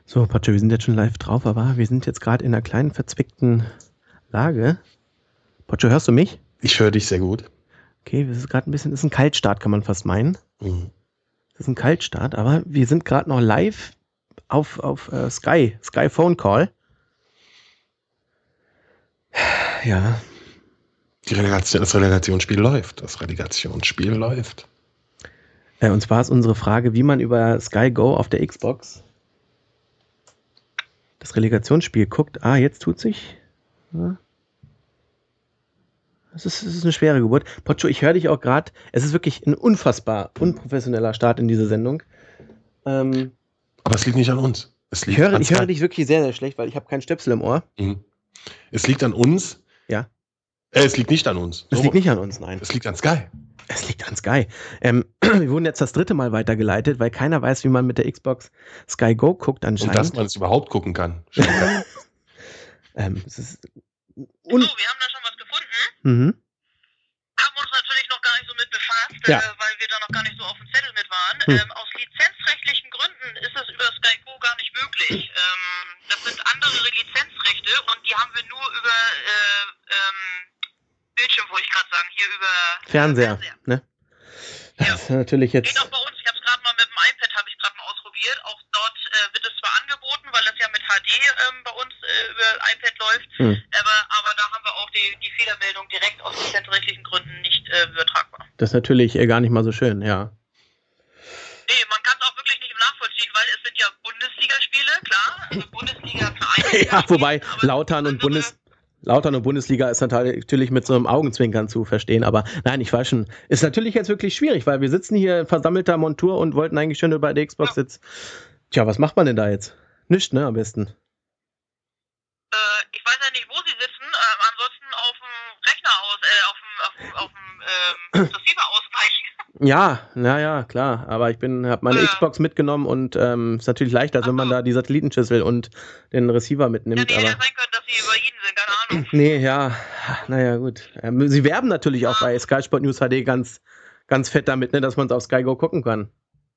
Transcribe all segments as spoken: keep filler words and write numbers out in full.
So, Patsche, wir sind jetzt schon live drauf, aber wir sind jetzt gerade in einer kleinen verzwickten Lage. Patsche, hörst du mich? Ich höre dich sehr gut. Okay, das ist gerade ein bisschen, das ist ein Kaltstart, kann man fast meinen. Mhm. Das ist ein Kaltstart, aber wir sind gerade noch live auf, auf äh, Sky, Sky Phone Call. Ja. Die Relegation, das Relegationsspiel läuft. Das Relegationsspiel läuft. Äh, und zwar ist unsere Frage, wie man über Sky Go auf der Xbox das Relegationsspiel guckt. Ah, jetzt tut sich. Ja. Es ist, es ist eine schwere Geburt. Pocho, ich höre dich auch gerade. Es ist wirklich ein unfassbar unprofessioneller Start in diese Sendung. Ähm, Aber es liegt nicht an uns. Es liegt ich höre, an ich höre Sky. dich wirklich sehr, sehr schlecht, weil ich habe keinen Stöpsel im Ohr. Mhm. Es liegt an uns. Ja. Äh, es liegt nicht an uns. Es So. liegt nicht an uns, nein. Es liegt an Sky. Es liegt an Sky. Ähm, wir wurden jetzt das dritte Mal weitergeleitet, weil keiner weiß, wie man mit der Xbox Sky Go guckt anscheinend. Und dass man es überhaupt gucken kann. ähm, es ist So, wir haben da schon was gefunden. mhm. Haben uns natürlich noch gar nicht so mit befasst, Ja. äh, weil wir da noch gar nicht so auf dem Zettel mit waren. Hm. Ähm, aus lizenzrechtlichen Gründen ist das über Sky Go gar nicht möglich. Ähm, das sind andere Lizenzrechte und die haben wir nur über äh, ähm, Bildschirm, wollte ich gerade sagen, hier über Fernseher, Fernseher. ne? Das Ja. ist natürlich jetzt. Geht auch bei uns, ich habe es gerade mal mit dem iPad, habe ich gerade mal ausprobiert. Auch dort äh, wird es zwar angeboten, weil das ja mit H D ähm, bei uns äh, über iPad läuft, Hm. aber, aber da haben wir auch die, die Fehlermeldung direkt aus lizenzrechtlichen Gründen nicht äh, übertragbar. Das ist natürlich äh, gar nicht mal so schön, ja. Nee, man kann es auch wirklich nicht nachvollziehen, weil es sind ja Bundesligaspiele, klar, also Bundesliga-Vereine. Ja, wobei aber Lautern und andere- Bundes Lautern und Bundesliga ist natürlich mit so einem Augenzwinkern zu verstehen, aber nein, ich weiß schon, ist natürlich jetzt wirklich schwierig, weil wir sitzen hier in versammelter Montur und wollten eigentlich schon über die Xbox Ja. sitzen. Tja, was macht man denn da jetzt? Nichts, ne, am besten. Äh, ich weiß ja nicht, wo sie sitzen, ähm, ansonsten auf dem Rechner aus, äh, auf dem, auf dem, auf dem ähm, Receiver ausweichen. Ja, naja, klar, aber ich bin, habe meine Ja. Xbox mitgenommen und ähm, ist natürlich leichter, als wenn man Ach so. da die Satellitenschüssel und den Receiver Ja, mitnimmt, nee, hätte aber ja sein können, dass sie über Ihnen sind, keine Ahnung. nee, ja, naja, gut. Ähm, sie werben natürlich auch bei Sky Sport News H D ganz, ganz fett damit, ne, dass man es auf Sky Go gucken kann.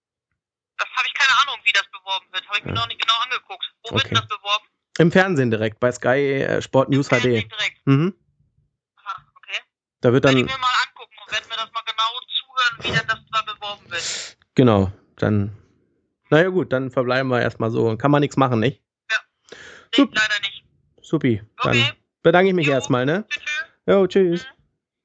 Das habe ich keine Ahnung, wie das beworben wird. Habe ich mir Ja. noch nicht genau angeguckt. Wo wird Okay. denn das beworben? Im Fernsehen direkt, bei Sky äh, Sport News H D. Fernsehen direkt. Mhm. Aha, okay. Da wird Werde ich dann, mir mal angucken und werde mir das mal genau zuhören, wie denn das da beworben wird. genau, dann, naja gut, dann verbleiben wir erstmal so. Kann man nichts machen, nicht? Nee, Sup. leider nicht. Supi. Dann Okay. bedanke ich mich Jo. erstmal, ne? Tschüss, tschüss. Jo, tschüss. Mhm.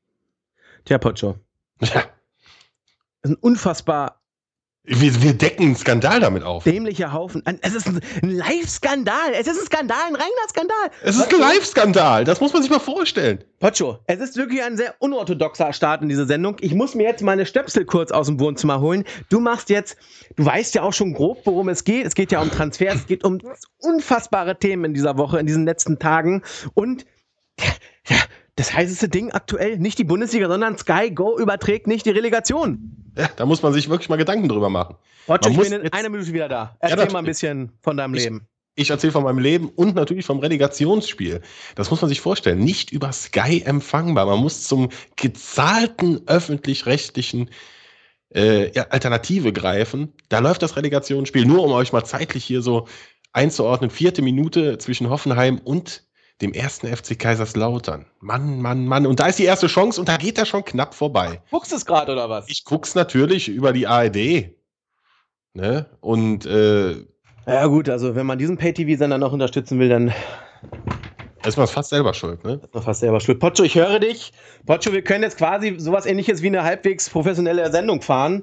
Tja, Pocho. Ja. Das ist ein unfassbar Wir, wir decken einen Skandal damit auf. dämlicher Haufen. Ein- Es ist ein, ein Live-Skandal. Es ist ein Skandal, ein reiner Skandal. Es ist ein Live-Skandal. Das muss man sich mal vorstellen. Pocho, es ist wirklich ein sehr unorthodoxer Start in diese Sendung. Ich muss mir jetzt meine Stöpsel kurz aus dem Wohnzimmer holen. Du machst jetzt, du weißt ja auch schon grob, worum es geht. Es geht ja um Transfers, es geht um unfassbare Themen in dieser Woche, in diesen letzten Tagen. Und ja, das heißeste Ding aktuell, nicht die Bundesliga, sondern Sky Go überträgt nicht die Relegation. Ja, da muss man sich wirklich mal Gedanken drüber machen. Pocho, Man ich muss bin in jetzt- einer Minute wieder da. Erzähl natürlich. mal ein bisschen von deinem Ich- Leben. Ich erzähle von meinem Leben und natürlich vom Relegationsspiel. Das muss man sich vorstellen. Nicht über Sky empfangbar. Man muss zum gezahlten öffentlich-rechtlichen äh, ja, Alternative greifen. Da läuft das Relegationsspiel. Nur um euch mal zeitlich hier so einzuordnen. Vierte Minute zwischen Hoffenheim und dem ersten F C Kaiserslautern. Mann, Mann, Mann. Und da ist die erste Chance und da geht er schon knapp vorbei. Guckst du es gerade oder was? Ich guck's natürlich über die A R D. Ne? Und äh, Ja gut, also wenn man diesen Pay-T V-Sender noch unterstützen will, dann da ist man fast selber schuld. Ne? noch fast selber schuld. Pocho, ich höre dich. Pocho, wir können jetzt quasi sowas ähnliches wie eine halbwegs professionelle Sendung fahren.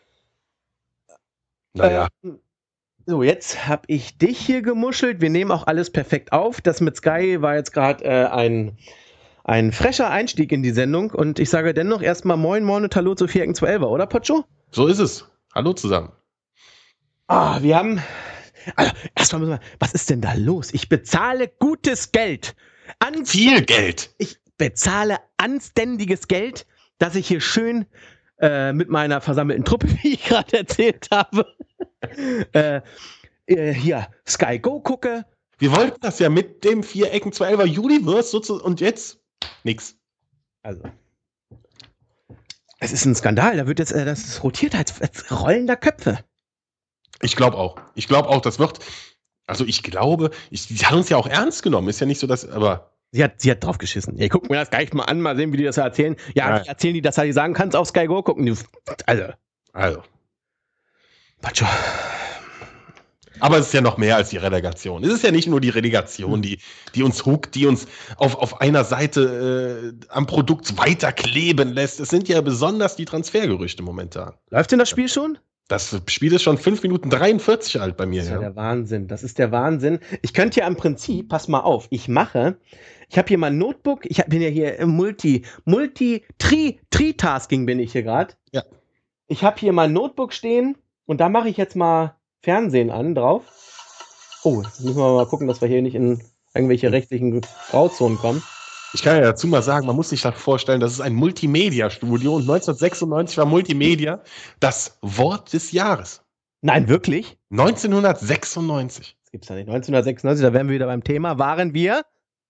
Naja. Ähm, so, jetzt habe ich dich hier gemuschelt. Wir nehmen auch alles perfekt auf. Das mit Sky war jetzt gerade äh, ein, ein frecher Einstieg in die Sendung. Und ich sage dennoch erstmal Moin, Moin und Hallo zu vier Ecken zwölf, oder Pocho? So ist es. Hallo zusammen. Ah, wir haben... Also, erstmal müssen wir... Was ist denn da los? Ich bezahle gutes Geld. An Viel Geld. Ich bezahle anständiges Geld, dass ich hier schön äh, mit meiner versammelten Truppe, wie ich gerade erzählt habe, äh, äh, hier Sky Go gucke. Wir wollten das ja mit dem vier Ecken zwölfer Universe sozusagen und jetzt nix. Also, es ist ein Skandal. Da wird jetzt, äh, das rotiert als, als rollender Köpfe. Ich glaube auch. Ich glaube auch, das wird Also ich glaube, ich, die hat uns ja auch ernst genommen. Ist ja nicht so, dass, aber Sie hat, sie hat drauf geschissen. Ja, guck mir das gleich mal an, mal sehen, wie die das erzählen. Ja, Ja. erzählen die das, halt, die sagen, kannst auf Sky Go gucken. Die- Also, also. Patscho. Aber es ist ja noch mehr als die Relegation. Es ist ja nicht nur die Relegation, die, die uns hookt, die uns auf, auf einer Seite äh, am Produkt weiterkleben lässt. Es sind ja besonders die Transfergerüchte momentan. Läuft denn das Spiel schon? Das Spiel ist schon fünf Minuten dreiundvierzig alt bei mir. Das ist ja Ja. der Wahnsinn. Das ist der Wahnsinn. Ich könnte ja im Prinzip, pass mal auf, ich mache, ich habe hier mal ein Notebook, ich hab, bin ja hier im Multi, Multi, Tri, Tri-Tasking bin ich hier gerade. Ja. Ich habe hier mal ein Notebook stehen und da mache ich jetzt mal Fernsehen an drauf. Oh, jetzt müssen wir mal gucken, dass wir hier nicht in irgendwelche rechtlichen Grauzonen kommen. Ich kann ja dazu mal sagen, man muss sich das vorstellen, das ist ein Multimedia-Studio und neunzehnhundertsechsundneunzig war Multimedia das Wort des Jahres. Nein, wirklich? neunzehnhundertsechsundneunzig. Das gibt's ja nicht. neunzehnhundertsechsundneunzig, da wären wir wieder beim Thema. Waren wir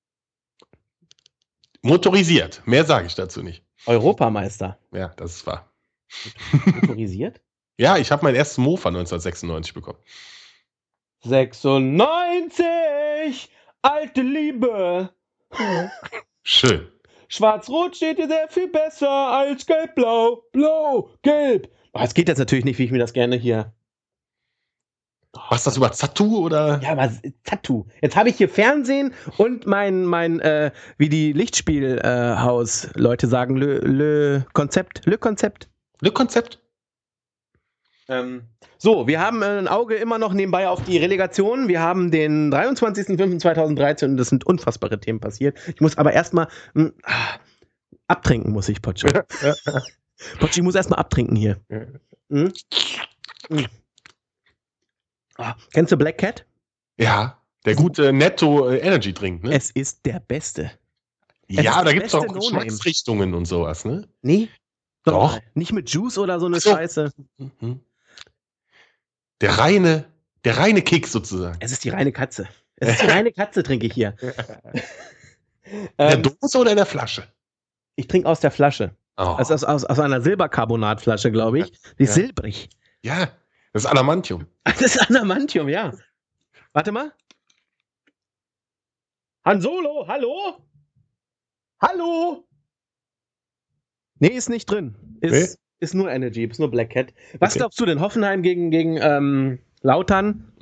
Motorisiert. Mehr sage ich dazu nicht. Europameister? Ja, das ist wahr. Motorisiert? Ja, ich habe mein erstes Mofa neunzehnhundertsechsundneunzig bekommen. sechsundneunzig, alte Liebe. Schön. Schwarz-Rot steht dir sehr viel besser als Gelb-Blau. Blau, Gelb. Oh, es geht jetzt natürlich nicht, wie ich mir das gerne hier. Was das über Tattoo oder? Ja, aber Tattoo. Jetzt habe ich hier Fernsehen und mein, mein äh, wie die Lichtspielhaus-Leute sagen, Le, Le Konzept. Le Konzept. Le Konzept? Ähm, so, wir haben ein Auge immer noch nebenbei auf die Relegation. Wir haben den dreiundzwanzigsten fünften zweitausenddreizehn und es sind unfassbare Themen passiert. Ich muss aber erstmal ah, abtrinken, muss ich, Potscho. Potscho, ich muss erstmal abtrinken hier. Hm? Hm. Ah, kennst du Black Cat? Ja, der gute Netto äh, Energy Drink, ne? Es ist der Beste. Es Ja, ist da der gibt es auch beste No-Name. Geschmacksrichtungen und sowas, ne? Nee? Doch. Nicht mit Juice oder so eine Ach so. Scheiße. Mhm. Der reine, der reine Kick sozusagen. Es ist die reine Katze. Es ist die reine Katze, trinke ich hier. In der ähm, Dose oder in der Flasche? ich trinke aus der Flasche. Oh. Also aus, aus, aus einer Silbercarbonatflasche, glaube ich. Die ist Ja. silbrig. Ja, das ist Adamantium. Das ist Adamantium, ja. Warte mal. Han Solo, hallo? Hallo? Nee, ist nicht drin. Ist, ist nur Energy, ist nur Black Cat. Was Okay. glaubst du denn? Hoffenheim gegen, gegen ähm, Lautern?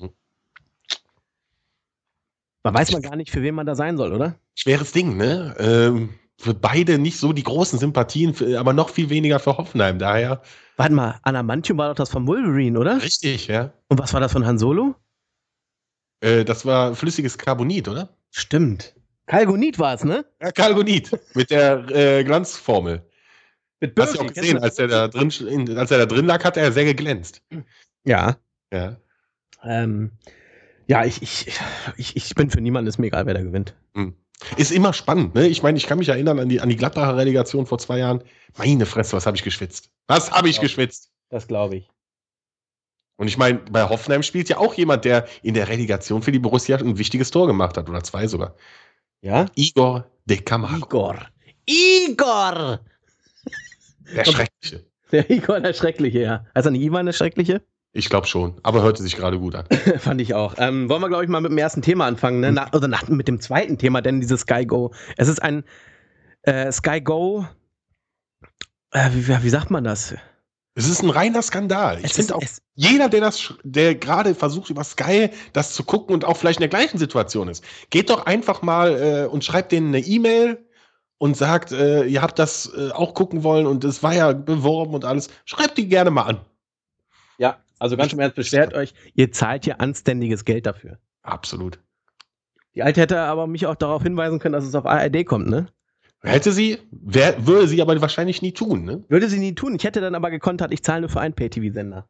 Man weiß man gar nicht, für wen man da sein soll, oder? Schweres Ding, ne? Ähm, für beide nicht so die großen Sympathien, für, aber noch viel weniger für Hoffenheim. Daher. Warte mal, Adamantium war doch das von Wolverine, oder? Richtig, ja. Und was war das von Han Solo? Äh, das war flüssiges Carbonit, oder? Stimmt. Kalgonit war es, ne? Ja, Kalgonit mit der äh, Glanzformel. Mit Hast du auch Kennst gesehen, du als er da drin, als er da drin lag, hat er sehr geglänzt. Ja. Ja. Ähm, ja, ich, ich, ich, ich bin für niemanden, ist mir egal, wer da gewinnt. Hm. Ist immer spannend, ne? Ich meine, ich kann mich erinnern an die, an die Gladbacher Relegation vor zwei Jahren. Meine Fresse, was habe ich geschwitzt? Was habe ich Ja. geschwitzt? Das glaube ich. Und ich meine, bei Hoffenheim spielt ja auch jemand, der in der Relegation für die Borussia ein wichtiges Tor gemacht hat, oder zwei sogar. Ja? Igor de Camargo. Igor. Igor! Der Schreckliche. Der Igor, der Schreckliche, ja. Also nicht Ivan, der Schreckliche? Ich glaube schon, aber hörte sich gerade gut an. Fand ich auch. Ähm, wollen wir, glaube ich, mal mit dem ersten Thema anfangen, ne? Nach, oder nach, mit dem zweiten Thema, denn dieses Sky Go. Es ist ein äh, Sky Go. Äh, wie, wie sagt man das? Es ist ein reiner Skandal. Ich Es finde ist- auch, es- jeder, der das, sch- der gerade versucht, über Sky das zu gucken und auch vielleicht in der gleichen Situation ist, geht doch einfach mal äh, und schreibt denen eine E-Mail und sagt, äh, ihr habt das äh, auch gucken wollen und es war ja beworben und alles. Schreibt die gerne mal an. Ja, also ganz im Ernst, beschwert euch, ihr zahlt hier anständiges Geld dafür. Absolut. Die Alte hätte aber mich auch darauf hinweisen können, dass es auf A R D kommt, ne? Hätte sie, wär, würde sie aber wahrscheinlich nie tun, ne? Würde sie nie tun. Ich hätte dann aber gekontert, ich zahle nur für einen Pay-T V-Sender.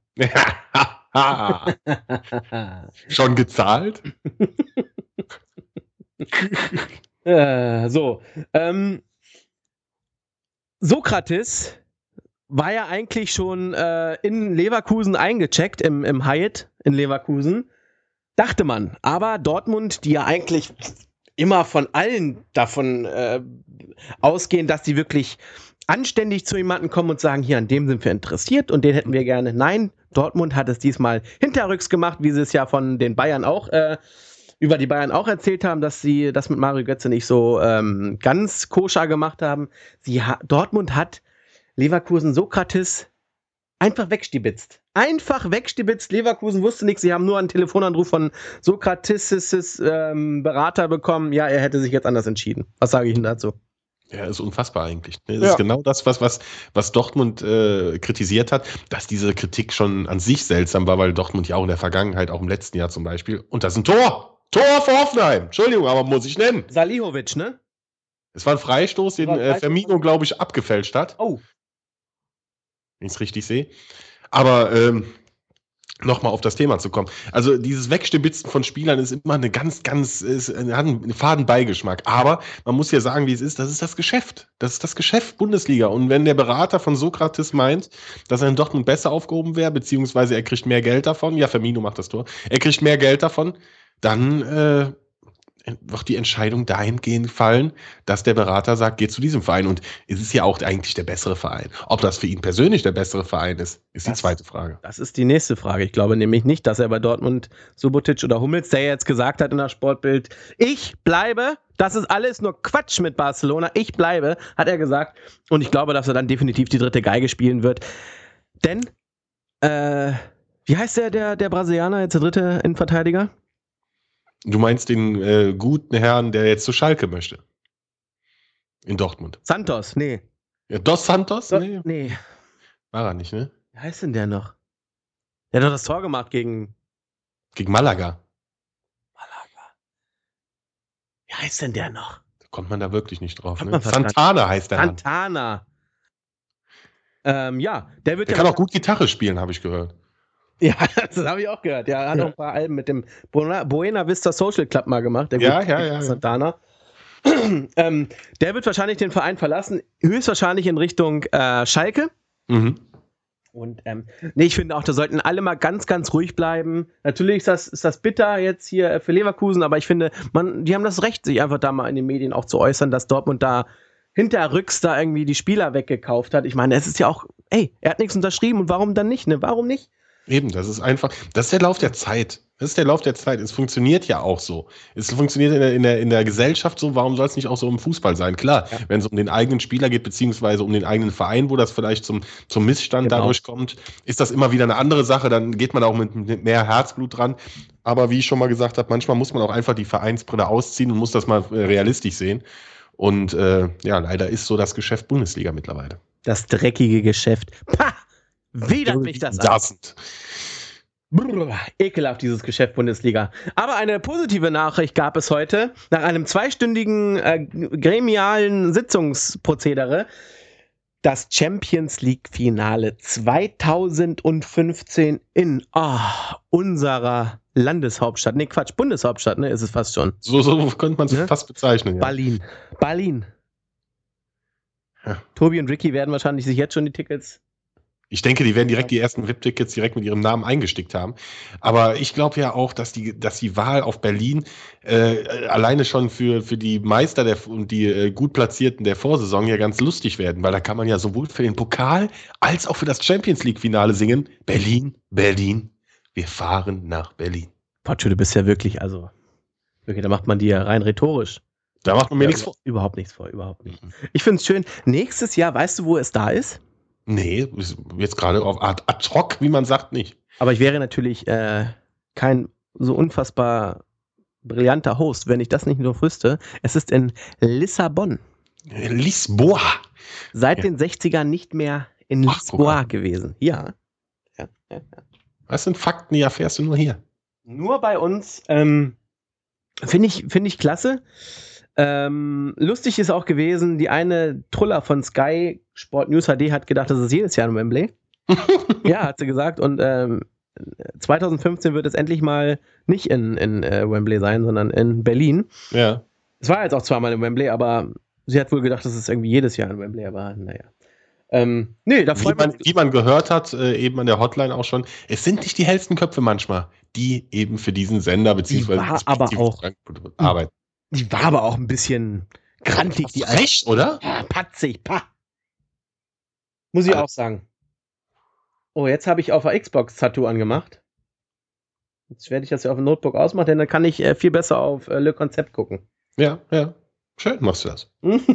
Schon gezahlt? Äh, so. Ähm, Sokrates war ja eigentlich schon äh, in Leverkusen eingecheckt, im, im Hyatt in Leverkusen. Dachte man. Aber Dortmund, die ja eigentlich immer von allen davon äh, ausgehen, dass sie wirklich anständig zu jemandem kommen und sagen, hier, an dem sind wir interessiert und den hätten wir gerne. Nein, Dortmund hat es diesmal hinterrücks gemacht, wie sie es ja von den Bayern auch, äh, über die Bayern auch erzählt haben, dass sie das mit Mario Götze nicht so ähm, ganz koscher gemacht haben. Sie ha- Dortmund hat Leverkusen Sokrates einfach wegstibitzt. Einfach wegstibitzt. Leverkusen wusste nichts. Sie haben nur einen Telefonanruf von Sokrates' ähm, Berater bekommen. Ja, er hätte sich jetzt anders entschieden. Was sage ich Ihnen dazu? Ja, ist unfassbar eigentlich. Das Ja. ist genau das, was, was, was Dortmund äh, kritisiert hat, dass diese Kritik schon an sich seltsam war, weil Dortmund ja auch in der Vergangenheit, auch im letzten Jahr zum Beispiel, und das ist ein Tor! Tor für Hoffenheim! Entschuldigung, aber muss ich nennen. Salihovic, ne? Es war ein Freistoß, den War ein äh, Freistoß. Firmino, glaube ich, abgefälscht hat, Oh. wenn ich es richtig sehe. Aber ähm, nochmal auf das Thema zu kommen. Also dieses Wegstibitzen von Spielern ist immer eine ganz, ganz, ist, hat einen faden Beigeschmack. Aber man muss ja sagen, wie es ist, das ist das Geschäft. Das ist das Geschäft Bundesliga. Und wenn der Berater von Sokrates meint, dass er in Dortmund besser aufgehoben wäre, beziehungsweise er kriegt mehr Geld davon, ja, Firmino macht das Tor, er kriegt mehr Geld davon, dann äh, wird die Entscheidung dahingehend fallen, dass der Berater sagt, geh zu diesem Verein. Und es ist ja auch eigentlich der bessere Verein. Ob das für ihn persönlich der bessere Verein ist, ist die Das- zweite Frage. Das ist die nächste Frage. Ich glaube nämlich nicht, dass er bei Dortmund Subotic oder Hummels, der jetzt gesagt hat in der Sportbild, ich bleibe, das ist alles nur Quatsch mit Barcelona, ich bleibe, hat er gesagt. Und ich glaube, dass er dann definitiv die dritte Geige spielen wird. Denn, äh, wie heißt der, der, der Brasilianer, jetzt der dritte Innenverteidiger? Du meinst den äh, guten Herrn, der jetzt zu Schalke möchte? In Dortmund. Santos, nee. Ja, Dos Santos? Nee, Nee. war er nicht, ne? Wie heißt denn der noch? Der hat doch das Tor gemacht gegen Gegen Malaga. Malaga. Wie heißt denn der noch? Da kommt man da wirklich nicht drauf. Hat Ne? man verstanden. Santana heißt der Mann. Santana. Ähm, ja, der wird Der ja kann auch gut Gitarre spielen, habe ich gehört. Ja, das habe ich auch gehört. Ja, er hat Ja. auch ein paar Alben mit dem Buena, Buena Vista Social Club mal gemacht. Der Ja, gute ja, ja, ja. Santana. ähm, der wird wahrscheinlich den Verein verlassen, höchstwahrscheinlich in Richtung äh, Schalke. Mhm. Und ähm, nee, ich finde auch, da sollten alle mal ganz, ganz ruhig bleiben. Natürlich ist das, ist das bitter jetzt hier für Leverkusen, aber ich finde, man, die haben das Recht, sich einfach da mal in den Medien auch zu äußern, dass Dortmund da hinterrücks da irgendwie die Spieler weggekauft hat. Ich meine, es ist ja auch, ey, er hat nichts unterschrieben und warum dann nicht, ne? Warum nicht? Eben, das ist einfach, das ist der Lauf der Zeit. Das ist der Lauf der Zeit. Es funktioniert ja auch so. Es funktioniert in der, in der, in der Gesellschaft so. Warum soll es nicht auch so im Fußball sein? Klar, Ja. wenn es um den eigenen Spieler geht, beziehungsweise um den eigenen Verein, wo das vielleicht zum, zum Missstand Genau. dadurch kommt, ist das immer wieder eine andere Sache. Dann geht man auch mit, mit mehr Herzblut dran. Aber wie ich schon mal gesagt habe, manchmal muss man auch einfach die Vereinsbrille ausziehen und muss das mal äh, realistisch sehen. Und äh, ja, leider ist so das Geschäft Bundesliga mittlerweile. Das dreckige Geschäft. Pah! Widert mich das an. Das. Brrr, ekelhaft, dieses Geschäft Bundesliga. Aber eine positive Nachricht gab es heute. Nach einem zweistündigen äh, gremialen Sitzungsprozedere. Das Champions League Finale zweitausendfünfzehn in oh, unserer Landeshauptstadt. Nee, Quatsch, Bundeshauptstadt, ne, ist es fast schon. So, so könnte man es Ne? fast bezeichnen. Ja. Berlin. Berlin. Ja. Tobi und Ricky werden wahrscheinlich sich jetzt schon die Tickets. Ich denke, die werden direkt die ersten V I P-Tickets direkt mit ihrem Namen eingestickt haben. Aber ich glaube ja auch, dass die, dass die Wahl auf Berlin äh, alleine schon für, für die Meister der, und die äh, gut Platzierten der Vorsaison ja ganz lustig werden, weil da kann man ja sowohl für den Pokal als auch für das Champions League-Finale singen. Berlin, Berlin, wir fahren nach Berlin. Potsche, du bist ja wirklich, also, wirklich, da macht man die ja rein rhetorisch. Da macht man mir Ja, nichts vor. Überhaupt nichts vor, überhaupt nicht. Ich finde es schön. Nächstes Jahr, weißt du, wo es da ist? Nee, ist jetzt gerade auf ad, ad hoc, wie man sagt, nicht. Aber ich wäre natürlich äh, kein so unfassbar brillanter Host, wenn ich das nicht noch wüsste. Es ist in Lissabon. Lisboa. Seit Ja. den sechzigern nicht mehr in Ach, guck Lisboa mal. gewesen. Ja. Ja, ja, ja. Was sind Fakten, die erfährst du nur hier? Nur bei uns. Ähm, Finde ich, find ich klasse. Ähm, lustig ist auch gewesen, die eine Truller von Sky Sport News H D hat gedacht, das ist jedes Jahr in Wembley. Ja, hat sie gesagt. Und ähm, zweitausendfünfzehn wird es endlich mal nicht in, in äh, Wembley sein, sondern in Berlin. Ja. Es war jetzt auch zweimal in Wembley, aber sie hat wohl gedacht, das ist irgendwie jedes Jahr in Wembley, aber naja. Ähm, nee, da Wie freut man, man wie man gehört hat, äh, eben an der Hotline auch schon, es sind nicht die hellsten Köpfe manchmal, die eben für diesen Sender beziehungsweise war aber auch- arbeiten. Die war aber auch ein bisschen grantig, die alte. Recht, oder? Ja, patzig, pa. Muss ich Also- auch sagen. Oh, jetzt habe ich auf der Xbox Tattoo angemacht. Jetzt werde ich das ja auf dem Notebook ausmachen, denn dann kann ich äh, viel besser auf äh, Le Konzept gucken. Ja, ja. Schön machst du das.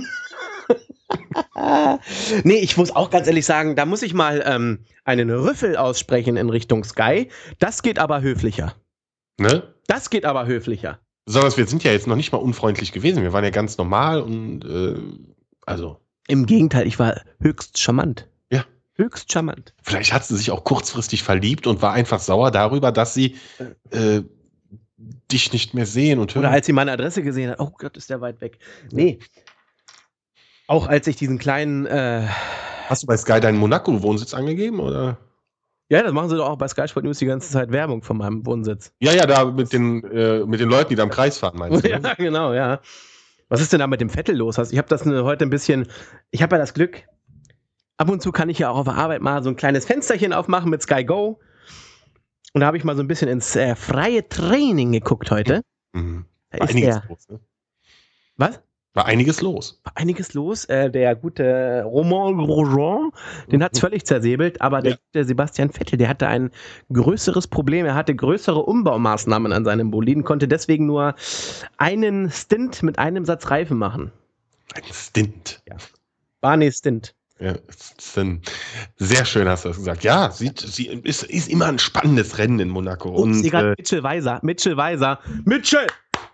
Nee, ich muss auch ganz ehrlich sagen, da muss ich mal ähm, einen Rüffel aussprechen in Richtung Sky. Das geht aber höflicher. Ne? Das geht aber höflicher. Besonders wir sind ja jetzt noch nicht mal unfreundlich gewesen. Wir waren ja ganz normal und äh, also. Im Gegenteil, ich war höchst charmant. Ja. Höchst charmant. Vielleicht hat sie sich auch kurzfristig verliebt und war einfach sauer darüber, dass sie äh, dich nicht mehr sehen und hören. Oder als sie meine Adresse gesehen hat, oh Gott, ist der weit weg. Nee. Auch als ich diesen kleinen äh, Hast du bei Sky deinen Monaco-Wohnsitz angegeben, oder? Ja, das machen sie doch auch bei Sky Sport News die ganze Zeit Werbung von meinem Wohnsitz. Ja, ja, da mit den, äh, mit den Leuten, die da im Kreis fahren, meinst du? Ja, genau, ja. Was ist denn da mit dem Vettel los? Ich habe das heute ein bisschen, ich habe ja das Glück, ab und zu kann ich ja auch auf der Arbeit mal so ein kleines Fensterchen aufmachen mit Sky Go. Und da habe ich mal so ein bisschen ins äh, freie Training geguckt heute. Mhm. Da War ist einiges der, los, ne? was? War einiges los. War einiges los. Äh, der gute Romain Grosjean, den hat es völlig zersäbelt, aber der, Ja. der Sebastian Vettel, der hatte ein größeres Problem. Er hatte größere Umbaumaßnahmen an seinem Boliden, konnte deswegen nur einen Stint mit einem Satz Reifen machen. Ein Stint. Barney Stint. Ja, Stint. Sehr schön hast du das gesagt. Ja, sieht, sie ist, ist immer ein spannendes Rennen in Monaco. Und Und ich gerade äh, Mitchell Weiser. Mitchell Weiser. Mitchell!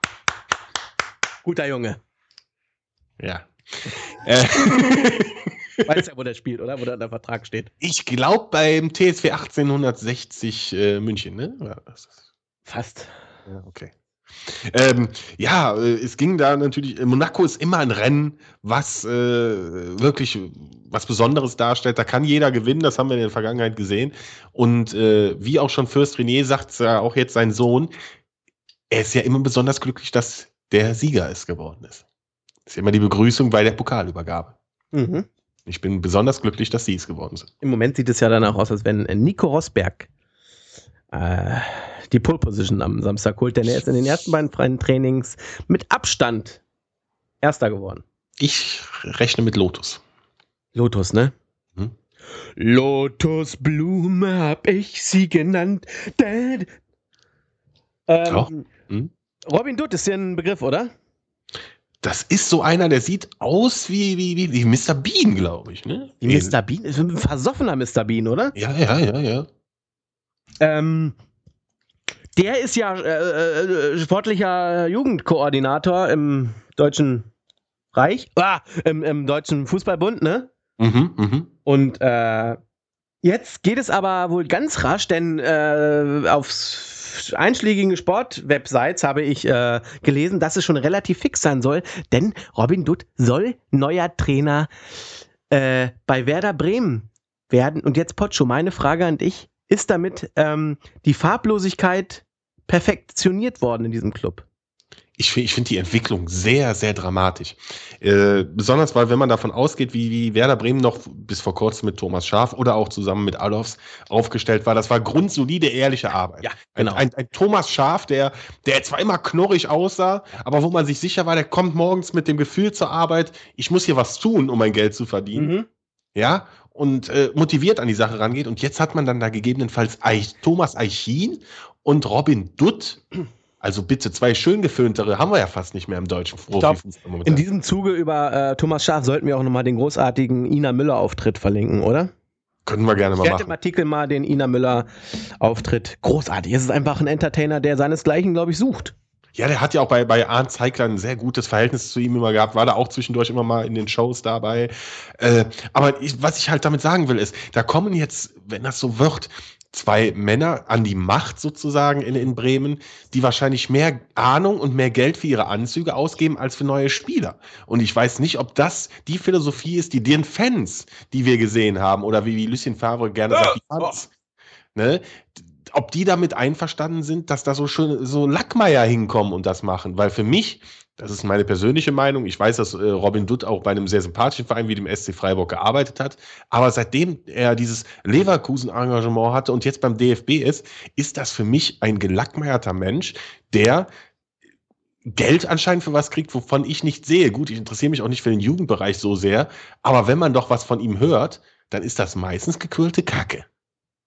Guter Junge. ja. äh, Weiß ja, wo der spielt, oder? Wo der unter Vertrag steht. ich glaube beim T S V achtzehnhundertsechzig äh, München, ne? Ja, das ist, Fast. ja okay. Ähm, ja, äh, es ging da natürlich, äh, Monaco ist immer ein Rennen, was äh, wirklich was Besonderes darstellt. Da kann jeder gewinnen, das haben wir in der Vergangenheit gesehen. Und äh, wie auch schon Fürst René sagt, ja auch jetzt sein Sohn, er ist ja immer besonders glücklich, dass der Sieger es geworden ist. Das ist immer die Begrüßung bei der Pokalübergabe. Mhm. Ich bin besonders glücklich, dass sie es geworden sind. Im Moment sieht es ja danach aus, als wenn Nico Rosberg äh, die Pole Position am Samstag holt, denn er ist in den ersten beiden freien Trainings mit Abstand Erster geworden. Ich rechne mit Lotus. Lotus, ne? Hm? Lotus Blume hab ich sie genannt. Dad. Ähm, Auch? Hm? Robin Dutt ist dir ein Begriff, oder? Das ist so einer, der sieht aus wie, wie, wie, wie Mister Bean, glaube ich. Ne? Wie Mister Bean? Ist ein versoffener Mister Bean, oder? Ja, ja, ja, ja. Ähm, der ist ja äh, äh, sportlicher Jugendkoordinator im Deutschen Reich, ah, im, im Deutschen Fußballbund, ne? Mhm, mhm. Und äh, jetzt geht es aber wohl ganz rasch, denn äh, auf einschlägigen Sportwebsites habe ich äh, gelesen, dass es schon relativ fix sein soll, denn Robin Dutt soll neuer Trainer äh, bei Werder Bremen werden. Und jetzt, Potscho, meine Frage an dich, ist damit ähm, die Farblosigkeit perfektioniert worden in diesem Club? Ich, fi- ich finde die Entwicklung sehr, sehr dramatisch. Äh, besonders, weil wenn man davon ausgeht, wie, wie Werder Bremen noch bis vor kurzem mit Thomas Schaaf oder auch zusammen mit Adolfs aufgestellt war, das war grundsolide, ehrliche Arbeit. Ja, genau. Ein, ein, ein Thomas Schaaf, der, der zwar immer knorrig aussah, aber wo man sich sicher war, der kommt morgens mit dem Gefühl zur Arbeit, ich muss hier was tun, um mein Geld zu verdienen. Mhm. Ja, und äh, motiviert an die Sache rangeht. Und jetzt hat man dann da gegebenenfalls Eich, Thomas Eichin und Robin Dutt. Also bitte, zwei schön geföhntere haben wir ja fast nicht mehr im deutschen Profifußball momentan. In diesem Zuge über äh, Thomas Schaaf sollten wir auch nochmal den großartigen Ina Müller-Auftritt verlinken, oder? Können wir gerne mal Ich werde im machen. Artikel mal den Ina Müller-Auftritt. Großartig. Es ist einfach ein Entertainer, der seinesgleichen, glaube ich, sucht. Ja, der hat ja auch bei, bei Arndt Zeigler ein sehr gutes Verhältnis zu ihm immer gehabt, war da auch zwischendurch immer mal in den Shows dabei. Äh, aber ich, was ich halt damit sagen will, ist, da kommen jetzt, wenn das so wird, zwei Männer an die Macht sozusagen in, in Bremen, die wahrscheinlich mehr Ahnung und mehr Geld für ihre Anzüge ausgeben als für neue Spieler. Und ich weiß nicht, ob das die Philosophie ist, die den Fans, die wir gesehen haben, oder wie, wie Lucien Favre gerne sagt, die Fans, ne, ob die damit einverstanden sind, dass da so schön so Lackmeier hinkommen und das machen. Weil für mich, das ist meine persönliche Meinung, ich weiß, dass äh, Robin Dutt auch bei einem sehr sympathischen Verein wie dem S C Freiburg gearbeitet hat, aber seitdem er dieses Leverkusen-Engagement hatte und jetzt beim D F B ist, ist das für mich ein gelackmeierter Mensch, der Geld anscheinend für was kriegt, wovon ich nicht sehe. Gut, ich interessiere mich auch nicht für den Jugendbereich so sehr, aber wenn man doch was von ihm hört, dann ist das meistens gequirlte Kacke.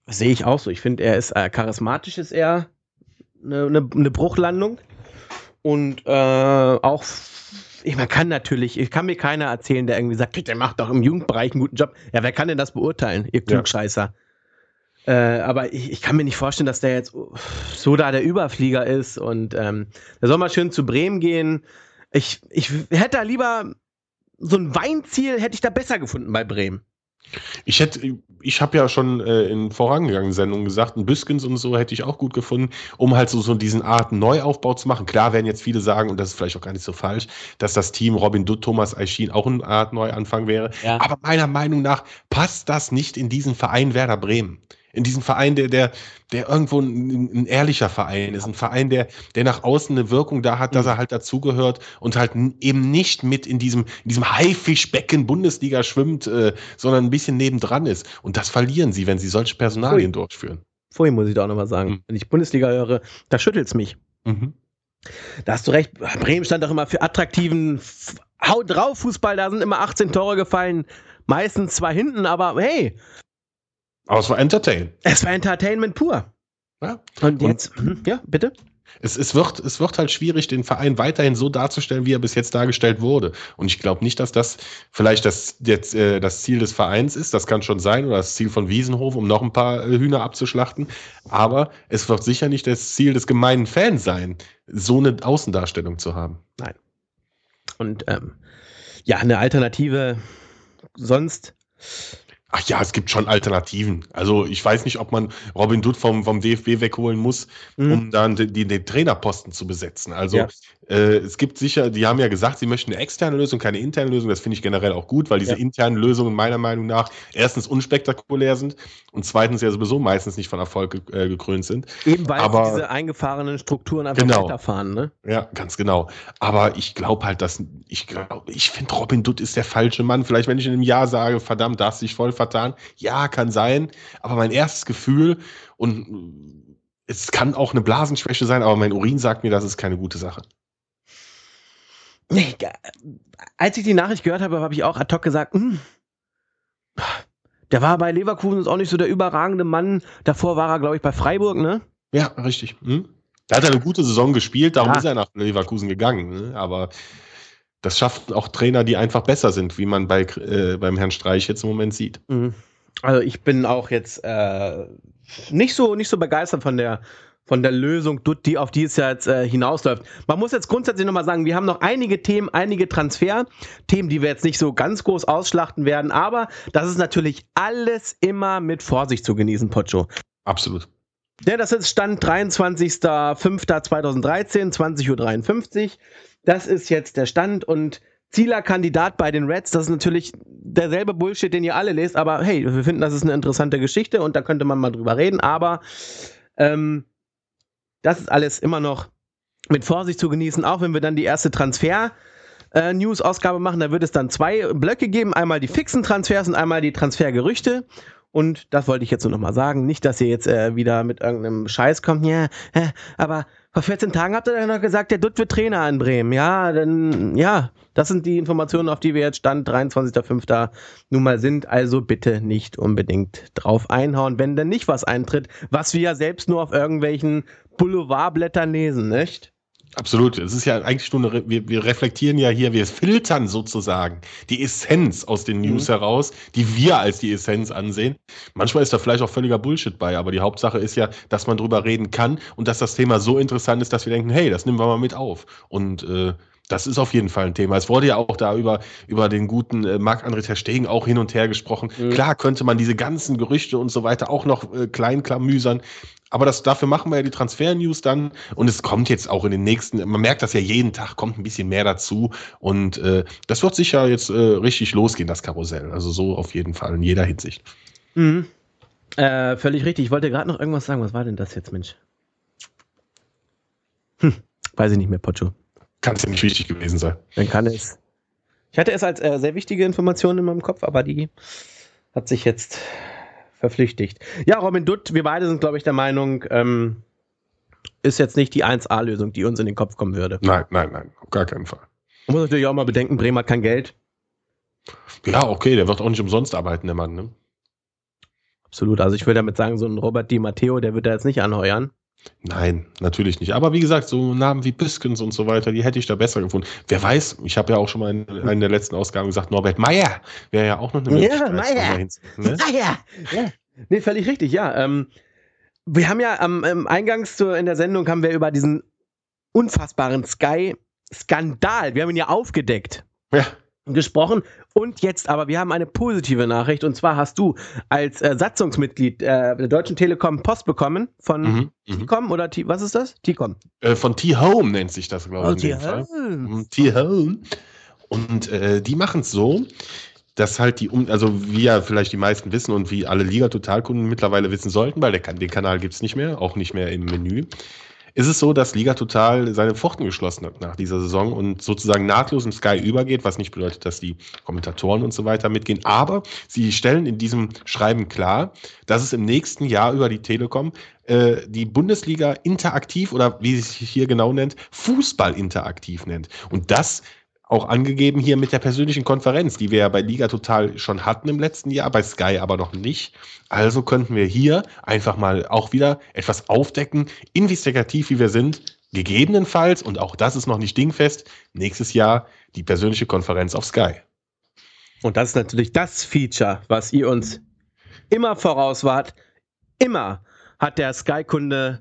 Sehe ich auch so. Ich finde, er ist äh, charismatisch, ist er eine, eine, eine Bruchlandung. Und äh, auch, ich, man kann natürlich, ich kann mir keiner erzählen, der irgendwie sagt, der macht doch im Jugendbereich einen guten Job. Ja, wer kann denn das beurteilen, ihr Klugscheißer? Ja. Äh, aber ich, ich kann mir nicht vorstellen, dass der jetzt so da der Überflieger ist. Und ähm, der soll mal schön zu Bremen gehen. Ich, ich hätte da lieber so ein Weinziel, hätte ich da besser gefunden bei Bremen. Ich hätte, ich habe ja schon äh, in vorangegangenen Sendungen gesagt, ein Büskens und so hätte ich auch gut gefunden, um halt so, so diesen Art Neuaufbau zu machen. Klar werden jetzt viele sagen, und das ist vielleicht auch gar nicht so falsch, dass das Team Robin Dutt, Thomas Eichin auch eine Art Neuanfang wäre. Ja. Aber meiner Meinung nach passt das nicht in diesen Verein Werder Bremen. In diesen Verein, der, der, der irgendwo ein, ein ehrlicher Verein ist, ein Verein, der, der nach außen eine Wirkung da hat, dass er halt dazugehört und halt eben nicht mit in diesem, in diesem Haifischbecken Bundesliga schwimmt, äh, sondern ein bisschen nebendran ist. Und das verlieren sie, wenn sie solche Personalien Pfui. durchführen. Vorhin muss ich da auch nochmal sagen, mhm. wenn ich Bundesliga höre, da schüttelt's mich. Mhm. Da hast du recht, Bremen stand doch immer für attraktiven Haut drauf Fußball, da sind immer achtzehn Tore gefallen, meistens zwei hinten, aber hey, aber es war Entertain. Es war Entertainment pur. Ja. Und jetzt, und, ja, bitte? Es, es, wird, es wird halt schwierig, den Verein weiterhin so darzustellen, wie er bis jetzt dargestellt wurde. Und ich glaube nicht, dass das vielleicht das, jetzt, äh, das Ziel des Vereins ist. Das kann schon sein. Oder das Ziel von Wiesenhof, um noch ein paar äh, Hühner abzuschlachten. Aber es wird sicher nicht das Ziel des gemeinen Fans sein, so eine Außendarstellung zu haben. Nein. Und ähm, ja, eine Alternative sonst... Ach ja, es gibt schon Alternativen. Also ich weiß nicht, ob man Robin Dutt vom, vom D F B wegholen muss, mhm. um dann den, den, den Trainerposten zu besetzen. Also ja. äh, es gibt sicher, die haben ja gesagt, sie möchten eine externe Lösung, keine interne Lösung. Das finde ich generell auch gut, weil diese ja. internen Lösungen meiner Meinung nach erstens unspektakulär sind und zweitens ja sowieso meistens nicht von Erfolg ge- äh, gekrönt sind. Eben weil Aber, diese eingefahrenen Strukturen einfach genau. weiterfahren, ne? Ja, ganz genau. Aber ich glaube halt, dass ich glaube, ich finde Robin Dutt ist der falsche Mann. Vielleicht, wenn ich in einem Jahr sage, verdammt, da hast du dich voll vertan. Ja, kann sein. Aber mein erstes Gefühl, und es kann auch eine Blasenschwäche sein, aber mein Urin sagt mir, das ist keine gute Sache. Nee, als ich die Nachricht gehört habe, habe ich auch ad hoc gesagt, hm, der war bei Leverkusen, ist auch nicht so der überragende Mann. Davor war er, glaube ich, bei Freiburg, ne? Ja, richtig. Hm? Da hat er eine gute Saison gespielt, darum ja. ist er nach Leverkusen gegangen. Ne? Aber das schaffen auch Trainer, die einfach besser sind, wie man bei, äh, beim Herrn Streich jetzt im Moment sieht. Also ich bin auch jetzt äh, nicht so nicht so begeistert von der von der Lösung, die auf die es jetzt äh, hinausläuft. Man muss jetzt grundsätzlich nochmal sagen, wir haben noch einige Themen, einige Transfer-Themen, die wir jetzt nicht so ganz groß ausschlachten werden, aber das ist natürlich alles immer mit Vorsicht zu genießen, Pocho. Absolut. Ja, das ist Stand dreiundzwanzigster fünfter zweitausenddreizehn, zwanzig Uhr dreiundfünfzig. Das ist jetzt der Stand und Zieler Kandidat bei den Reds, das ist natürlich derselbe Bullshit, den ihr alle lest, aber hey, wir finden, das ist eine interessante Geschichte und da könnte man mal drüber reden, aber ähm, das ist alles immer noch mit Vorsicht zu genießen, auch wenn wir dann die erste Transfer-News-Ausgabe machen, da wird es dann zwei Blöcke geben, einmal die fixen Transfers und einmal die Transfergerüchte. Und das wollte ich jetzt nur noch mal sagen. Nicht, dass ihr jetzt äh, wieder mit irgendeinem Scheiß kommt. Ja, äh, aber vor vierzehn Tagen habt ihr dann noch gesagt, der Dutt wird Trainer in Bremen. Ja, dann, ja, das sind die Informationen, auf die wir jetzt Stand dreiundzwanzigster fünfter nun mal sind. Also bitte nicht unbedingt drauf einhauen, wenn denn nicht was eintritt, was wir ja selbst nur auf irgendwelchen Boulevardblättern lesen, nicht? Absolut. Es ist ja eigentlich nur eine, wir, wir reflektieren ja hier, wir filtern sozusagen die Essenz aus den News mhm. heraus, die wir als die Essenz ansehen. Manchmal ist da vielleicht auch völliger Bullshit bei, aber die Hauptsache ist ja, dass man drüber reden kann und dass das Thema so interessant ist, dass wir denken, hey, das nehmen wir mal mit auf. Und äh, das ist auf jeden Fall ein Thema. Es wurde ja auch da über, über den guten äh, Marc-André ter Stegen auch hin und her gesprochen. Mhm. Klar könnte man diese ganzen Gerüchte und so weiter auch noch äh, kleinklamüsern. Aber das, dafür machen wir ja die Transfer-News dann und es kommt jetzt auch in den nächsten, man merkt das ja jeden Tag, kommt ein bisschen mehr dazu und äh, das wird sicher jetzt äh, richtig losgehen, das Karussell. Also so auf jeden Fall in jeder Hinsicht. Mhm. Äh, völlig richtig. Ich wollte gerade noch irgendwas sagen. Was war denn das jetzt, Mensch? Hm, weiß ich nicht mehr, Pocho. Kann es ja nicht wichtig gewesen sein. Dann kann es. Ich hatte es als äh, sehr wichtige Information in meinem Kopf, aber die hat sich jetzt verflüchtigt. Ja, Robin Dutt, wir beide sind, glaube ich, der Meinung, ähm, ist jetzt nicht die eins A-Lösung, die uns in den Kopf kommen würde. Nein, nein, nein, auf gar keinen Fall. Man muss natürlich auch mal bedenken, Bremen hat kein Geld. Ja, okay, der wird auch nicht umsonst arbeiten, der Mann, ne? Absolut. Also ich würde damit sagen, so ein Robert Di Matteo, der wird da jetzt nicht anheuern. Nein, natürlich nicht. Aber wie gesagt, so Namen wie Biskens und so weiter, die hätte ich da besser gefunden. Wer weiß, ich habe ja auch schon mal in einer der letzten Ausgaben gesagt, Norbert Meyer wäre ja auch noch eine Möglichkeit. Ja, Meyer. Ne? Meyer. Ja. Nee, völlig richtig, ja. Ähm, wir haben ja am ähm, Eingangs zu, in der Sendung haben wir über diesen unfassbaren Sky-Skandal, wir haben ihn ja aufgedeckt, Ja. gesprochen. Und jetzt aber, wir haben eine positive Nachricht. Und zwar hast du als äh, Satzungsmitglied äh, der Deutschen Telekom Post bekommen von Mhm, mhm. T-Com oder T, was ist das? T-Com. Äh, von T-Home nennt sich das, glaube ich, Oh, in dem Fall. T-Home. Mhm, T-Home. Und äh, die machen es so, dass halt die, um also wie ja vielleicht die meisten wissen und wie alle Liga-Total-Kunden mittlerweile wissen sollten, weil der, den Kanal gibt es nicht mehr, auch nicht mehr im Menü, ist es so, dass Liga Total seine Pforten geschlossen hat nach dieser Saison und sozusagen nahtlos im Sky übergeht, was nicht bedeutet, dass die Kommentatoren und so weiter mitgehen. Aber sie stellen in diesem Schreiben klar, dass es im nächsten Jahr über die Telekom äh, die Bundesliga interaktiv oder wie es sich hier genau nennt, Fußball interaktiv nennt. Und das auch angegeben hier mit der persönlichen Konferenz, die wir ja bei Liga Total schon hatten im letzten Jahr, bei Sky aber noch nicht. Also könnten wir hier einfach mal auch wieder etwas aufdecken, investigativ wie wir sind, gegebenenfalls, und auch das ist noch nicht dingfest, nächstes Jahr die persönliche Konferenz auf Sky. Und das ist natürlich das Feature, was ihr uns immer voraus wart. Immer hat der Sky-Kunde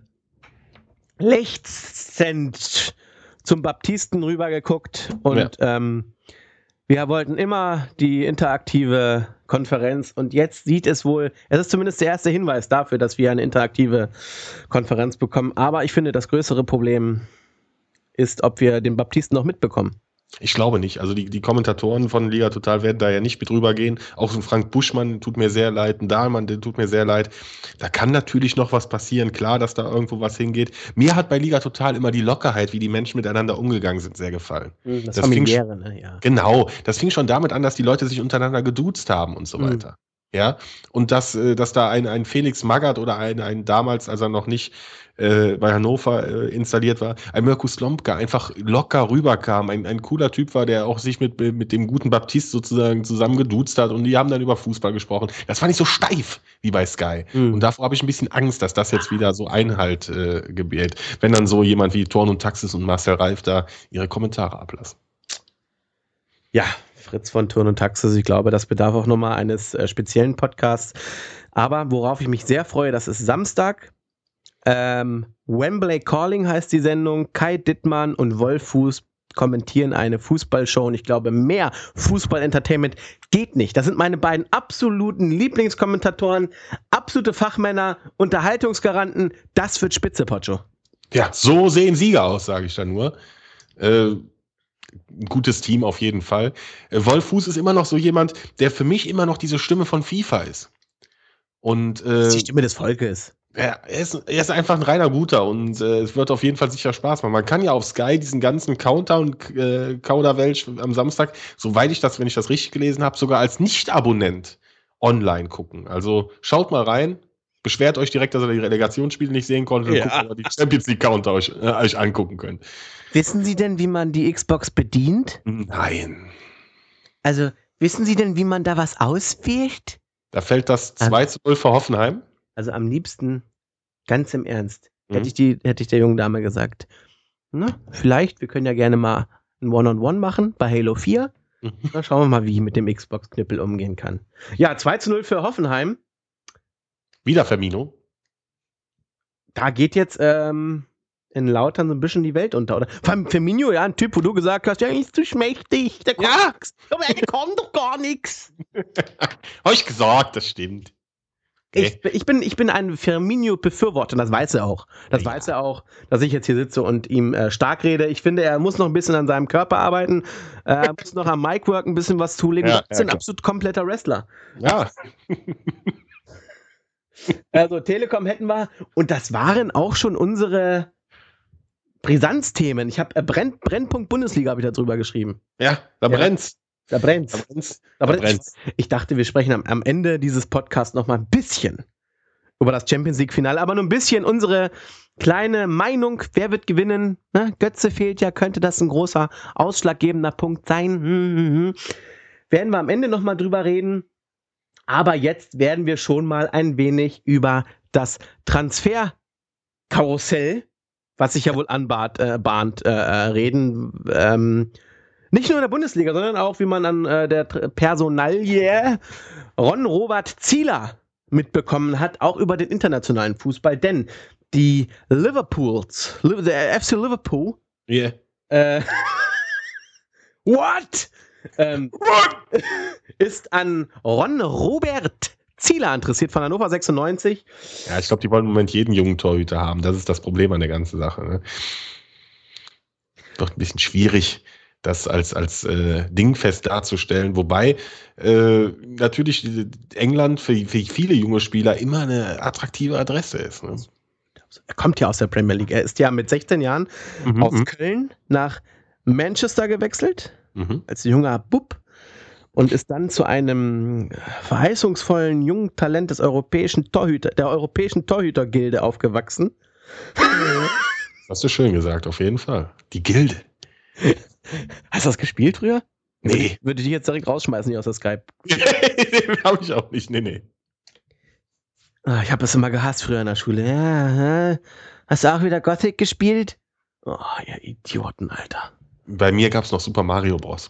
lechzend zum Baptisten rübergeguckt und ja. ähm, wir wollten immer die interaktive Konferenz und jetzt sieht es wohl, es ist zumindest der erste Hinweis dafür, dass wir eine interaktive Konferenz bekommen, aber ich finde, das größere Problem ist, ob wir den Baptisten noch mitbekommen. Ich glaube nicht. Also die, die Kommentatoren von Liga Total werden da ja nicht mit rübergehen. Auch so ein Frank Buschmann tut mir sehr leid, ein Dahlmann, der tut mir sehr leid. Da kann natürlich noch was passieren. Klar, dass da irgendwo was hingeht. Mir hat bei Liga Total immer die Lockerheit, wie die Menschen miteinander umgegangen sind, sehr gefallen. Das, das Familiäre, fing, ne? Ja. Genau. Das fing schon damit an, dass die Leute sich untereinander geduzt haben und so weiter. Mhm. Ja, und dass, dass da ein, ein Felix Magath oder ein, ein damals, als er noch nicht äh, bei Hannover äh, installiert war, ein Mirko Slomka einfach locker rüberkam, ein, ein cooler Typ war, der auch sich mit, mit dem guten Baptist sozusagen zusammen geduzt hat und die haben dann über Fußball gesprochen. Das war nicht so steif wie bei Sky. Mhm. Und davor habe ich ein bisschen Angst, dass das jetzt wieder so Einhalt äh, gebiert, wenn dann so jemand wie Thorn und Taxis und Marcel Reif da ihre Kommentare ablassen. Ja, Fritz von Thurn und Taxis, ich glaube, das bedarf auch nochmal eines äh, speziellen Podcasts. Aber worauf ich mich sehr freue, das ist Samstag. Ähm, Wembley Calling heißt die Sendung. Kai Dittmann und Wolf Fuß kommentieren eine Fußballshow. Und ich glaube, mehr Fußball-Entertainment geht nicht. Das sind meine beiden absoluten Lieblingskommentatoren, absolute Fachmänner, Unterhaltungsgaranten. Das wird spitze, Pocho. Ja, so sehen Sieger aus, sage ich da nur. Äh, Ein gutes Team auf jeden Fall. Wolf Fuß ist immer noch so jemand, der für mich immer noch diese Stimme von FIFA ist. Und äh, das ist die Stimme des Volkes. Er ist, er ist einfach ein reiner Guter und äh, es wird auf jeden Fall sicher Spaß machen. Man kann ja auf Sky diesen ganzen Counter und äh, Kauderwelsch am Samstag, soweit ich das, wenn ich das richtig gelesen habe, sogar als Nicht-Abonnent online gucken. Also schaut mal rein. Beschwert euch direkt, dass ihr die Relegationsspiele nicht sehen konntet und ja. guckt, ob ihr die Champions League Counter euch, äh, euch angucken könnt. Wissen Sie denn, wie man die Xbox bedient? Nein. Also, wissen Sie denn, wie man da was auswählt? Da fällt das zwei zu null für Hoffenheim. Also am liebsten, ganz im Ernst, Mhm. hätte ich die, hätte ich der jungen Dame gesagt. Na, vielleicht, wir können ja gerne mal ein One-on-One machen bei Halo vier. Mhm. Dann schauen wir mal, wie ich mit dem Xbox-Knüppel umgehen kann. Ja, zwei zu null für Hoffenheim. Wieder Firmino. Da geht jetzt ähm, in Lautern so ein bisschen die Welt unter, oder? Vor allem Firmino, ja, ein Typ, wo du gesagt hast, ja, ist zu schmächtig, der kann Ja. nix. Aber der kann doch gar nichts. Hab ich gesagt, das stimmt. Okay. Ich, ich, bin, ich bin ein Firmino-Befürworter, das weiß er auch. Das Ja. weiß er auch, dass ich jetzt hier sitze und ihm äh, stark rede. Ich finde, er muss noch ein bisschen an seinem Körper arbeiten, äh, er muss noch am Micwork ein bisschen was zulegen. Ja, Das ist ja, ein absolut kompletter Wrestler. Ja. Also Telekom hätten wir, und das waren auch schon unsere Brisanzthemen. Ich habe äh, Brenn, Brennpunkt Bundesliga habe ich da drüber geschrieben. Ja, da Ja. brennt's. Da brennt's. Da brennt's. Da Da brennt's. brennt's. Ich dachte, wir sprechen am, am Ende dieses Podcasts noch mal ein bisschen über das Champions League-Finale, aber nur ein bisschen unsere kleine Meinung, wer wird gewinnen? Ne? Götze fehlt ja, könnte das ein großer ausschlaggebender Punkt sein? Hm, hm, hm. Werden wir am Ende noch mal drüber reden. Aber jetzt werden wir schon mal ein wenig über das Transferkarussell, was sich ja wohl anbahnt, äh, bahnt, äh, reden. Ähm, nicht nur in der Bundesliga, sondern auch, wie man an äh, der Personalie Ron-Robert Zieler mitbekommen hat, auch über den internationalen Fußball. Denn die Liverpools, der F C Liverpool, Yeah. äh, what? Ähm, What? ist an Ron-Robert Zieler interessiert von Hannover sechsundneunzig. Ja, ich glaube, die wollen im Moment jeden jungen Torhüter haben. Das ist das Problem an der ganzen Sache. Ne? Doch ein bisschen schwierig, das als, als äh, dingfest darzustellen. Wobei äh, natürlich England für, für viele junge Spieler immer eine attraktive Adresse ist. Ne? Er kommt ja aus der Premier League. Er ist ja mit sechzehn Jahren Mhm, aus mhm. Köln nach Manchester gewechselt, Mhm. als junger Bub, und ist dann zu einem verheißungsvollen jungen Talent des europäischen Torhüter, der europäischen Torhütergilde aufgewachsen. Hast du schön gesagt, auf jeden Fall. Die Gilde. Hast du das gespielt früher? Nee. Würde ich, würde ich dich jetzt direkt rausschmeißen hier aus der Skype. Habe ich auch nicht. Nee, nee. Ah, ich habe es immer gehasst früher in der Schule. Ja, hä? Hast du auch wieder Gothic gespielt? Oh, ihr Idioten, Alter. Bei mir gab es noch Super Mario Bros.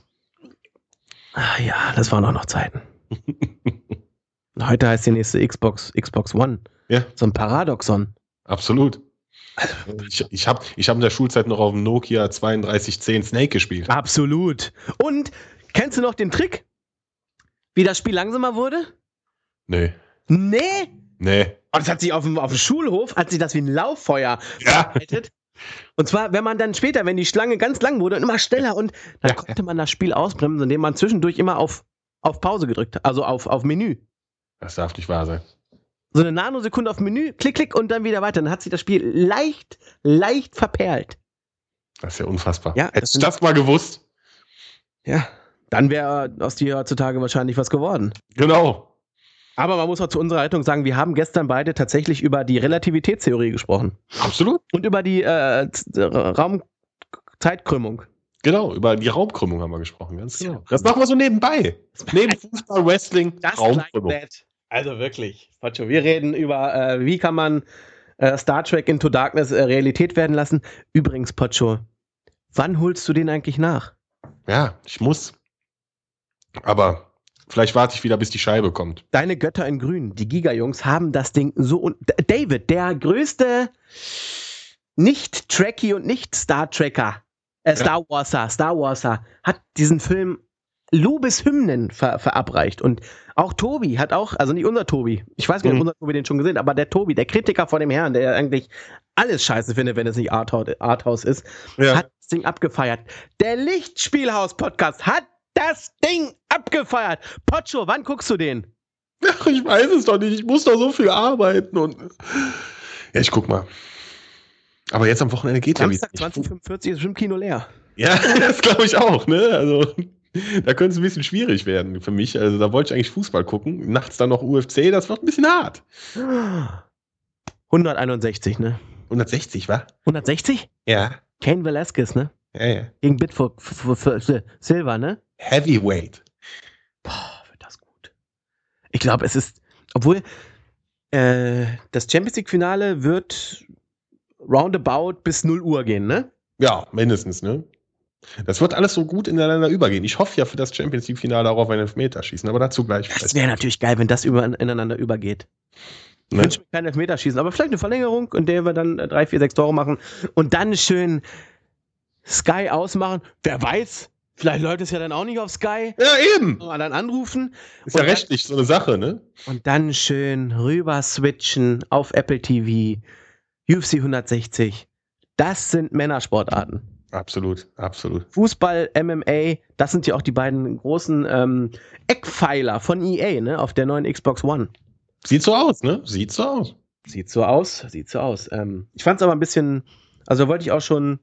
Ah, ja, das waren auch noch Zeiten. Heute heißt die nächste Xbox Xbox One. Ja, So ein Paradoxon. absolut. Ich, ich habe ich hab in der Schulzeit noch auf dem Nokia zweiunddreißig zehn Snake gespielt. Absolut. Und kennst du noch den Trick? Wie das Spiel langsamer wurde? Nee. Nee. Nee. Und das hat sich auf dem, auf dem Schulhof, hat sich das wie ein Lauffeuer Ja. verbreitet. Und zwar, wenn man dann später, wenn die Schlange ganz lang wurde und immer schneller, und dann Ja. konnte man das Spiel ausbremsen, indem man zwischendurch immer auf, auf Pause gedrückt hat, also auf, auf Menü. Das darf nicht wahr sein. So eine Nanosekunde auf Menü, klick, klick und dann wieder weiter. Dann hat sich das Spiel leicht, leicht verperlt. Das ist ja unfassbar. Ja, das Hättest du sind- das mal gewusst? Ja, dann wäre aus dir heutzutage wahrscheinlich was geworden. Genau. Aber man muss auch zu unserer Rettung sagen, wir haben gestern beide tatsächlich über die Relativitätstheorie gesprochen. Absolut. Und über die äh, Z- Raumzeitkrümmung. Genau, über die Raumkrümmung haben wir gesprochen, ganz genau. Das machen wir so nebenbei. Neben Fußball, Wrestling, Raumkrümmung. Also wirklich. Pacho, wir reden über, äh, wie kann man äh, Star Trek Into Darkness äh, Realität werden lassen. Übrigens, Pacho, wann holst du den eigentlich nach? Ja, ich muss. Aber vielleicht warte ich wieder, bis die Scheibe kommt. Deine Götter in Grün, die Giga-Jungs, haben das Ding so... Und David, der größte Nicht-Trekkie und Nicht-Star-Trekker, äh, Star Warser, Star Warser, hat diesen Film Lobeshymnen ver verabreicht. Und auch Tobi hat auch, also nicht unser Tobi, ich weiß gar nicht, Mhm. ob unser Tobi den schon gesehen hat, aber der Tobi, der Kritiker von dem Herrn, der eigentlich alles scheiße findet, wenn es nicht Arthouse, Arthouse ist, Ja. hat das Ding abgefeiert. Der Lichtspielhaus-Podcast hat das Ding abgefeiert. Pocho, wann guckst du den? Ach, ich weiß es doch nicht. Ich muss doch so viel arbeiten. Und ja, ich guck mal. Aber jetzt am Wochenende geht Samstag ja wieder. zwanzig fünfundvierzig ist bestimmt Kino leer. Ja, das glaube ich auch. Ne? Also da könnte es ein bisschen schwierig werden für mich. Also da wollte ich eigentlich Fußball gucken. Nachts dann noch U F C. Das wird ein bisschen hart. hunderteinundsechzig, ne? hundertsechzig, wa? hundertsechzig? Ja. Cain Velasquez, ne? Ja, ja. Gegen Bitford Silva, ne? Heavyweight. Boah, wird das gut. Ich glaube, es ist, obwohl äh, das Champions League-Finale wird roundabout bis null Uhr gehen, ne? Ja, mindestens, ne? Das wird alles so gut ineinander übergehen. Ich hoffe ja für das Champions League-Finale auch auf ein Elfmeterschießen, aber dazu gleich. Das wäre natürlich geil, wenn das über, ineinander übergeht. Ich Ne? wünsche mir kein Elfmeterschießen, aber vielleicht eine Verlängerung, in der wir dann äh, drei, vier, sechs Tore machen und dann schön Sky ausmachen. Wer weiß, vielleicht läuft es ja dann auch nicht auf Sky. Ja, eben. Mal dann anrufen Ist ja Und dann- rechtlich so eine Sache, ne? und dann schön rüber switchen auf Apple T V, U F C hundertsechzig. Das sind Männersportarten. Absolut, absolut. Fußball, M M A, das sind ja auch die beiden großen ähm, Eckpfeiler von E A, ne, auf der neuen Xbox One. Sieht so aus, ne? Sieht so aus. Sieht so aus, sieht so aus. Ähm, ich fand es aber ein bisschen, also da wollte ich auch schon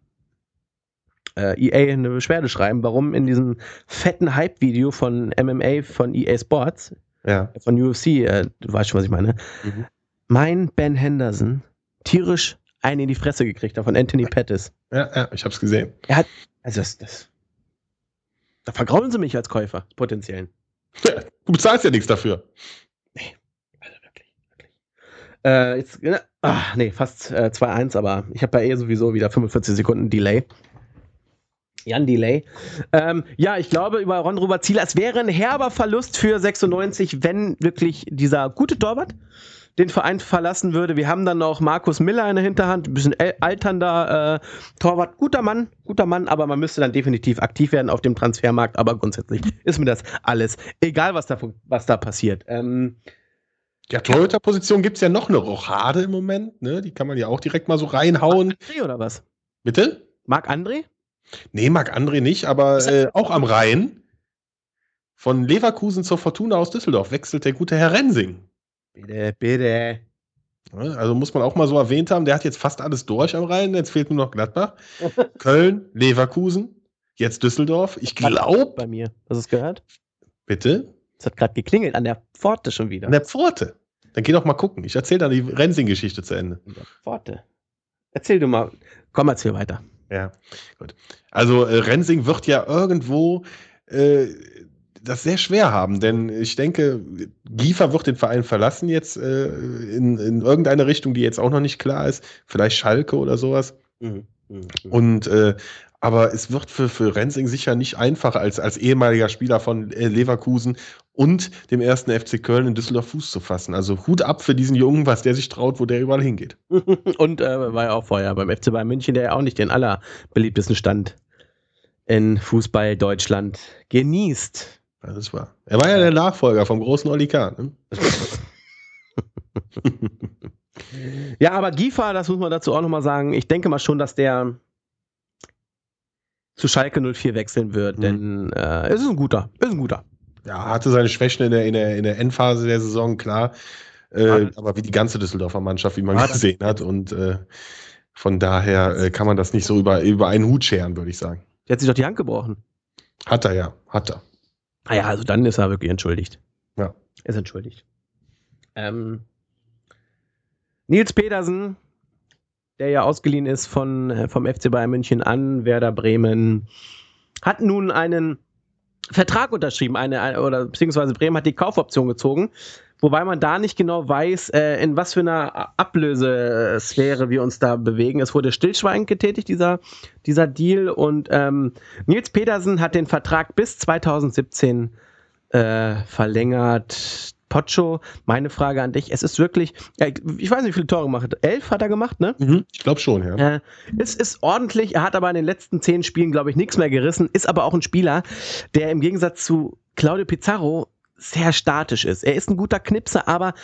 äh, E A eine Beschwerde schreiben, warum in diesem fetten Hype-Video von M M A von E A Sports, Ja. von U F C, äh, du weißt schon, was ich meine, Mhm. mein Ben Henderson tierisch einen in die Fresse gekriegt hat von Anthony Pettis. Ja, ja, ich hab's gesehen. Er hat, also das, das da vergraulen sie mich als Käufer, potenziellen. Ja, du bezahlst ja nichts dafür. Äh, jetzt, ach, nee, fast äh, zwei eins, aber ich habe ja eh sowieso wieder fünfundvierzig Sekunden Delay. Jan Delay. Ähm, ja, ich glaube über Ron Robert Zieler, es wäre ein herber Verlust für sechsundneunzig, wenn wirklich dieser gute Torwart den Verein verlassen würde. Wir haben dann noch Markus Miller in der Hinterhand, ein bisschen alternder äh, Torwart. Guter Mann, guter Mann, aber man müsste dann definitiv aktiv werden auf dem Transfermarkt. Aber grundsätzlich ist mir das alles egal, was da, was da passiert. Ähm, Ja, Torhüter-Position gibt es ja noch eine Rochade im Moment, ne? Die kann man ja auch direkt mal so reinhauen. Marc-André oder was? Bitte? Marc-André? Nee, Marc-André nicht, aber äh, auch am Rhein. Von Leverkusen zur Fortuna aus Düsseldorf wechselt der gute Herr Rensing. Bitte, bitte. Also muss man auch mal so erwähnt haben, der hat jetzt fast alles durch am Rhein, jetzt fehlt nur noch Gladbach. Köln, Leverkusen, jetzt Düsseldorf. Ich glaube. Bei mir. Hast du es gehört? Bitte? Es hat gerade geklingelt an der Pforte schon wieder. An der Pforte? Dann geh doch mal gucken. Ich erzähle dann die Rensing-Geschichte zu Ende. An der Pforte. Erzähl du mal. Komm, erzähl weiter. Ja, gut. Also äh, Rensing wird ja irgendwo äh, das sehr schwer haben, denn ich denke, Giefer wird den Verein verlassen jetzt äh, in, in irgendeine Richtung, die jetzt auch noch nicht klar ist. Vielleicht Schalke oder sowas. Mhm. Mhm. Und äh, aber es wird für, für Rensing sicher nicht einfacher, als, als ehemaliger Spieler von äh, Leverkusen und dem ersten F C Köln in Düsseldorf Fuß zu fassen. Also Hut ab für diesen Jungen, was der sich traut, wo der überall hingeht. Und äh, war ja auch vorher beim F C Bayern München, der ja auch nicht den allerbeliebtesten Stand in Fußball Deutschland genießt. Das ist wahr. Er war ja der Nachfolger vom großen Oli Kahn. Ne? Ja, aber Giefer, das muss man dazu auch nochmal sagen, ich denke mal schon, dass der zu Schalke null vier wechseln wird, mhm. denn äh, es ist ein guter, ist ein guter. Ja, hatte seine Schwächen in der, in der, in der Endphase der Saison, klar. Äh, aber wie die ganze Düsseldorfer Mannschaft, wie man ja, gesehen hat. Und äh, von daher äh, kann man das nicht so über, über einen Hut scheren, würde ich sagen. Der hat sich doch die Hand gebrochen. Hat er, ja. Hat er. Naja, also dann ist er wirklich entschuldigt. Ja. Er ist entschuldigt. Ähm, Nils Pedersen, der ja ausgeliehen ist von, vom F C Bayern München an Werder Bremen, hat nun einen Vertrag unterschrieben, eine, eine, oder beziehungsweise Bremen hat die Kaufoption gezogen, wobei man da nicht genau weiß, äh, in was für einer Ablösesphäre wir uns da bewegen. Es wurde stillschweigend getätigt, dieser, dieser Deal, und ähm, Nils Pedersen hat den Vertrag bis zweitausendsiebzehn äh, verlängert. Pocho, meine Frage an dich, es ist wirklich, ja, ich weiß nicht, wie viele Tore gemacht hat, elf hat er gemacht, ne? Mhm, ich glaube schon, ja. Äh, es ist ordentlich, er hat aber in den letzten zehn Spielen, glaube ich, nichts mehr gerissen, ist aber auch ein Spieler, der im Gegensatz zu Claudio Pizarro sehr statisch ist. Er ist ein guter Knipser, aber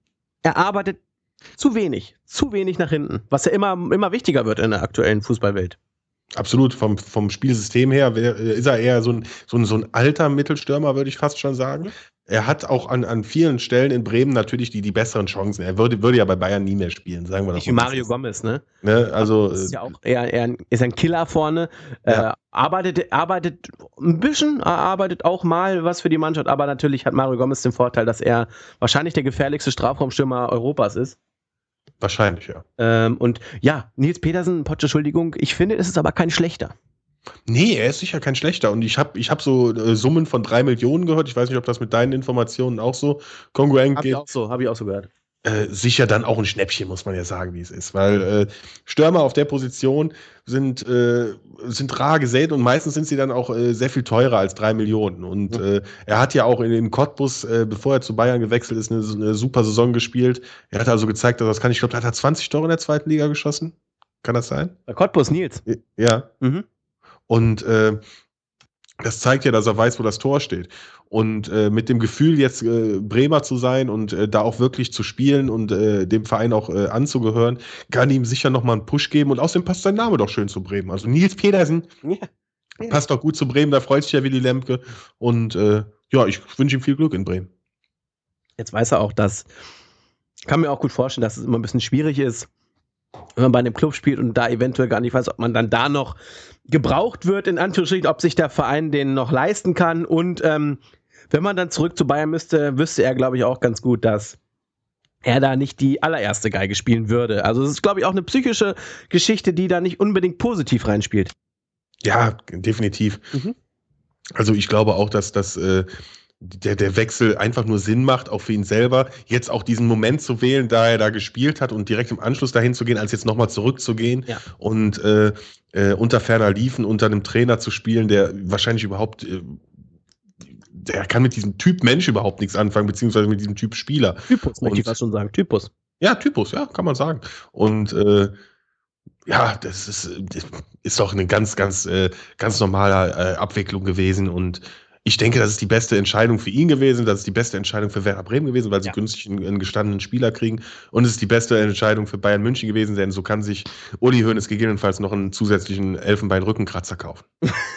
er arbeitet zu wenig, zu wenig nach hinten, was ja immer, immer wichtiger wird in der aktuellen Fußballwelt. Absolut, vom, vom Spielsystem her ist er eher so ein, so ein, so ein alter Mittelstürmer, würde ich fast schon sagen. Er hat auch an, an vielen Stellen in Bremen natürlich die, die besseren Chancen. Er würde, würde ja bei Bayern nie mehr spielen, sagen wir das mal. Wie Mario Gomez, ne? ne? Also, ist ja auch eher, eher ist ein Killer vorne. Ja. Äh, arbeitet, arbeitet ein bisschen, arbeitet auch mal was für die Mannschaft, aber natürlich hat Mario Gomez den Vorteil, dass er wahrscheinlich der gefährlichste Strafraumstürmer Europas ist. Wahrscheinlich, ja. Ähm, und ja, Nils Pedersen, Potsche, Entschuldigung, ich finde, es ist aber kein schlechter. Nee, er ist sicher kein schlechter. Und ich habe ich hab so äh, Summen von drei Millionen gehört. Ich weiß nicht, ob das mit deinen Informationen auch so kongruent hab geht. Ich auch so, habe ich auch so gehört. Äh, sicher dann auch ein Schnäppchen, muss man ja sagen, wie es ist. Weil äh, Stürmer auf der Position sind, äh, sind rar gesät und meistens sind sie dann auch äh, sehr viel teurer als drei Millionen. Und äh, er hat ja auch in den Cottbus, äh, bevor er zu Bayern gewechselt ist, eine, eine super Saison gespielt. Er hat also gezeigt, dass das kann. Ich glaube, er hat zwanzig Tore in der zweiten Liga geschossen. Kann das sein? Bei Cottbus, Nils. Ja. Mhm. Und äh, das zeigt ja, dass er weiß, wo das Tor steht. Und äh, mit dem Gefühl, jetzt äh, Bremer zu sein und äh, da auch wirklich zu spielen und äh, dem Verein auch äh, anzugehören, kann ihm sicher nochmal einen Push geben. Und außerdem passt sein Name doch schön zu Bremen. Also Nils Pedersen ja. Ja. passt doch gut zu Bremen, da freut sich ja Willy Lemke. Und äh, ja, ich wünsche ihm viel Glück in Bremen. Jetzt weiß er auch, dass, kann mir auch gut vorstellen, dass es immer ein bisschen schwierig ist, wenn man bei einem Club spielt und da eventuell gar nicht weiß, ob man dann da noch gebraucht wird, in Anführungsstrichen, ob sich der Verein den noch leisten kann. Und ähm, wenn man dann zurück zu Bayern müsste, wüsste er, glaube ich, auch ganz gut, dass er da nicht die allererste Geige spielen würde. Also es ist, glaube ich, auch eine psychische Geschichte, die da nicht unbedingt positiv reinspielt. Ja, definitiv. Mhm. Also ich glaube auch, dass das äh, der, der Wechsel einfach nur Sinn macht, auch für ihn selber, jetzt auch diesen Moment zu wählen, da er da gespielt hat und direkt im Anschluss dahin zu gehen, als jetzt nochmal zurückzugehen Ja. und äh, äh, unter ferner Liefen, unter einem Trainer zu spielen, der wahrscheinlich überhaupt, äh, der kann mit diesem Typ Mensch überhaupt nichts anfangen, beziehungsweise mit diesem Typ Spieler. Typus, möchte ich Und- fast schon sagen. Typus. Ja, Typus, ja, kann man sagen. Und äh, ja, das ist, das ist doch eine ganz, ganz, äh, ganz normale äh, Abwicklung gewesen. Und ich denke, das ist die beste Entscheidung für ihn gewesen. Das ist die beste Entscheidung für Werder Bremen gewesen, weil sie Ja. günstig einen, einen gestandenen Spieler kriegen. Und es ist die beste Entscheidung für Bayern München gewesen, denn so kann sich Uli Hoeneß gegebenenfalls noch einen zusätzlichen Elfenbein-Rückenkratzer kaufen.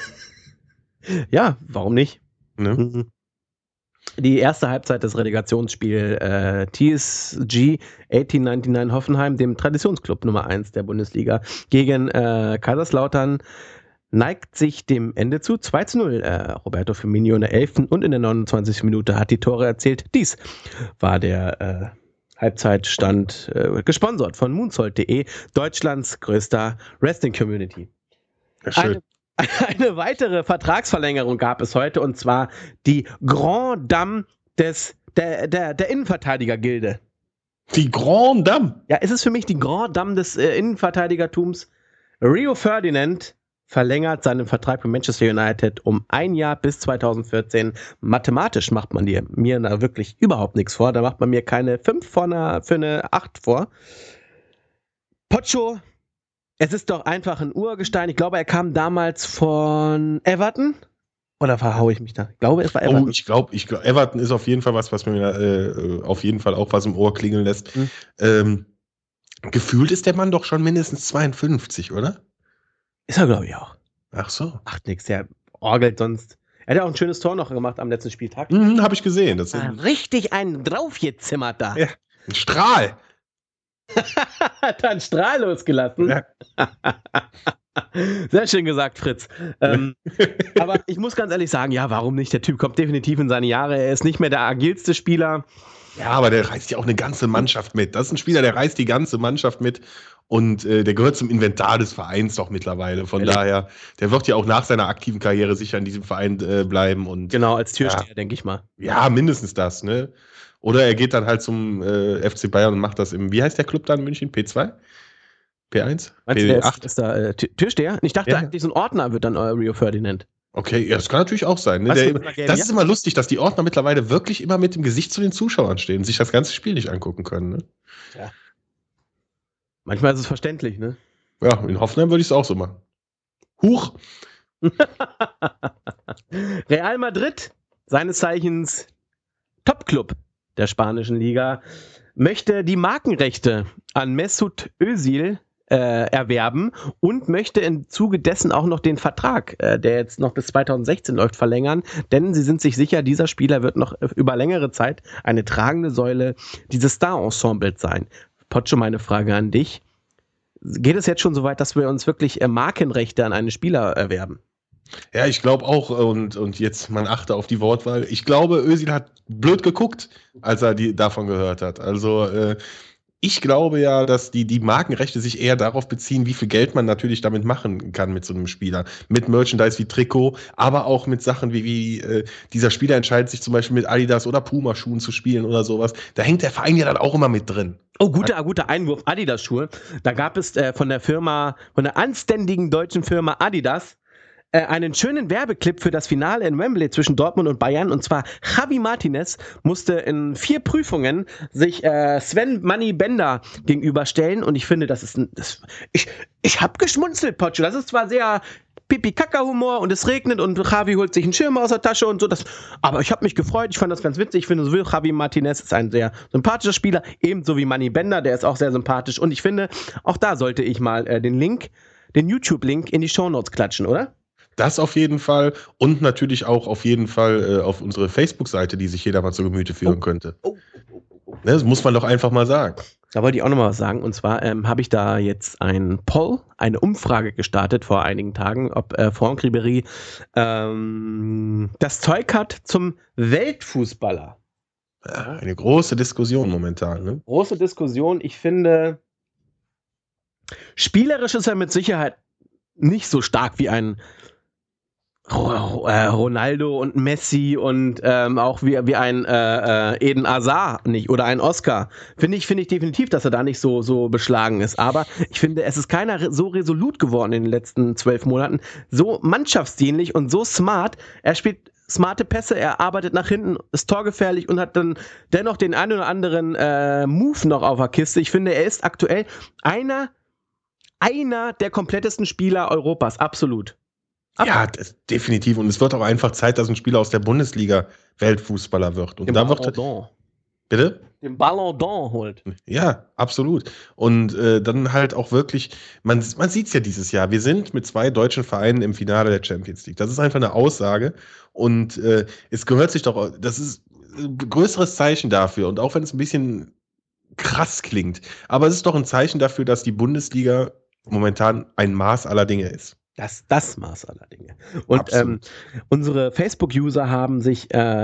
Ja, warum nicht? Ne? Mhm. Die erste Halbzeit des Relegationsspiels äh, T S G achtzehnhundertneunundneunzig Hoffenheim, dem Traditionsclub Nummer eins der Bundesliga, gegen äh, Kaiserslautern neigt sich dem Ende zu. zwei zu null. Äh, Roberto Firmino in der elften und in der neunundzwanzigsten Minute hat die Tore erzielt. Dies war der äh, Halbzeitstand, äh, gesponsert von moonsault punkt de, Deutschlands größter Wrestling-Community. Ja, schön. Eine, eine weitere Vertragsverlängerung gab es heute, und zwar die Grand Dame des, der, der, der Innenverteidiger-Gilde. Die Grand Dame. Ja, es ist für mich die Grand Dame des äh, Innenverteidigertums. Rio Ferdinand verlängert seinen Vertrag für Manchester United um ein Jahr bis zweitausendvierzehn. Mathematisch macht man dir, mir da wirklich überhaupt nichts vor. Da macht man mir keine fünf vor einer, für eine acht vor. Pocho, es ist doch einfach ein Urgestein. Ich glaube, er kam damals von Everton. Oder verhaue ich mich da? Ich glaube, es war Everton. Oh, ich glaube, ich glaub, Everton ist auf jeden Fall was, was mir äh, auf jeden Fall auch was im Ohr klingeln lässt. Hm. Ähm, gefühlt ist der Mann doch schon mindestens zweiundfünfzig, oder? Ist er, glaube ich, auch. Ach so. Macht nix, der orgelt sonst. Er hat ja auch ein schönes Tor noch gemacht am letzten Spieltag. Mhm, habe ich gesehen. Das ist Ah, ein, richtig einen draufgezimmert da. Ja. ein Strahl. Hat einen Strahl losgelassen. Ja. Sehr schön gesagt, Fritz. Ähm, aber ich muss ganz ehrlich sagen, ja, warum nicht? Der Typ kommt definitiv in seine Jahre. Er ist nicht mehr der agilste Spieler. Ja, aber der reißt ja auch eine ganze Mannschaft mit. Das ist ein Spieler, der reißt die ganze Mannschaft mit. Und äh, der gehört zum Inventar des Vereins doch mittlerweile. Von Ehrlich? daher, der wird ja auch nach seiner aktiven Karriere sicher in diesem Verein äh, bleiben. Und Genau, als Türsteher, denke ich mal. ja, mindestens das, ne? Oder er geht dann halt zum äh, F C Bayern und macht das im, wie heißt der Club dann in München? P zwei? P eins? Meinst du, P der acht? ist, ist da äh, Tür- Türsteher? Ich dachte Ja. eigentlich, so ein Ordner wird dann euer Rio Ferdinand. Okay, ja, das kann natürlich auch sein. Ne? Was Der, für eine gelbe das ist Jacke? immer lustig, dass die Ordner mittlerweile wirklich immer mit dem Gesicht zu den Zuschauern stehen und sich das ganze Spiel nicht angucken können. Ne? Manchmal ist es verständlich, ne? Ja, in Hoffenheim würde ich es auch so machen. Huch! Real Madrid, seines Zeichens Topclub der spanischen Liga, möchte die Markenrechte an Mesut Özil äh, erwerben und möchte im Zuge dessen auch noch den Vertrag, äh, der jetzt noch bis zweitausendsechzehn läuft, verlängern, denn sie sind sich sicher, dieser Spieler wird noch über längere Zeit eine tragende Säule dieses Star-Ensembles sein. Pocho, meine Frage an dich. Geht es jetzt schon so weit, dass wir uns wirklich äh, Markenrechte an einen Spieler erwerben? Ja, ich glaube auch, und, und jetzt man achte auf die Wortwahl. Ich glaube, Özil hat blöd geguckt, als er die davon gehört hat. Also äh, ich glaube ja, dass die, die Markenrechte sich eher darauf beziehen, wie viel Geld man natürlich damit machen kann mit so einem Spieler. Mit Merchandise wie Trikot, aber auch mit Sachen wie, wie äh, dieser Spieler entscheidet sich zum Beispiel mit Adidas oder Puma-Schuhen zu spielen oder sowas. Da hängt der Verein ja dann auch immer mit drin. Oh, guter, guter Einwurf, Adidas-Schuhe. Da gab es äh, von der Firma, von der anständigen deutschen Firma Adidas, äh, einen schönen Werbeclip für das Finale in Wembley zwischen Dortmund und Bayern. Und zwar Javi Martinez musste in vier Prüfungen sich äh, Sven Manni Bender gegenüberstellen. Und ich finde, das ist ein, das, ich, ich hab geschmunzelt, Pocho. Das ist zwar sehr Pipi-Kaka-Humor und es regnet und Javi holt sich einen Schirm aus der Tasche und so. Das, aber ich habe mich gefreut, ich fand das ganz witzig. Ich finde, so Javi Martinez ist ein sehr sympathischer Spieler, ebenso wie Manni Bender, der ist auch sehr sympathisch. Und ich finde, auch da sollte ich mal äh, den Link, den YouTube-Link in die Shownotes klatschen, oder? Das auf jeden Fall und natürlich auch auf jeden Fall äh, auf unsere Facebook-Seite, die sich jeder mal zu Gemüte führen Oh. könnte. Oh, oh, oh, oh. Ne, das muss man doch einfach mal sagen. Da wollte ich auch noch mal was sagen. Und zwar ähm, habe ich da jetzt ein Poll, eine Umfrage gestartet vor einigen Tagen, ob äh, Franck Ribéry ähm, das Zeug hat zum Weltfußballer. Ja, eine große Diskussion momentan. Ne? Große Diskussion. Ich finde, spielerisch ist er mit Sicherheit nicht so stark wie ein Ronaldo und Messi und ähm, auch wie, wie ein äh, äh, Eden Hazard nicht oder ein Oscar. Finde ich, finde ich definitiv, dass er da nicht so, so beschlagen ist. Aber ich finde, es ist keiner so resolut geworden in den letzten zwölf Monaten. So mannschaftsdienlich und so smart. Er spielt smarte Pässe, er arbeitet nach hinten, ist torgefährlich und hat dann dennoch den einen oder anderen äh, Move noch auf der Kiste. Ich finde, er ist aktuell einer, einer der komplettesten Spieler Europas. Absolut. Ja, das, definitiv. Und es wird auch einfach Zeit, dass ein Spieler aus der Bundesliga Weltfußballer wird. Und Den da Ballon wird. d'Or. Bitte? Den Ballon d'Or holt. Ja, absolut. Und äh, dann halt auch wirklich, man, man sieht es ja dieses Jahr, wir sind mit zwei deutschen Vereinen im Finale der Champions League. Das ist einfach eine Aussage. Und äh, es gehört sich doch, das ist ein größeres Zeichen dafür. Und auch wenn es ein bisschen krass klingt, aber es ist doch ein Zeichen dafür, dass die Bundesliga momentan ein Maß aller Dinge ist. Das, das Maß aller Dinge. Und ähm, unsere Facebook-User haben sich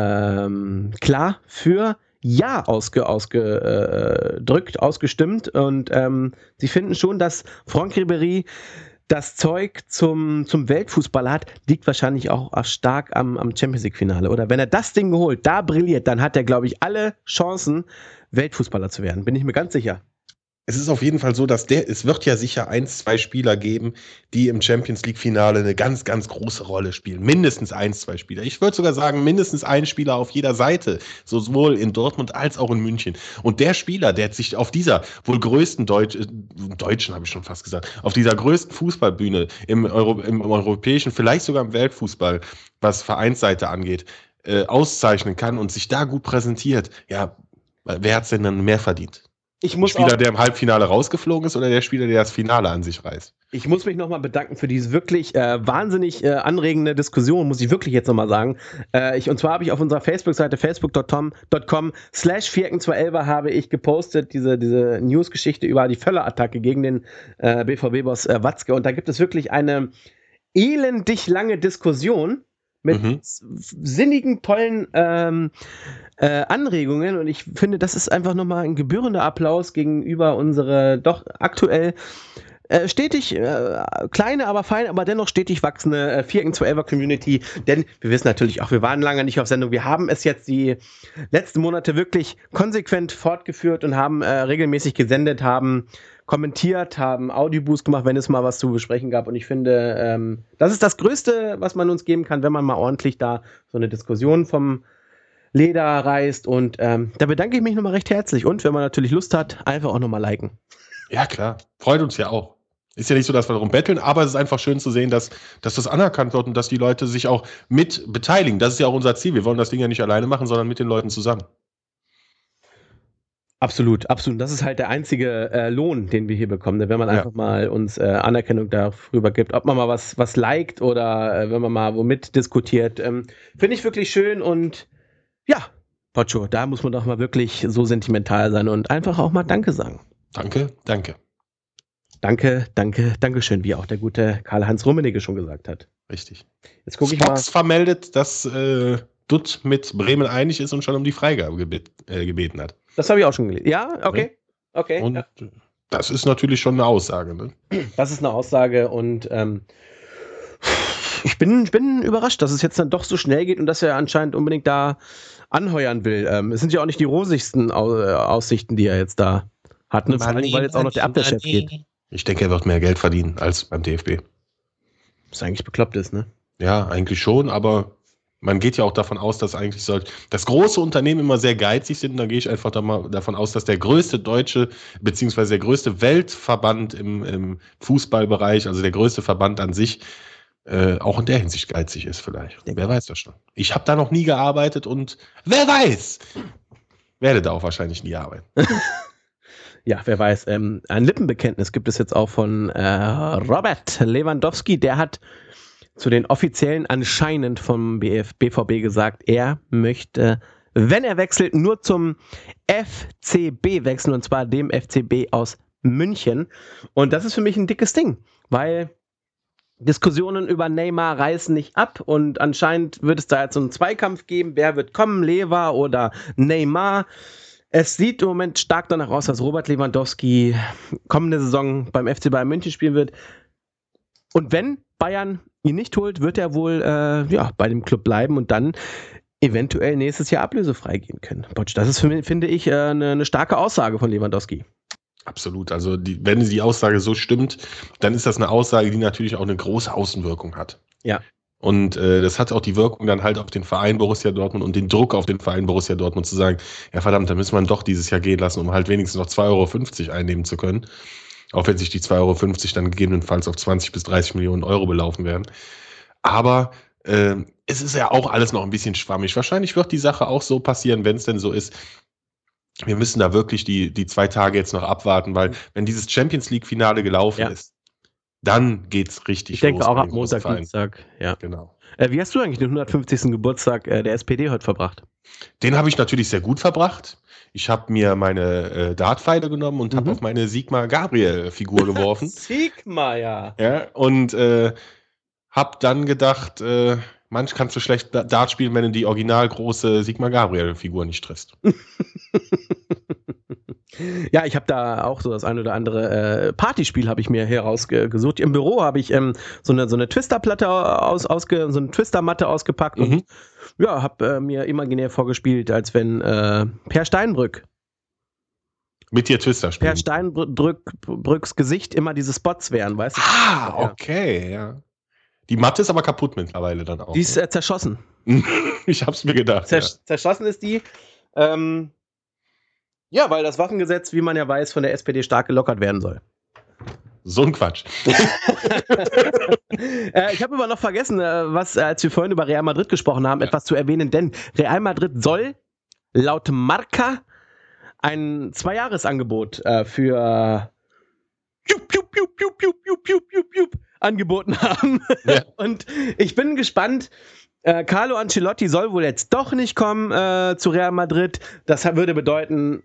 ähm, klar für Ja ausge, ausgedrückt, ausgestimmt. Und ähm, sie finden schon, dass Franck Ribéry das Zeug zum, zum Weltfußball hat, liegt wahrscheinlich auch stark am, am Champions-League-Finale. Oder wenn er das Ding geholt, da brilliert, dann hat er, glaube ich, alle Chancen, Weltfußballer zu werden. Bin ich mir ganz sicher. Es ist auf jeden Fall so, dass der, es wird ja sicher ein, zwei Spieler geben, die im Champions-League-Finale eine ganz, ganz große Rolle spielen. Mindestens ein, zwei Spieler. Ich würde sogar sagen, mindestens ein Spieler auf jeder Seite. Sowohl in Dortmund als auch in München. Und der Spieler, der sich auf dieser wohl größten Deutsch, äh, Deutschen, habe ich schon fast gesagt, auf dieser größten Fußballbühne im, Euro, im europäischen, vielleicht sogar im Weltfußball, was Vereinsseite angeht, äh, auszeichnen kann und sich da gut präsentiert, ja, wer hat's denn dann mehr verdient? Ich muss der Spieler, auch, der im Halbfinale rausgeflogen ist oder der Spieler, der das Finale an sich reißt? Ich muss mich nochmal bedanken für diese wirklich äh, wahnsinnig äh, anregende Diskussion, muss ich wirklich jetzt nochmal sagen. Äh, ich, und zwar habe ich auf unserer Facebook-Seite facebook punkt com slash vierecken zweihundertelf habe ich gepostet, diese, diese News-Geschichte über die Völler-Attacke gegen den äh, B V B-Boss äh, Watzke. Und da gibt es wirklich eine elendig lange Diskussion mit mhm. sinnigen, tollen ähm, äh, Anregungen, und ich finde, das ist einfach nochmal ein gebührender Applaus gegenüber unserer doch aktuell äh, stetig äh, kleine, aber fein, aber dennoch stetig wachsende äh, vierecken zweihundertelfer Community, denn wir wissen natürlich auch, wir waren lange nicht auf Sendung, wir haben es jetzt die letzten Monate wirklich konsequent fortgeführt und haben äh, regelmäßig gesendet, haben kommentiert, haben Audioboost gemacht, wenn es mal was zu besprechen gab. Und ich finde, ähm, das ist das Größte, was man uns geben kann, wenn man mal ordentlich da so eine Diskussion vom Leder reißt. Und ähm, da bedanke ich mich nochmal recht herzlich. Und wenn man natürlich Lust hat, einfach auch nochmal liken. Ja, klar. Freut uns ja auch. Ist ja nicht so, dass wir darum betteln, aber es ist einfach schön zu sehen, dass, dass das anerkannt wird und dass die Leute sich auch mit beteiligen. Das ist ja auch unser Ziel. Wir wollen das Ding ja nicht alleine machen, sondern mit den Leuten zusammen. Absolut, absolut. Das ist halt der einzige äh, Lohn, den wir hier bekommen, wenn man ja. einfach mal uns äh, Anerkennung darüber gibt, ob man mal was, was liked oder äh, wenn man mal womit diskutiert. Ähm, Finde ich wirklich schön und ja, Pocho, da muss man doch mal wirklich so sentimental sein und einfach auch mal Danke sagen. Danke, danke. Danke, danke, danke schön, wie auch der gute Karl-Heinz Rummenigge schon gesagt hat. Richtig. Jetzt gucke ich mal. Fox vermeldet, dass äh, Dutt mit Bremen einig ist und schon um die Freigabe gebet, äh, gebeten hat. Das habe ich auch schon gelesen. Ja, okay. okay. Und ja. das ist natürlich schon eine Aussage. Ne? Das ist eine Aussage und ähm, ich bin, bin überrascht, dass es jetzt dann doch so schnell geht und dass er anscheinend unbedingt da anheuern will. Ähm, es sind ja auch nicht die rosigsten Aussichten, die er jetzt da hat, ne? Vor allem, weil jetzt auch noch der Abwehrchef geht. Ich denke, er wird mehr Geld verdienen als beim D F B. Was eigentlich bekloppt ist, ne? Ja, eigentlich schon, aber man geht ja auch davon aus, dass eigentlich sollte, dass große Unternehmen immer sehr geizig sind. Und da gehe ich einfach da mal davon aus, dass der größte deutsche, beziehungsweise der größte Weltverband im, im Fußballbereich, also der größte Verband an sich, äh, auch in der Hinsicht geizig ist vielleicht. Ja. Wer weiß das schon. Ich habe da noch nie gearbeitet und wer weiß, werde da auch wahrscheinlich nie arbeiten. Ja, wer weiß. Ähm, ein Lippenbekenntnis gibt es jetzt auch von äh, Robert Lewandowski. Der hat zu den Offiziellen anscheinend vom B V B gesagt, er möchte, wenn er wechselt, nur zum F C B wechseln, und zwar dem F C B aus München. Und das ist für mich ein dickes Ding, weil Diskussionen über Neymar reißen nicht ab und anscheinend wird es da jetzt so einen Zweikampf geben, wer wird kommen, Lewa oder Neymar. Es sieht im Moment stark danach aus, dass Robert Lewandowski kommende Saison beim F C Bayern München spielen wird. Und wenn Bayern ihn nicht holt, wird er wohl äh, ja, bei dem Club bleiben und dann eventuell nächstes Jahr ablösefrei gehen können. Botsch, das ist für mich, finde ich, eine, äh, eine starke Aussage von Lewandowski. Absolut. Also die, wenn die Aussage so stimmt, dann ist das eine Aussage, die natürlich auch eine große Außenwirkung hat. Ja. Und äh, das hat auch die Wirkung dann halt auf den Verein Borussia Dortmund und den Druck auf den Verein Borussia Dortmund zu sagen, ja verdammt, da müssen wir ihn doch dieses Jahr gehen lassen, um halt wenigstens noch zwei Euro fünfzig einnehmen zu können. Auch wenn sich die zwei Euro fünfzig dann gegebenenfalls auf zwanzig bis dreißig Millionen Euro belaufen werden. Aber äh, es ist ja auch alles noch ein bisschen schwammig. Wahrscheinlich wird die Sache auch so passieren, wenn es denn so ist. Wir müssen da wirklich die, die zwei Tage jetzt noch abwarten, weil wenn dieses Champions-League-Finale gelaufen Ja. ist, dann geht's richtig Ich denke los auch bei ab den großen Montag, Vereinen. Dienstag. Ja. Genau. Äh, wie hast du eigentlich den hundertfünfzigsten Geburtstag äh, der S P D heute verbracht? Den habe ich natürlich sehr gut verbracht. Ich habe mir meine äh, Dartpfeile genommen und Mhm. habe auf meine Sigmar Gabriel-Figur geworfen. Sigma, ja. Ja, und äh, habe dann gedacht, äh, manch kannst du schlecht Da- Dart spielen, wenn du die original große Sigmar Gabriel-Figur nicht triffst. Ja, ich habe da auch so das ein oder andere äh, Partyspiel habe ich mir herausgesucht. Im Büro habe ich ähm, so eine so eine Twisterplatte aus, ausge, so eine Twistermatte ausgepackt Mhm. und ja, habe äh, mir imaginär vorgespielt, als wenn äh, Per Steinbrück, Mit dir Twister Per spielen. Steinbrücks Gesicht immer diese Spots wären, weißt du? Ah, Ja. okay, ja. Die Matte ist aber kaputt mittlerweile dann auch. Die ist äh, zerschossen. ne? Ich hab's mir gedacht. Zer Ja. Zerschossen ist die. Ähm, ja, weil das Waffengesetz, wie man ja weiß, von der S P D stark gelockert werden soll. So ein Quatsch. äh, ich habe aber noch vergessen, äh, was, äh, als wir vorhin über Real Madrid gesprochen haben, Ja. etwas zu erwähnen, denn Real Madrid soll laut Marca ein Zweijahresangebot äh, für piup, piup, piup, piup, piup, piup, piup, piup, piup, angeboten haben. Ja. Und ich bin gespannt. Äh, Carlo Ancelotti soll wohl jetzt doch nicht kommen äh, zu Real Madrid. Das würde bedeuten,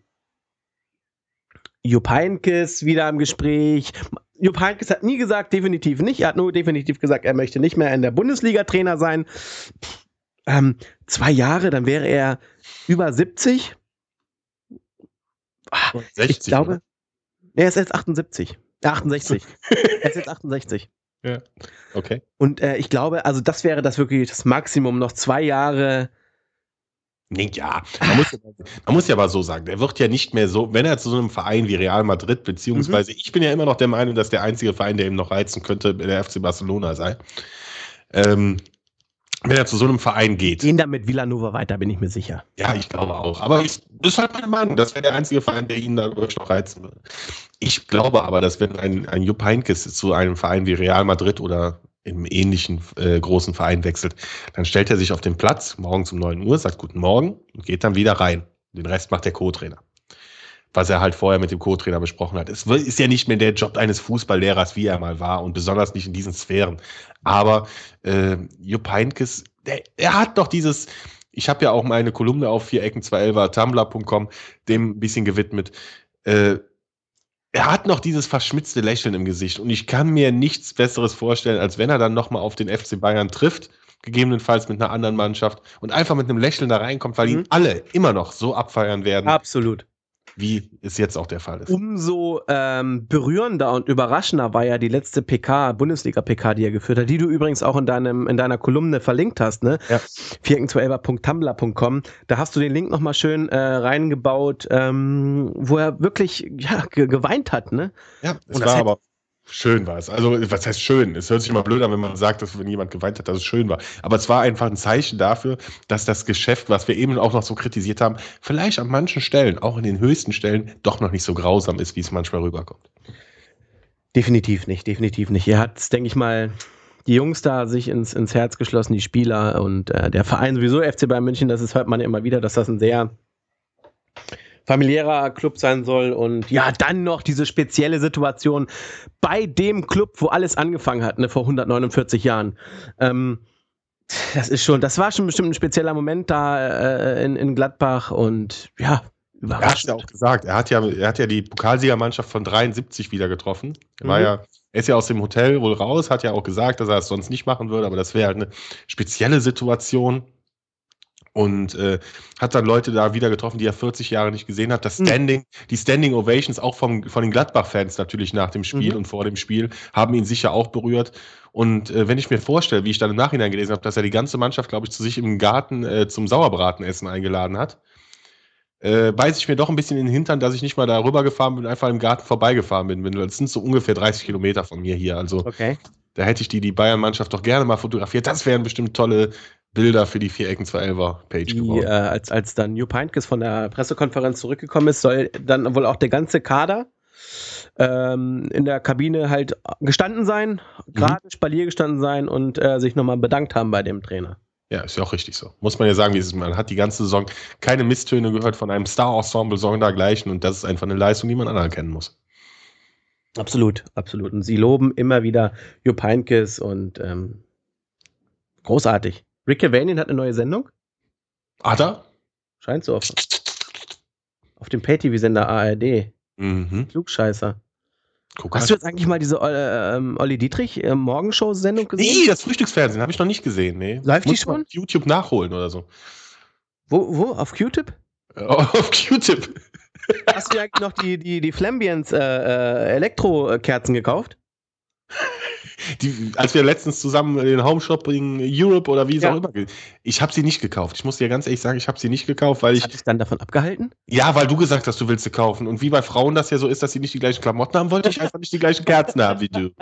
Jupp Heynckes wieder im Gespräch. Jupp Heynckes hat nie gesagt, definitiv nicht. Er hat nur definitiv gesagt, er möchte nicht mehr in der Bundesliga Trainer sein. Ähm, zwei Jahre, dann wäre er über siebzig. Ah, sechzig, ich glaube, oder? er ist jetzt achtundsiebzig. Äh, achtundsechzig. Er ist jetzt achtundsechzig. Ja. Okay. Und äh, ich glaube, also das wäre das wirklich das Maximum. Noch zwei Jahre. Nee, ja. Man muss, man muss ja aber so sagen, der wird ja nicht mehr so, wenn er zu so einem Verein wie Real Madrid, beziehungsweise ich bin ja immer noch der Meinung, dass der einzige Verein, der ihm noch reizen könnte, der F C Barcelona sei. Ähm, wenn er zu so einem Verein geht. Gehen da mit Villanova weiter, bin ich mir sicher. Ja, ich glaube auch. Aber ich, das ist halt meine Meinung. Das wäre der einzige Verein, der ihn dadurch noch reizen würde. Ich glaube aber, dass wenn ein, ein Jupp Heynckes zu einem Verein wie Real Madrid oder im ähnlichen äh, großen Verein wechselt, dann stellt er sich auf den Platz morgens um neun Uhr, sagt Guten Morgen und geht dann wieder rein. Den Rest macht der Co-Trainer. Was er halt vorher mit dem Co-Trainer besprochen hat. Es ist ja nicht mehr der Job eines Fußballlehrers, wie er mal war und besonders nicht in diesen Sphären. Aber äh, Jupp Heynckes, der, er hat doch dieses, ich habe ja auch meine Kolumne auf vier Ecken zwei elfer tumblr punkt com dem ein bisschen gewidmet. Äh, er hat noch dieses verschmitzte Lächeln im Gesicht und ich kann mir nichts Besseres vorstellen, als wenn er dann nochmal auf den F C Bayern trifft, gegebenenfalls mit einer anderen Mannschaft und einfach mit einem Lächeln da reinkommt, weil Mhm. ihn alle immer noch so abfeiern werden, Absolut. wie es jetzt auch der Fall ist. Umso ähm, berührender und überraschender war ja die letzte P K, Bundesliga-P K, die er geführt hat, die du übrigens auch in, deinem, in deiner Kolumne verlinkt hast, ne? Ja. vier ecken zwei elfer punkt tumblr punkt com. Da hast du den Link nochmal schön äh, reingebaut, ähm, wo er wirklich ja, ge geweint hat, ne? Ja, es Und das war hätte- aber schön war es. Also, was heißt schön? Es hört sich immer blöd an, wenn man sagt, dass wenn jemand geweint hat, dass es schön war. Aber es war einfach ein Zeichen dafür, dass das Geschäft, was wir eben auch noch so kritisiert haben, vielleicht an manchen Stellen, auch in den höchsten Stellen, doch noch nicht so grausam ist, wie es manchmal rüberkommt. Definitiv nicht, definitiv nicht. Er hat, denke ich mal, die Jungs da sich ins, ins Herz geschlossen, die Spieler und äh, der Verein sowieso, F C Bayern München, das ist, hört man ja immer wieder, dass das ein sehr familiärer Club sein soll und ja, dann noch diese spezielle Situation bei dem Club, wo alles angefangen hat, ne, vor hundertneunundvierzig Jahren. Ähm, das ist schon, das war schon bestimmt ein spezieller Moment da äh, in, in Gladbach und ja, Er hat überraschend. ja auch gesagt, er hat ja, er hat ja die Pokalsiegermannschaft von dreiundsiebzig wieder getroffen. Er, war Mhm. ja, er ist ja aus dem Hotel wohl raus, hat ja auch gesagt, dass er es sonst nicht machen würde, aber das wäre halt eine spezielle Situation. Und äh, hat dann Leute da wieder getroffen, die er vierzig Jahre nicht gesehen hat. Das Standing, mhm. die Standing Ovations auch vom, von den Gladbach-Fans natürlich nach dem Spiel mhm. und vor dem Spiel haben ihn sicher auch berührt. Und äh, wenn ich mir vorstelle, wie ich dann im Nachhinein gelesen habe, dass er die ganze Mannschaft, glaube ich, zu sich im Garten äh, zum Sauerbratenessen eingeladen hat, äh, beiß ich mir doch ein bisschen in den Hintern, dass ich nicht mal da rüber gefahren bin und einfach im Garten vorbeigefahren bin. Das sind so ungefähr dreißig Kilometer von mir hier. Also okay. Da hätte ich die, die Bayern-Mannschaft doch gerne mal fotografiert. Das wären bestimmt tolle Bilder für die vier Ecken zwei elfer Page geworden. Äh, als, als dann Jupp Heynckes von der Pressekonferenz zurückgekommen ist, soll dann wohl auch der ganze Kader ähm, in der Kabine halt gestanden sein, gerade mhm. Spalier gestanden sein und äh, sich nochmal bedankt haben bei dem Trainer. Ja, ist ja auch richtig so. Muss man ja sagen, wie es ist. Man hat die ganze Saison keine Misstöne gehört von einem Star-Ensemble, sondergleichen, und das ist einfach eine Leistung, die man anerkennen muss. Absolut, absolut. Und sie loben immer wieder Jupp Heynckes und ähm, großartig. Rick Cavanian hat eine neue Sendung. Hat er? Scheint so. Auf, auf dem Pay-T V-Sender A R D. Mhm. Klugscheißer. Guck Hast halt. du jetzt eigentlich mal diese äh, ähm, Olli Dietrich äh, Morgenshow-Sendung gesehen? Nee, das Frühstücksfernsehen habe ich noch nicht gesehen. Nee. Läuft die Muss schon? man auf YouTube nachholen oder so. Wo, wo? Auf Q-Tip? Äh, auf Q-Tip. Hast du eigentlich noch die, die, die Flambians äh, äh, Elektrokerzen gekauft? Die, als wir letztens zusammen den Home Shopping Europe oder wie es Ja. auch immer geht. Ich habe sie nicht gekauft. Ich muss dir ganz ehrlich sagen, ich habe sie nicht gekauft, weil ich. Hat dich dann davon abgehalten? Ja, weil du gesagt hast, du willst sie kaufen. Und wie bei Frauen das ja so ist, dass sie nicht die gleichen Klamotten haben, wollte ich einfach nicht die gleichen Kerzen haben wie du.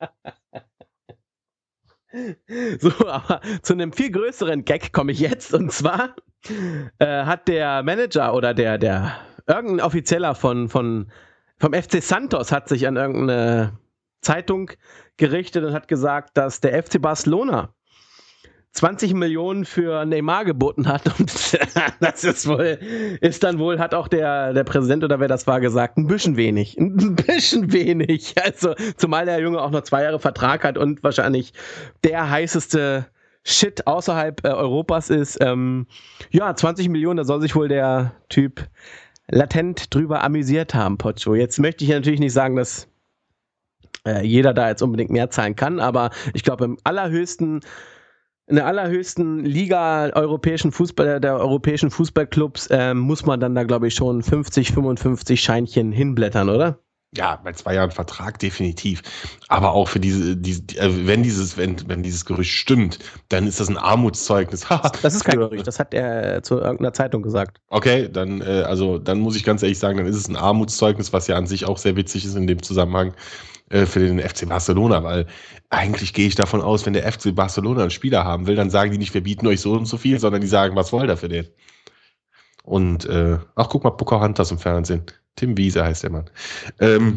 So, aber zu einem viel größeren Gag komme ich jetzt. Und zwar äh, hat der Manager oder der, der irgendein Offizieller von, von, vom F C Santos hat sich an irgendeine Zeitung gerichtet und hat gesagt, dass der F C Barcelona zwanzig Millionen für Neymar geboten hat, und das ist wohl, ist dann wohl, hat auch der, der Präsident oder wer das war gesagt, ein bisschen wenig, ein bisschen wenig, also zumal der Junge auch noch zwei Jahre Vertrag hat und wahrscheinlich der heißeste Shit außerhalb äh, Europas ist. Ähm, ja, zwanzig Millionen, da soll sich wohl der Typ latent drüber amüsiert haben, Pocho. Jetzt möchte ich natürlich nicht sagen, dass äh, jeder da jetzt unbedingt mehr zahlen kann, aber ich glaube, im allerhöchsten in der allerhöchsten Liga europäischen Fußball, der europäischen Fußballclubs ähm, muss man dann da, glaube ich, schon fünfzig, fünfundfünfzig Scheinchen hinblättern, oder? Ja, bei zwei Jahren Vertrag definitiv. Aber auch für diese, diese wenn dieses, wenn, wenn dieses Gerücht stimmt, dann ist das ein Armutszeugnis. Das ist kein Gerücht, das hat er zu irgendeiner Zeitung gesagt. Okay, dann, äh, also, dann muss ich ganz ehrlich sagen, dann ist es ein Armutszeugnis, was ja an sich auch sehr witzig ist in dem Zusammenhang äh, für den F C Barcelona, weil eigentlich gehe ich davon aus, wenn der F C Barcelona einen Spieler haben will, dann sagen die nicht, wir bieten euch so und so viel, sondern die sagen, was wollt ihr für den? Und, äh, ach, guck mal, Pocahontas im Fernsehen. Tim Wiese heißt der Mann. Ähm,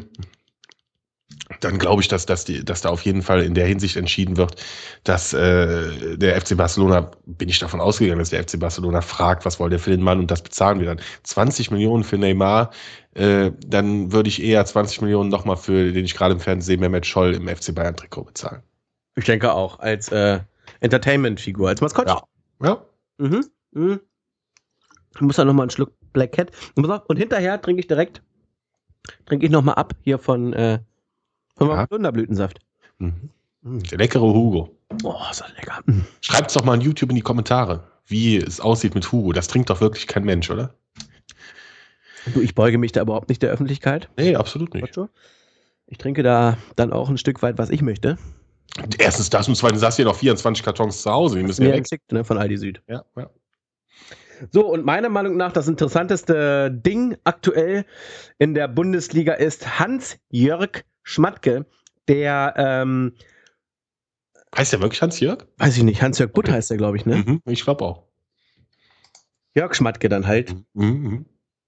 dann glaube ich, dass, dass, die, dass da auf jeden Fall in der Hinsicht entschieden wird, dass äh, der F C Barcelona, bin ich davon ausgegangen, dass der F C Barcelona fragt, was wollt ihr für den Mann, und das bezahlen wir dann. zwanzig Millionen für Neymar, äh, dann würde ich eher zwanzig Millionen nochmal für, den ich gerade im Fernsehen sehe, Mehmet Scholl im F C Bayern-Trikot bezahlen. Ich denke auch, als äh, Entertainment-Figur, als Maskottchen. Ja. Ja. Mhm. Mhm. Ich muss da nochmal einen Schluck Black Cat. Und hinterher trinke ich direkt, trinke ich nochmal ab hier von, äh, von meinem Holunderblütensaft. Mhm. Der leckere Hugo. Oh, ist das lecker. Schreibt's doch mal an YouTube in die Kommentare, wie es aussieht mit Hugo. Das trinkt doch wirklich kein Mensch, oder? Du, ich beuge mich da überhaupt nicht der Öffentlichkeit. Nee, absolut nicht. Ich trinke da dann auch ein Stück weit, was ich möchte. Erstens das und zweitens hast du ja noch vierundzwanzig Kartons zu Hause. Die müssen ja weg. Geschickt, ne, von Aldi Süd. Ja, ja. So, und meiner Meinung nach das interessanteste Ding aktuell in der Bundesliga ist Hans-Jörg Schmatke, der, ähm, heißt der wirklich Hans-Jörg? weiß ich nicht, Hans-Jörg Butt Okay. heißt der, glaube ich, ne? Mhm, ich glaube auch. Jörg Schmatke dann halt, Mhm.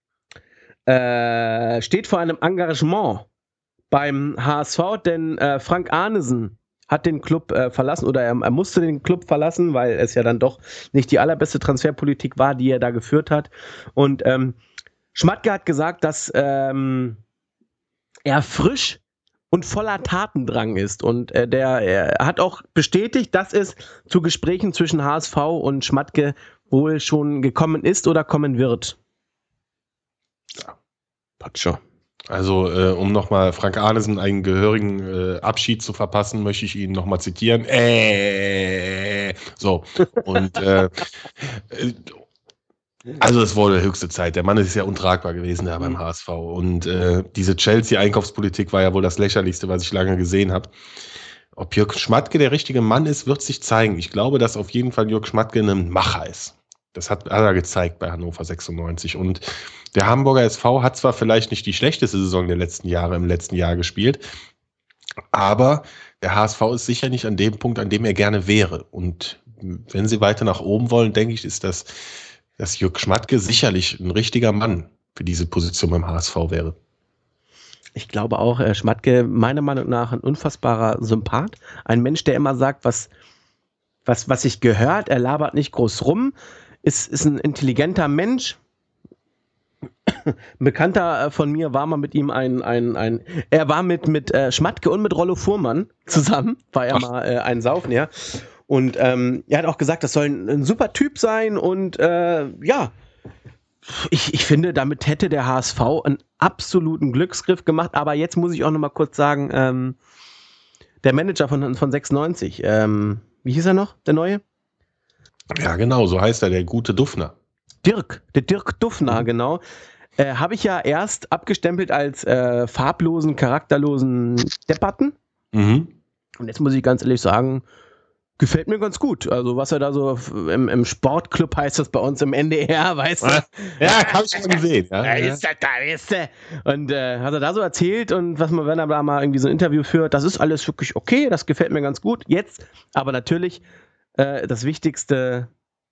äh, steht vor einem Engagement beim H S V, denn äh, Frank Arnesen hat den Club äh, verlassen, oder er, er musste den Club verlassen, weil es ja dann doch nicht die allerbeste Transferpolitik war, die er da geführt hat. Und ähm, Schmatke hat gesagt, dass ähm, er frisch und voller Tatendrang ist. Und äh, der er hat auch bestätigt, dass es zu Gesprächen zwischen H S V und Schmatke wohl schon gekommen ist oder kommen wird. Ja. Patscho. Also, äh, um nochmal Frank Arnesen einen gehörigen äh, Abschied zu verpassen, möchte ich ihn nochmal zitieren. Äh, So, und äh, also es wurde höchste Zeit. Der Mann ist ja untragbar gewesen da beim H S V. Und äh, diese Chelsea-Einkaufspolitik war ja wohl das Lächerlichste, was ich lange gesehen habe. Ob Jörg Schmatke der richtige Mann ist, wird sich zeigen. Ich glaube, dass auf jeden Fall Jörg Schmatke ein Macher ist. Das hat, hat er gezeigt bei Hannover sechsundneunzig. Und der Hamburger S V hat zwar vielleicht nicht die schlechteste Saison der letzten Jahre im letzten Jahr gespielt, aber der H S V ist sicher nicht an dem Punkt, an dem er gerne wäre. Und wenn sie weiter nach oben wollen, denke ich, ist das, dass Jörg Schmatke sicherlich ein richtiger Mann für diese Position beim H S V wäre. Ich glaube auch, äh, Schmatke, meiner Meinung nach, ein unfassbarer Sympath. Ein Mensch, der immer sagt, was, was, was sich gehört, er labert nicht groß rum, ist, ist ein intelligenter Mensch. Ein Bekannter von mir war mal mit ihm ein, ein, ein er war mit, mit äh, Schmatke und mit Rollo Fuhrmann zusammen, war er mal äh, ein Saufen, ja. Und ähm, er hat auch gesagt, das soll ein, ein super Typ sein und äh, ja, ich, ich finde, damit hätte der H S V einen absoluten Glücksgriff gemacht, aber jetzt muss ich auch noch mal kurz sagen, ähm, der Manager von, von sechsundneunzig, ähm, wie hieß er noch, der Neue? Ja, genau, so heißt er, der gute Dufner. Dirk, der Dirk Dufner, mhm. genau. Äh, habe ich ja erst abgestempelt als äh, farblosen, charakterlosen Depperten. Mhm. Und jetzt muss ich ganz ehrlich sagen, gefällt mir ganz gut. Also was er da so im, im Sportclub heißt das bei uns im N D R, weißt du? Ja, habe ich schon gesehen. Ja, ja, ist das da, weißt du? Und äh, hat er da so erzählt und was man, wenn er da mal irgendwie so ein Interview führt, das ist alles wirklich okay, das gefällt mir ganz gut. Jetzt, aber natürlich äh, das Wichtigste,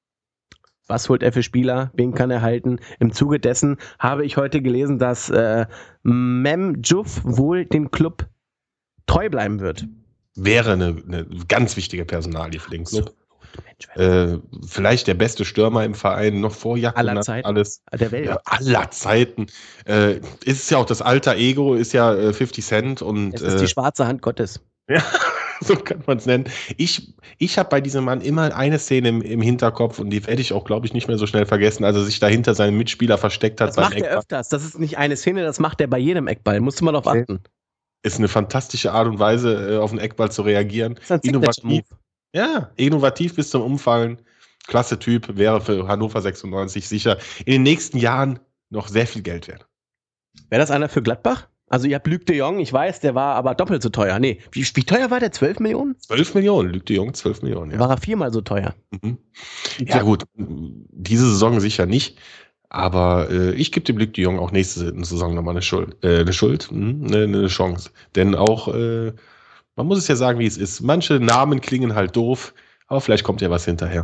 was holt er für Spieler? Wen kann er halten? Im Zuge dessen habe ich heute gelesen, dass äh, Mem Diouf wohl dem Club treu bleiben wird. Wäre eine, eine ganz wichtige Personalie für den Club. Äh, vielleicht der beste Stürmer im Verein, noch vor Jakob. Aller Zeiten. Alles. Der Welt. Ja, aller Zeiten. Äh, ist ja auch das alter Ego, ist ja äh, fifty Cent. Und, es ist äh, die schwarze Hand Gottes. Ja, so kann man es nennen. Ich, ich habe bei diesem Mann immer eine Szene im, im Hinterkopf und die werde ich auch, glaube ich, nicht mehr so schnell vergessen, als er sich dahinter seinen Mitspieler versteckt hat. Das macht er öfters. Das ist nicht eine Szene, das macht er bei jedem Eckball. Musst du mal darauf achten. Ist eine fantastische Art und Weise, äh, auf den Eckball zu reagieren. Das ist ein innovativ. Ja, innovativ bis zum Umfallen. Klasse Typ, wäre für Hannover sechsundneunzig sicher in den nächsten Jahren noch sehr viel Geld wert. Wäre das einer für Gladbach? Also ihr habt Luc de Jong, ich weiß, der war aber doppelt so teuer. Nee, wie, wie teuer war der? zwölf Millionen? zwölf Millionen, Luc de Jong, zwölf Millionen, ja. War er viermal so teuer? Mhm. Ja gut, diese Saison sicher nicht. Aber äh, ich gebe dem Luc de Jong auch nächste Saison nochmal eine Schuld, äh, eine Schuld, eine, eine Chance. Denn auch, äh, man muss es ja sagen, wie es ist. Manche Namen klingen halt doof, aber vielleicht kommt ja was hinterher.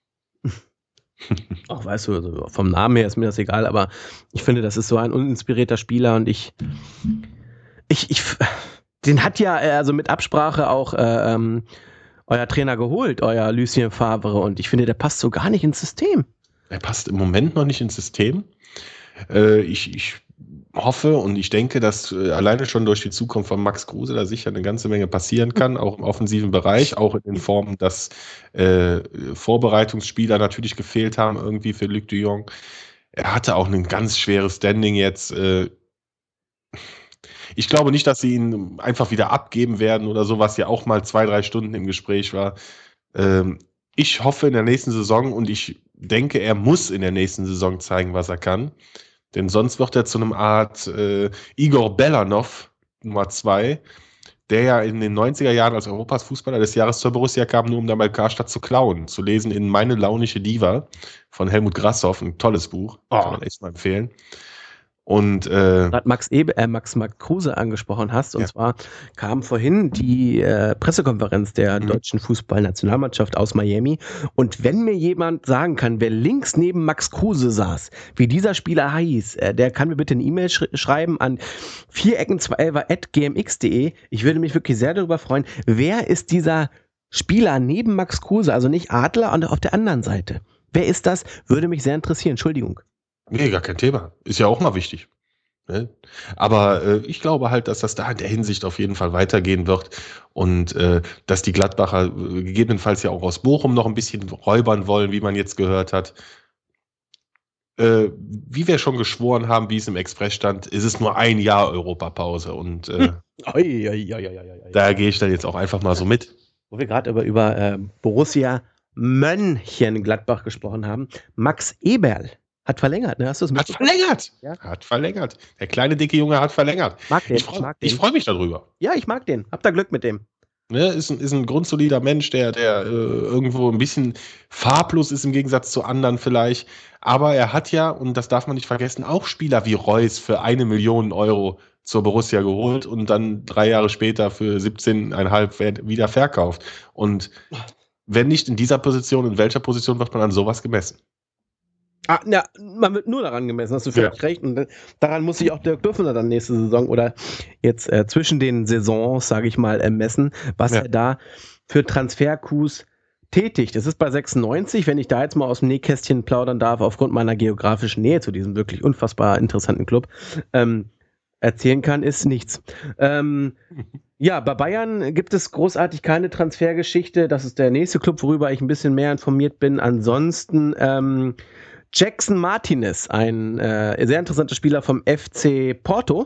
Ach, weißt du, also vom Namen her ist mir das egal, aber ich finde, das ist so ein uninspirierter Spieler und ich, ich, ich, den hat ja also mit Absprache auch äh, ähm, euer Trainer geholt, euer Lucien Favre, und ich finde, der passt so gar nicht ins System. Er passt im Moment noch nicht ins System. Äh, ich, ich hoffe und ich denke, dass äh, alleine schon durch die Zukunft von Max Kruse da sicher eine ganze Menge passieren kann, auch im offensiven Bereich, auch in den Formen, dass äh, Vorbereitungsspieler natürlich gefehlt haben irgendwie für Luc de Jong. Er hatte auch ein ganz schweres Standing jetzt. Äh, ich glaube nicht, dass sie ihn einfach wieder abgeben werden oder so, was ja auch mal zwei, drei Stunden im Gespräch war. Ähm, ich hoffe in der nächsten Saison und ich denke, er muss in der nächsten Saison zeigen, was er kann. Denn sonst wird er zu einem Art äh, Igor Belanov Nummer zwei, der ja in den neunziger Jahren als Europas Fußballer des Jahres zur Borussia kam, nur um da mal Karstadt zu klauen. Zu lesen in Meine launische Diva von Helmut Grasshoff, ein tolles Buch, oh. Kann man echt mal empfehlen. Und äh, Max Ebe, äh, Max Max Kruse angesprochen hast, und ja. zwar kam vorhin die äh, Pressekonferenz der mhm. deutschen Fußballnationalmannschaft aus Miami, und wenn mir jemand sagen kann, wer links neben Max Kruse saß, wie dieser Spieler hieß, äh, der kann mir bitte eine E-Mail sch- schreiben an vierecken elf at g m x punkt d e. Ich würde mich wirklich sehr darüber freuen. Wer ist dieser Spieler neben Max Kruse, also nicht Adler, und auf der anderen Seite? Wer ist das? Würde mich sehr interessieren. Entschuldigung. Nee, gar kein Thema. Ist ja auch mal wichtig. Ne? Aber äh, ich glaube halt, dass das da in der Hinsicht auf jeden Fall weitergehen wird und äh, dass die Gladbacher äh, gegebenenfalls ja auch aus Bochum noch ein bisschen räubern wollen, wie man jetzt gehört hat. Äh, wie wir schon geschworen haben, wie es im Express stand, ist es nur ein Jahr Europapause und äh, oi, oi, oi, oi, oi, oi. da gehe ich dann jetzt auch einfach mal so mit. Wo wir gerade über, über äh, Borussia Mönchengladbach gesprochen haben. Max Eberl hat verlängert, ne? Hast du es Hat verlängert. Ja. Hat verlängert. Der kleine, dicke Junge hat verlängert. Mag den, ich freue freu mich darüber. Ja, ich mag den. Hab da Glück mit dem. Ne, ist, ein, ist ein grundsolider Mensch, der, der äh, irgendwo ein bisschen farblos ist im Gegensatz zu anderen vielleicht. Aber er hat ja, und das darf man nicht vergessen, auch Spieler wie Reus für eine Million Euro zur Borussia geholt und dann drei Jahre später für siebzehn Komma fünf wieder verkauft. Und wenn nicht in dieser Position, in welcher Position wird man an sowas gemessen? Ah, ja, man wird nur daran gemessen, hast du völlig ja. recht. Und daran muss sich auch Dirk Dürfner dann nächste Saison oder jetzt äh, zwischen den Saisons, sage ich mal, äh, messen, was ja. er da für Transfer-Coups tätigt. Das ist bei sechsundneunzig, wenn ich da jetzt mal aus dem Nähkästchen plaudern darf, aufgrund meiner geografischen Nähe zu diesem wirklich unfassbar interessanten Club, ähm, erzählen kann, ist nichts. Ähm, ja, bei Bayern gibt es großartig keine Transfergeschichte. Das ist der nächste Club, worüber ich ein bisschen mehr informiert bin. Ansonsten ähm, Jackson Martinez, ein äh, sehr interessanter Spieler vom F C Porto.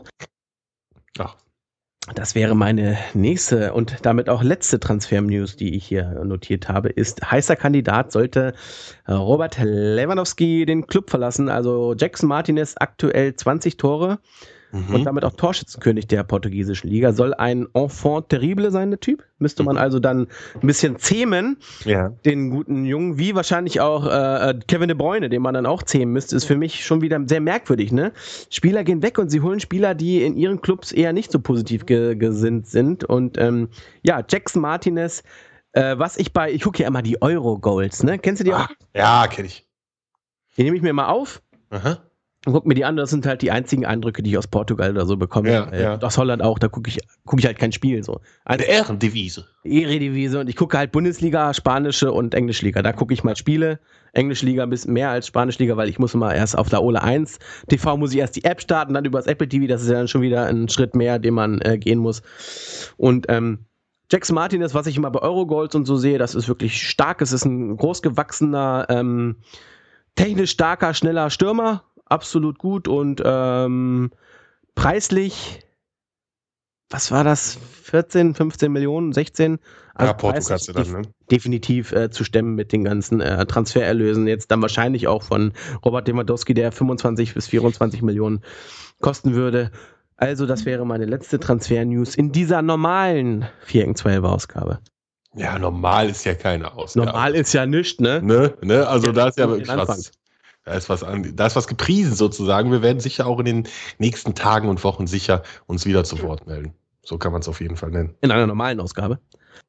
Ach. Das wäre meine nächste und damit auch letzte Transfer-News, die ich hier notiert habe, ist, heißer Kandidat sollte Robert Lewandowski den Club verlassen. Also Jackson Martinez, aktuell zwanzig Tore. Mhm. Und damit auch Torschützenkönig der portugiesischen Liga. Soll ein Enfant terrible sein, der Typ. Müsste man also dann ein bisschen zähmen, ja. den guten Jungen, wie wahrscheinlich auch äh, Kevin De Bruyne, den man dann auch zähmen müsste, ist für mich schon wieder sehr merkwürdig. Ne? Spieler gehen weg und sie holen Spieler, die in ihren Clubs eher nicht so positiv ge- gesinnt sind. Und ähm, ja, Jackson Martinez, äh, was ich bei, ich gucke ja immer die Euro-Goals, ne? Kennst du die auch? Ah, ja, kenn ich. Die nehme ich mir mal auf. Aha. Und guck mir die an, das sind halt die einzigen Eindrücke, die ich aus Portugal oder so bekomme. Ja, äh, ja. Aus Holland auch, da gucke ich, guck ich halt kein Spiel. So. Eine Ehrendevise. Ehredivise und ich gucke halt Bundesliga, Spanische und Englischliga. Da gucke ich mal Spiele. Englischliga ein bisschen mehr als Spanischliga, weil ich muss immer erst auf der Ole eins T V muss ich erst die App starten, dann über das Apple T V. Das ist ja dann schon wieder ein Schritt mehr, den man äh, gehen muss. Und ähm, Jackson Martinez, was ich immer bei Eurogoals und so sehe, das ist wirklich stark. Es ist ein großgewachsener, ähm, technisch starker, schneller Stürmer. Absolut gut und ähm, preislich, was war das? vierzehn, fünfzehn Millionen, sechzehn? Also ja, Portugal dann, ne? Definitiv äh, zu stemmen mit den ganzen äh, Transfererlösen. Jetzt dann wahrscheinlich auch von Robert Lewandowski, der fünfundzwanzig bis vierundzwanzig Millionen kosten würde. Also, das wäre meine letzte Transfer-News in dieser normalen vier gegen zwölf Ausgabe. Ja, normal ist ja keine Ausgabe. Normal ist ja nichts, ne? Ne, ne? Also, ja, da ist ja wirklich Anfang. was. Da ist was an, da ist was gepriesen sozusagen. Wir werden sicher auch in den nächsten Tagen und Wochen sicher uns wieder zu Wort melden. So kann man es auf jeden Fall nennen. In einer normalen Ausgabe.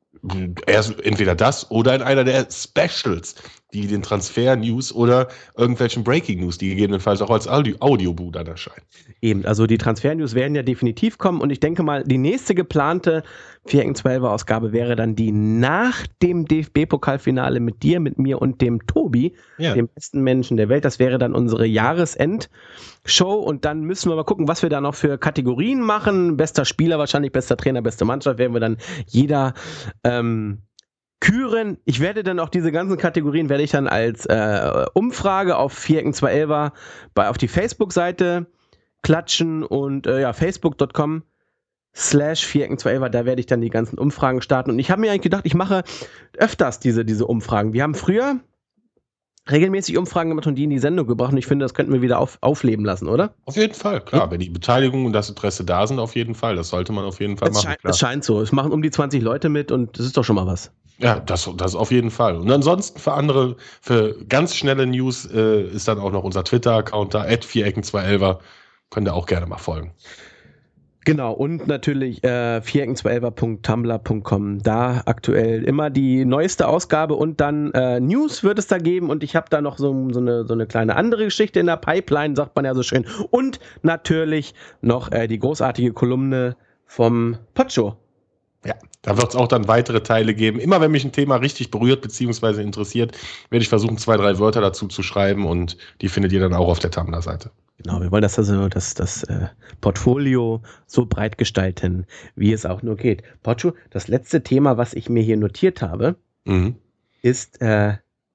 Erst entweder das oder in einer der Specials, die den Transfer-News oder irgendwelchen Breaking-News, die gegebenenfalls auch als Audio- Audiobook dann erscheinen. Eben, also die Transfer-News werden ja definitiv kommen und ich denke mal, die nächste geplante vier gegen zwölf Ausgabe wäre dann die nach dem D F B-Pokalfinale mit dir, mit mir und dem Tobi, ja. dem besten Menschen der Welt. Das wäre dann unsere Jahresend-Show und dann müssen wir mal gucken, was wir da noch für Kategorien machen. Bester Spieler wahrscheinlich, bester Trainer, beste Mannschaft, werden wir dann jeder ähm, küren. Ich werde dann auch diese ganzen Kategorien werde ich dann als äh, Umfrage auf vier gegen zwölf bei auf die Facebook-Seite klatschen und äh, ja, facebook punkt com slash vier gegen zwölf, da werde ich dann die ganzen Umfragen starten. Und ich habe mir eigentlich gedacht, ich mache öfters diese, diese Umfragen. Wir haben früher regelmäßig Umfragen gemacht und die in die Sendung gebracht und ich finde, das könnten wir wieder auf, aufleben lassen, oder? Auf jeden Fall, klar. Ja. Wenn die Beteiligung und das Interesse da sind, auf jeden Fall. Das sollte man auf jeden Fall es machen. Scheint, klar. Es scheint so. Es machen um die zwanzig Leute mit und das ist doch schon mal was. Ja, das, das auf jeden Fall. Und ansonsten für andere, für ganz schnelle News äh, ist dann auch noch unser Twitter-Account da, at vier gegen zwölf. Könnt ihr auch gerne mal folgen. Genau, und natürlich äh, vier gegen zwölf punkt tumblr punkt com. Da aktuell immer die neueste Ausgabe und dann äh, News wird es da geben und ich habe da noch so, so, eine, so eine kleine andere Geschichte in der Pipeline, sagt man ja so schön. Und natürlich noch äh, die großartige Kolumne vom Pocho. Ja, da wird es auch dann weitere Teile geben. Immer wenn mich ein Thema richtig berührt bzw. interessiert, werde ich versuchen, zwei, drei Wörter dazu zu schreiben und die findet ihr dann auch auf der Tumblr-Seite. Genau, wir wollen das also das, das äh, Portfolio so breit gestalten, wie es auch nur geht. Pocho, das letzte Thema, was ich mir hier notiert habe, mhm. ist äh,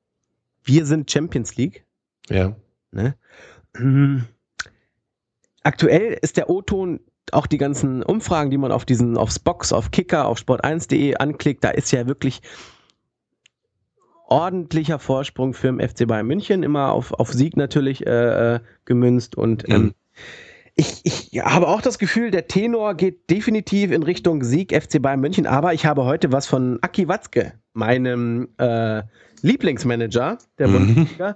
wir sind Champions League. Ja. Ne? Aktuell ist der O-Ton, auch die ganzen Umfragen, die man auf diesen, aufs Box, auf Kicker, auf sport eins punkt de anklickt, da ist ja wirklich ordentlicher Vorsprung für den F C Bayern München, immer auf, auf Sieg natürlich äh, gemünzt und ähm, mhm. ich, ich habe auch das Gefühl, der Tenor geht definitiv in Richtung Sieg F C Bayern München, aber ich habe heute was von Aki Watzke, meinem äh, Lieblingsmanager der mhm. Bundesliga.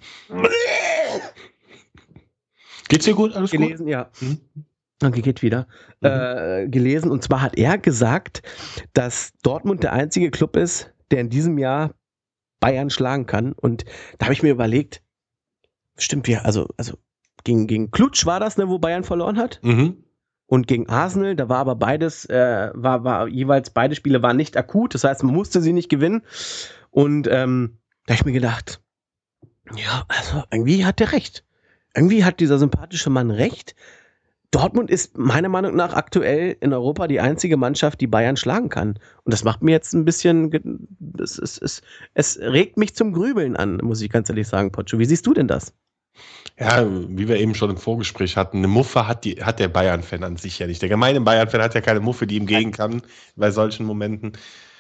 Geht's dir gut? Alles gelesen, gut? Ja. Mhm. Okay, geht wieder. Mhm. Äh, gelesen, und zwar hat er gesagt, dass Dortmund der einzige Club ist, der in diesem Jahr Bayern schlagen kann. Und da habe ich mir überlegt, stimmt ja, also, also gegen, gegen Klutsch war das, ne, wo Bayern verloren hat. Mhm. Und gegen Arsenal, da war aber beides, äh, war, war jeweils beide Spiele waren nicht akut, das heißt, man musste sie nicht gewinnen. Und ähm, da habe ich mir gedacht, ja, also irgendwie hat der recht. Irgendwie hat dieser sympathische Mann recht. Dortmund ist meiner Meinung nach aktuell in Europa die einzige Mannschaft, die Bayern schlagen kann. Und das macht mir jetzt ein bisschen, es, es, es, es regt mich zum Grübeln an, muss ich ganz ehrlich sagen, Potscho. Wie siehst du denn das? Ja, wie wir eben schon im Vorgespräch hatten, eine Muffe hat, die, hat der Bayern-Fan an sich ja nicht. Der gemeine Bayern-Fan hat ja keine Muffe, die ihm gehen kann bei solchen Momenten.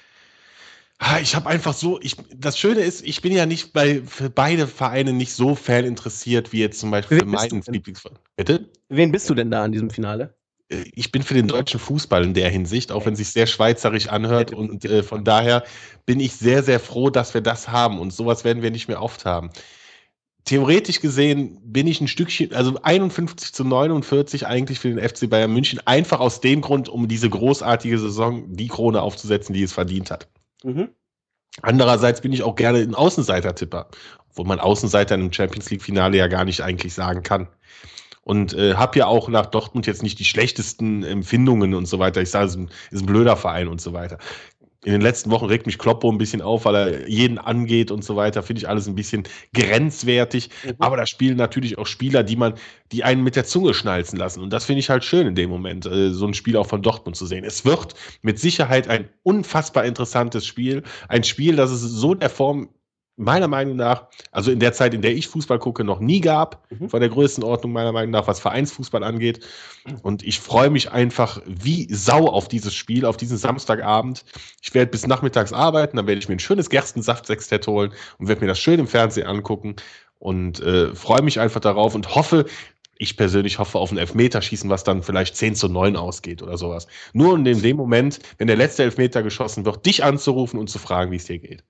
Ich habe einfach so, ich, das Schöne ist, ich bin ja nicht bei für beide Vereine nicht so Fan interessiert, wie jetzt zum Beispiel für meinen Lieblingsverein. Bitte? Wen bist du denn da an diesem Finale? Ich bin für den deutschen Fußball in der Hinsicht, auch wenn es sich sehr schweizerisch anhört. Und äh, von daher bin ich sehr, sehr froh, dass wir das haben. Und sowas werden wir nicht mehr oft haben. Theoretisch gesehen bin ich ein Stückchen, also einundfünfzig zu neunundvierzig eigentlich für den F C Bayern München, einfach aus dem Grund, um diese großartige Saison die Krone aufzusetzen, die es verdient hat. Mhm. Andererseits bin ich auch gerne ein Außenseiter-Tipper, obwohl man Außenseiter in einem Champions-League-Finale ja gar nicht eigentlich sagen kann. Und äh, habe ja auch nach Dortmund jetzt nicht die schlechtesten Empfindungen und so weiter. Ich sage, es ist ein, ist ein blöder Verein und so weiter. In den letzten Wochen regt mich Kloppo ein bisschen auf, weil er jeden angeht und so weiter. Finde ich alles ein bisschen grenzwertig. Mhm. Aber da spielen natürlich auch Spieler, die man, die einen mit der Zunge schnalzen lassen. Und das finde ich halt schön in dem Moment, so ein Spiel auch von Dortmund zu sehen. Es wird mit Sicherheit ein unfassbar interessantes Spiel. Ein Spiel, das es so in der Form meiner Meinung nach, also in der Zeit, in der ich Fußball gucke, noch nie gab, mhm. von der Größenordnung meiner Meinung nach, was Vereinsfußball angeht. Und ich freue mich einfach wie Sau auf dieses Spiel, auf diesen Samstagabend. Ich werde bis nachmittags arbeiten, dann werde ich mir ein schönes Gerstensaft-Sextett holen und werde mir das schön im Fernsehen angucken und äh, freue mich einfach darauf und hoffe, ich persönlich hoffe auf ein Elfmeterschießen, was dann vielleicht zehn zu neun ausgeht oder sowas. Nur in dem Moment, wenn der letzte Elfmeter geschossen wird, dich anzurufen und zu fragen, wie es dir geht.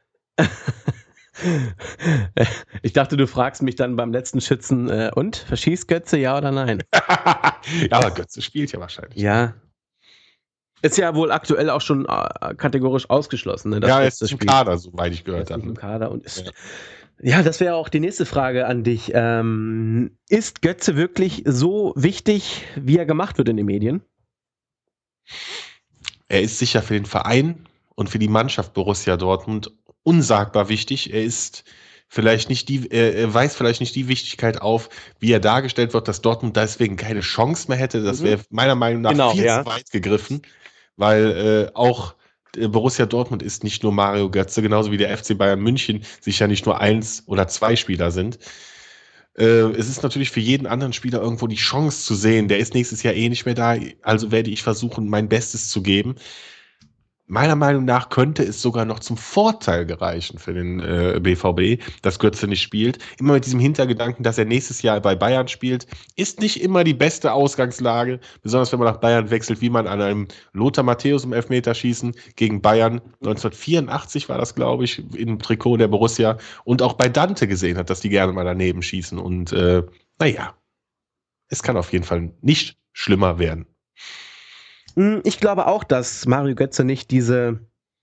Ich dachte, du fragst mich dann beim letzten Schützen, äh, und? Verschießt Götze, ja oder nein? Ja, aber Götze spielt ja wahrscheinlich. Ja. Ist ja wohl aktuell auch schon äh, kategorisch ausgeschlossen. Ne, ja, er ist im Kader, soweit ich gehört habe. Im Kader und ist. Ja, ja, das wäre auch die nächste Frage an dich. Ähm, ist Götze wirklich so wichtig, wie er gemacht wird in den Medien? Er ist sicher für den Verein und für die Mannschaft Borussia Dortmund unsagbar wichtig. Er ist vielleicht nicht die, er weist vielleicht nicht die Wichtigkeit auf, wie er dargestellt wird, dass Dortmund deswegen keine Chance mehr hätte. Das wäre meiner Meinung nach genau, viel ja. zu weit gegriffen, weil äh, auch Borussia Dortmund ist nicht nur Mario Götze, genauso wie der F C Bayern München sicher nicht nur eins oder zwei Spieler sind. Äh, es ist natürlich für jeden anderen Spieler irgendwo die Chance zu sehen, der ist nächstes Jahr eh nicht mehr da, also werde ich versuchen, mein Bestes zu geben. Meiner Meinung nach könnte es sogar noch zum Vorteil gereichen für den äh, B V B, dass Götze nicht spielt. Immer mit diesem Hintergedanken, dass er nächstes Jahr bei Bayern spielt, ist nicht immer die beste Ausgangslage, besonders wenn man nach Bayern wechselt, wie man an einem Lothar Matthäus im Elfmeterschießen gegen Bayern neunzehnhundertvierundachtzig war das, glaube ich, im Trikot der Borussia und auch bei Dante gesehen hat, dass die gerne mal daneben schießen. Und äh, naja, es kann auf jeden Fall nicht schlimmer werden. Ich glaube auch, dass Mario Götze nicht diese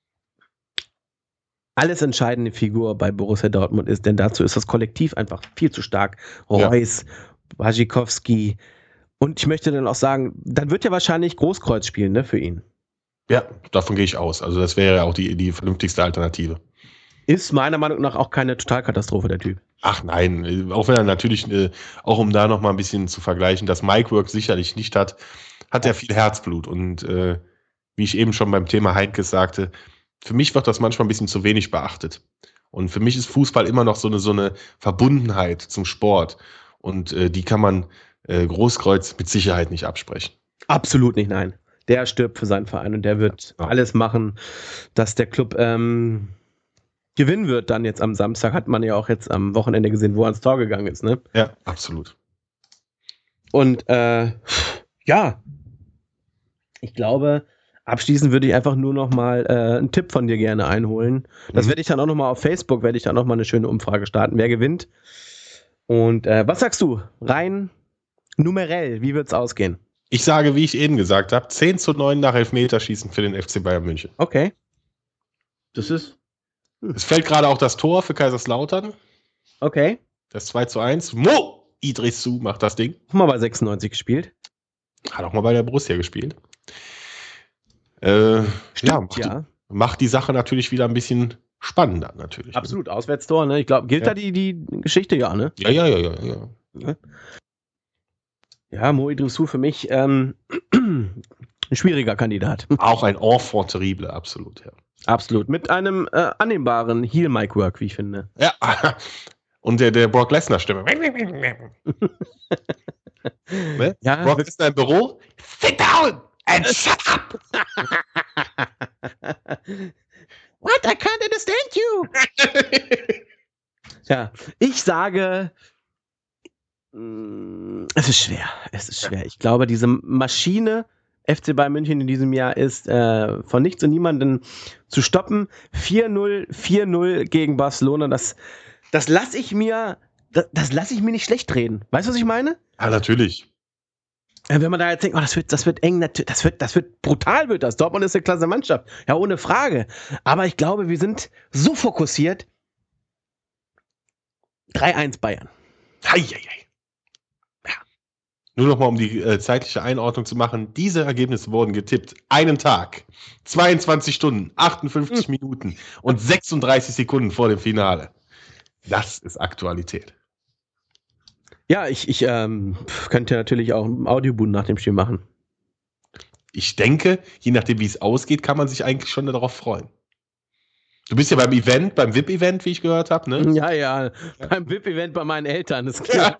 alles entscheidende Figur bei Borussia Dortmund ist, denn dazu ist das Kollektiv einfach viel zu stark. Reus, ja. Bajikowski und ich möchte dann auch sagen, dann wird ja wahrscheinlich Großkreuz spielen, ne, für ihn. Ja, davon gehe ich aus. Also das wäre ja auch die, die vernünftigste Alternative. Ist meiner Meinung nach auch keine Totalkatastrophe, der Typ. Ach nein, auch wenn er natürlich, äh, auch um da noch mal ein bisschen zu vergleichen, das Mike-Work sicherlich nicht hat, hat er viel Herzblut. Und äh, wie ich eben schon beim Thema Heinkes sagte, für mich wird das manchmal ein bisschen zu wenig beachtet. Und für mich ist Fußball immer noch so eine, so eine Verbundenheit zum Sport. Und äh, die kann man äh, Großkreuz mit Sicherheit nicht absprechen. Absolut nicht, nein. Der stirbt für seinen Verein und der wird ja. alles machen, dass der Club ähm, gewinnen wird dann jetzt am Samstag, hat man ja auch jetzt am Wochenende gesehen, wo er ans Tor gegangen ist, ne? Ja, absolut. Und äh, ja, ich glaube, abschließend würde ich einfach nur noch mal äh, einen Tipp von dir gerne einholen. Das Mhm. werde ich dann auch noch mal auf Facebook, werde ich dann noch mal eine schöne Umfrage starten, wer gewinnt. Und äh, was sagst du? Rein numerell, wie wird's ausgehen? Ich sage, wie ich eben gesagt habe, zehn zu neun nach Elfmeterschießen für den F C Bayern München. Okay. Das ist Es fällt gerade auch das Tor für Kaiserslautern. okay. Das zwei zu eins. Mo Idrissou macht das Ding. Mal bei sechsundneunzig gespielt. Hat auch mal bei der Borussia gespielt. Äh, ja, macht, ja. Die, macht die Sache natürlich wieder ein bisschen spannender, natürlich. Absolut, Auswärtstor, ne? Ich glaube, gilt Ja. da die, die Geschichte, ja, ne? Ja, ja, ja, ja, ja. Ja, Mo Idrissou für mich ähm, ein schwieriger Kandidat. Auch ein Enfant terrible, absolut, ja. Absolut. Mit einem äh, annehmbaren Heel-Mic-Work, wie ich finde. Ja. Und der, der Brock Lesnar-Stimme. Ne? Ja, Brock Lesnar im Büro. Sit down and shut up! What? I can't understand you! Ja, ich sage, mh, es ist schwer. Es ist schwer. Ich glaube, diese Maschine F C Bayern München in diesem Jahr ist äh, von nichts und niemanden zu stoppen. vier null, vier null gegen Barcelona. Das, das lasse ich mir, das, das lasse ich mir nicht schlecht reden. Weißt du, was ich meine? Ja, natürlich. Äh, Wenn man da jetzt denkt, oh, das wird, das wird eng, natu- das wird, das wird brutal, wird das. Dortmund ist eine klasse Mannschaft. Ja, ohne Frage. Aber ich glaube, wir sind so fokussiert. drei eins Bayern. Hei, hei, hei. Ja. Nur noch mal, um die äh, zeitliche Einordnung zu machen. Diese Ergebnisse wurden getippt. Einen Tag, zweiundzwanzig Stunden, achtundfünfzig Hm. Minuten und sechsunddreißig Sekunden vor dem Finale. Das ist Aktualität. Ja, ich, ich ähm, könnte natürlich auch einen Audioboon nach dem Spiel machen. Ich denke, je nachdem, wie es ausgeht, kann man sich eigentlich schon darauf freuen. Du bist ja beim Event, beim V I P-Event, wie ich gehört habe, ne? Ja, ja, beim V I P-Event bei meinen Eltern, das ist klar.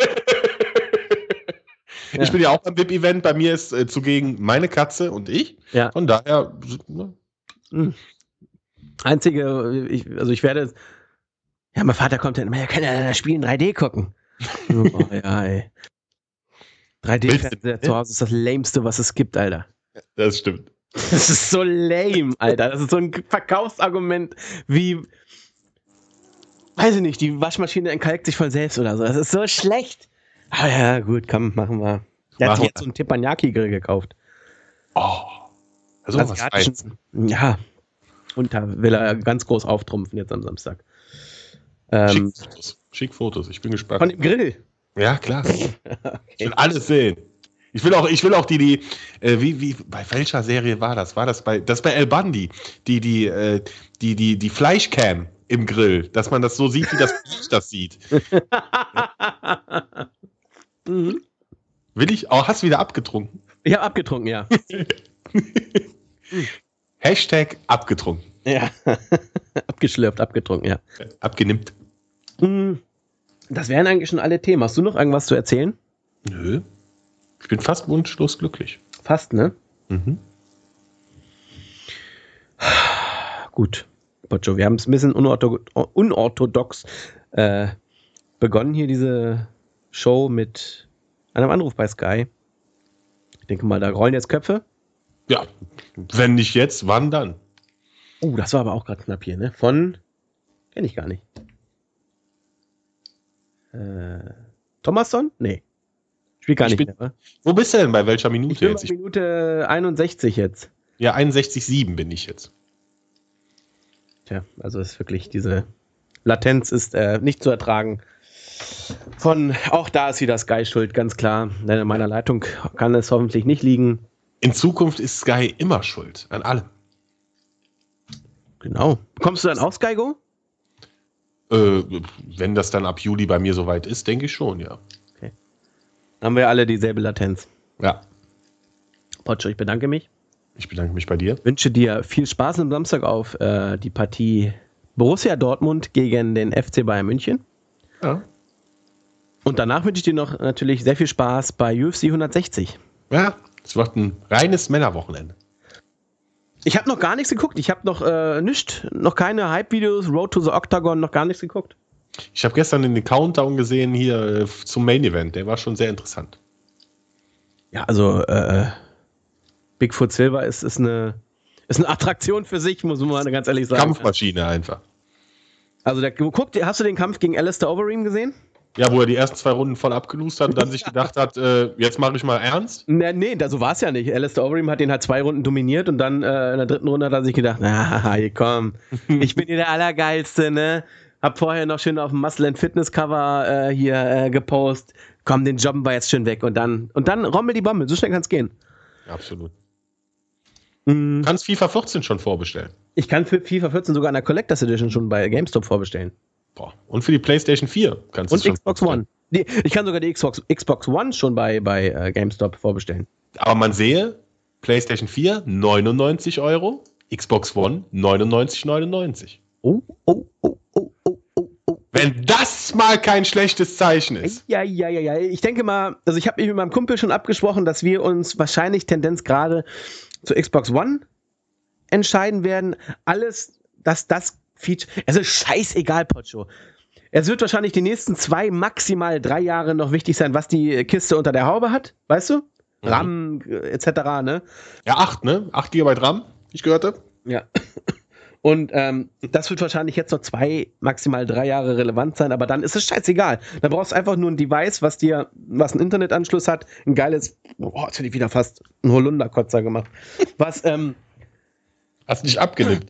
Ich Ja. bin ja auch beim V I P-Event. Bei mir ist äh, zugegen meine Katze und ich. Ja. Von daher, ne, Hm. Einzige, ich, also ich werde, ja, mein Vater kommt dann immer, ja, kann ja das Spiel in drei D gucken. Oh, ja, ey. drei D-Fernseher zu Hause ist das Lämste, was es gibt, Alter. das stimmt. Das ist so lame, Alter. Das ist so ein Verkaufsargument wie, weiß ich nicht, die Waschmaschine entkalkt sich von selbst oder so. Das ist so schlecht. Ah ja, gut, komm, machen wir. Der hat Machen sich wir. jetzt so einen Teppanyaki-Grill gekauft. Oh, so was Feines. Asiatischen. Ja. Und da will er ganz groß auftrumpfen jetzt am Samstag. Ähm, Schick Fotos. Schick Fotos. Ich bin gespannt. von dem Grill. Ja, klar. Ich will alles sehen. Ich will auch, ich will auch die, die, äh, wie, wie, bei welcher Serie war das? War das bei, das bei El Bandi, die, die, äh, die, die, die Fleischcam im Grill, dass man das so sieht, wie das Fleisch das sieht. Mhm. Will ich? Oh, hast du wieder abgetrunken? Ich habe abgetrunken, ja. Hashtag abgetrunken. Ja. Abgeschlürft, abgetrunken, ja. Äh, Abgenimmt. Mhm. Das wären eigentlich schon alle Themen. Hast du noch irgendwas zu erzählen? Nö. Ich bin fast wunschlos glücklich. Fast, ne? Mhm. Gut. Boccio, wir haben es ein bisschen unortho unorthodox äh, begonnen hier, diese Show mit einem Anruf bei Sky. Ich denke mal, da rollen jetzt Köpfe. Ja, wenn nicht jetzt, wann dann? Oh, das war aber auch gerade knapp hier, ne? Von, kenne ich gar nicht. Äh, Thomasson? Nee. Spielt gar Ich nicht bin- mehr, wa? Wo bist du denn? Bei welcher Ich Minute bin jetzt? bei Ich, Minute einundsechzig jetzt. ja, einundsechzig Komma sieben bin ich jetzt. Tja, also ist wirklich diese Latenz ist äh, nicht zu ertragen. Von, auch da ist wieder Sky schuld, ganz klar. Denn in meiner Leitung kann es hoffentlich nicht liegen. In Zukunft ist Sky immer schuld. An allem. Genau. Bekommst du dann auch Sky Go? Äh, wenn das dann ab Juli bei mir soweit ist, denke ich schon, ja. Haben wir alle dieselbe Latenz. Ja. Potscho, ich bedanke mich. Ich bedanke mich bei dir. Wünsche dir viel Spaß am Samstag auf äh, die Partie Borussia Dortmund gegen den F C Bayern München. Ja. Und danach wünsche ich dir noch natürlich sehr viel Spaß bei U F C hundertsechzig. Ja, es wird ein reines Männerwochenende. Ich habe noch gar nichts geguckt. Ich habe noch äh, nichts, noch keine Hype-Videos, Road to the Octagon, noch gar nichts geguckt. Ich habe gestern den Countdown gesehen hier äh, zum Main Event. Der war schon sehr interessant. Ja, also äh, Bigfoot Silver ist, ist, eine, ist eine Attraktion für sich, muss man ganz ehrlich sagen. Kampfmaschine einfach. Also der, guck, hast du den Kampf gegen Alistair Overeem gesehen? Ja, wo er die ersten zwei Runden voll abgelust hat und dann sich gedacht hat, äh, jetzt mache ich mal ernst. Nee, nee, so war es ja nicht. Alistair Overeem hat den halt zwei Runden dominiert und dann äh, in der dritten Runde hat er sich gedacht, na, hier komm, ich bin hier der Allergeilste, ne? Hab vorher noch schön auf dem Muscle and Fitness Cover äh, hier äh, gepostet. Komm, den jobben wir jetzt schön weg und dann und dann rommel die Bombe. So schnell kann's gehen. Absolut. Mhm. Du kannst FIFA vierzehn schon vorbestellen. Ich kann für FIFA vierzehn sogar in der Collectors Edition schon bei GameStop vorbestellen. Boah. Und für die PlayStation vier kannst du und schon Xbox One. Die, ich kann sogar die Xbox, Xbox One schon bei, bei äh, GameStop vorbestellen. Aber man sehe, PlayStation vier neunundneunzig Euro, Xbox One neunundneunzig neunundneunzig. Oh, oh, oh, oh, oh, oh, oh. Wenn das mal kein schlechtes Zeichen ist. Ja, ja, ja, ja. Ich denke mal, also ich habe mich mit meinem Kumpel schon abgesprochen, dass wir uns wahrscheinlich Tendenz gerade zur Xbox One entscheiden werden. Alles, dass das Feature, also scheißegal, Pocho. Es wird wahrscheinlich die nächsten zwei, maximal drei Jahre noch wichtig sein, was die Kiste unter der Haube hat, weißt du? Mhm. RAM, et cetera, ne? Ja, acht, ne? acht Gigabyte RAM, wie ich gehört habe. Ja. Und ähm, das wird wahrscheinlich jetzt noch zwei, maximal drei Jahre relevant sein, aber dann ist es scheißegal. Da brauchst du einfach nur ein Device, was dir, was einen Internetanschluss hat, ein geiles, boah, jetzt hätte ich wieder fast einen Holunderkotzer gemacht. Was, ähm, Hast du dich abgenickt?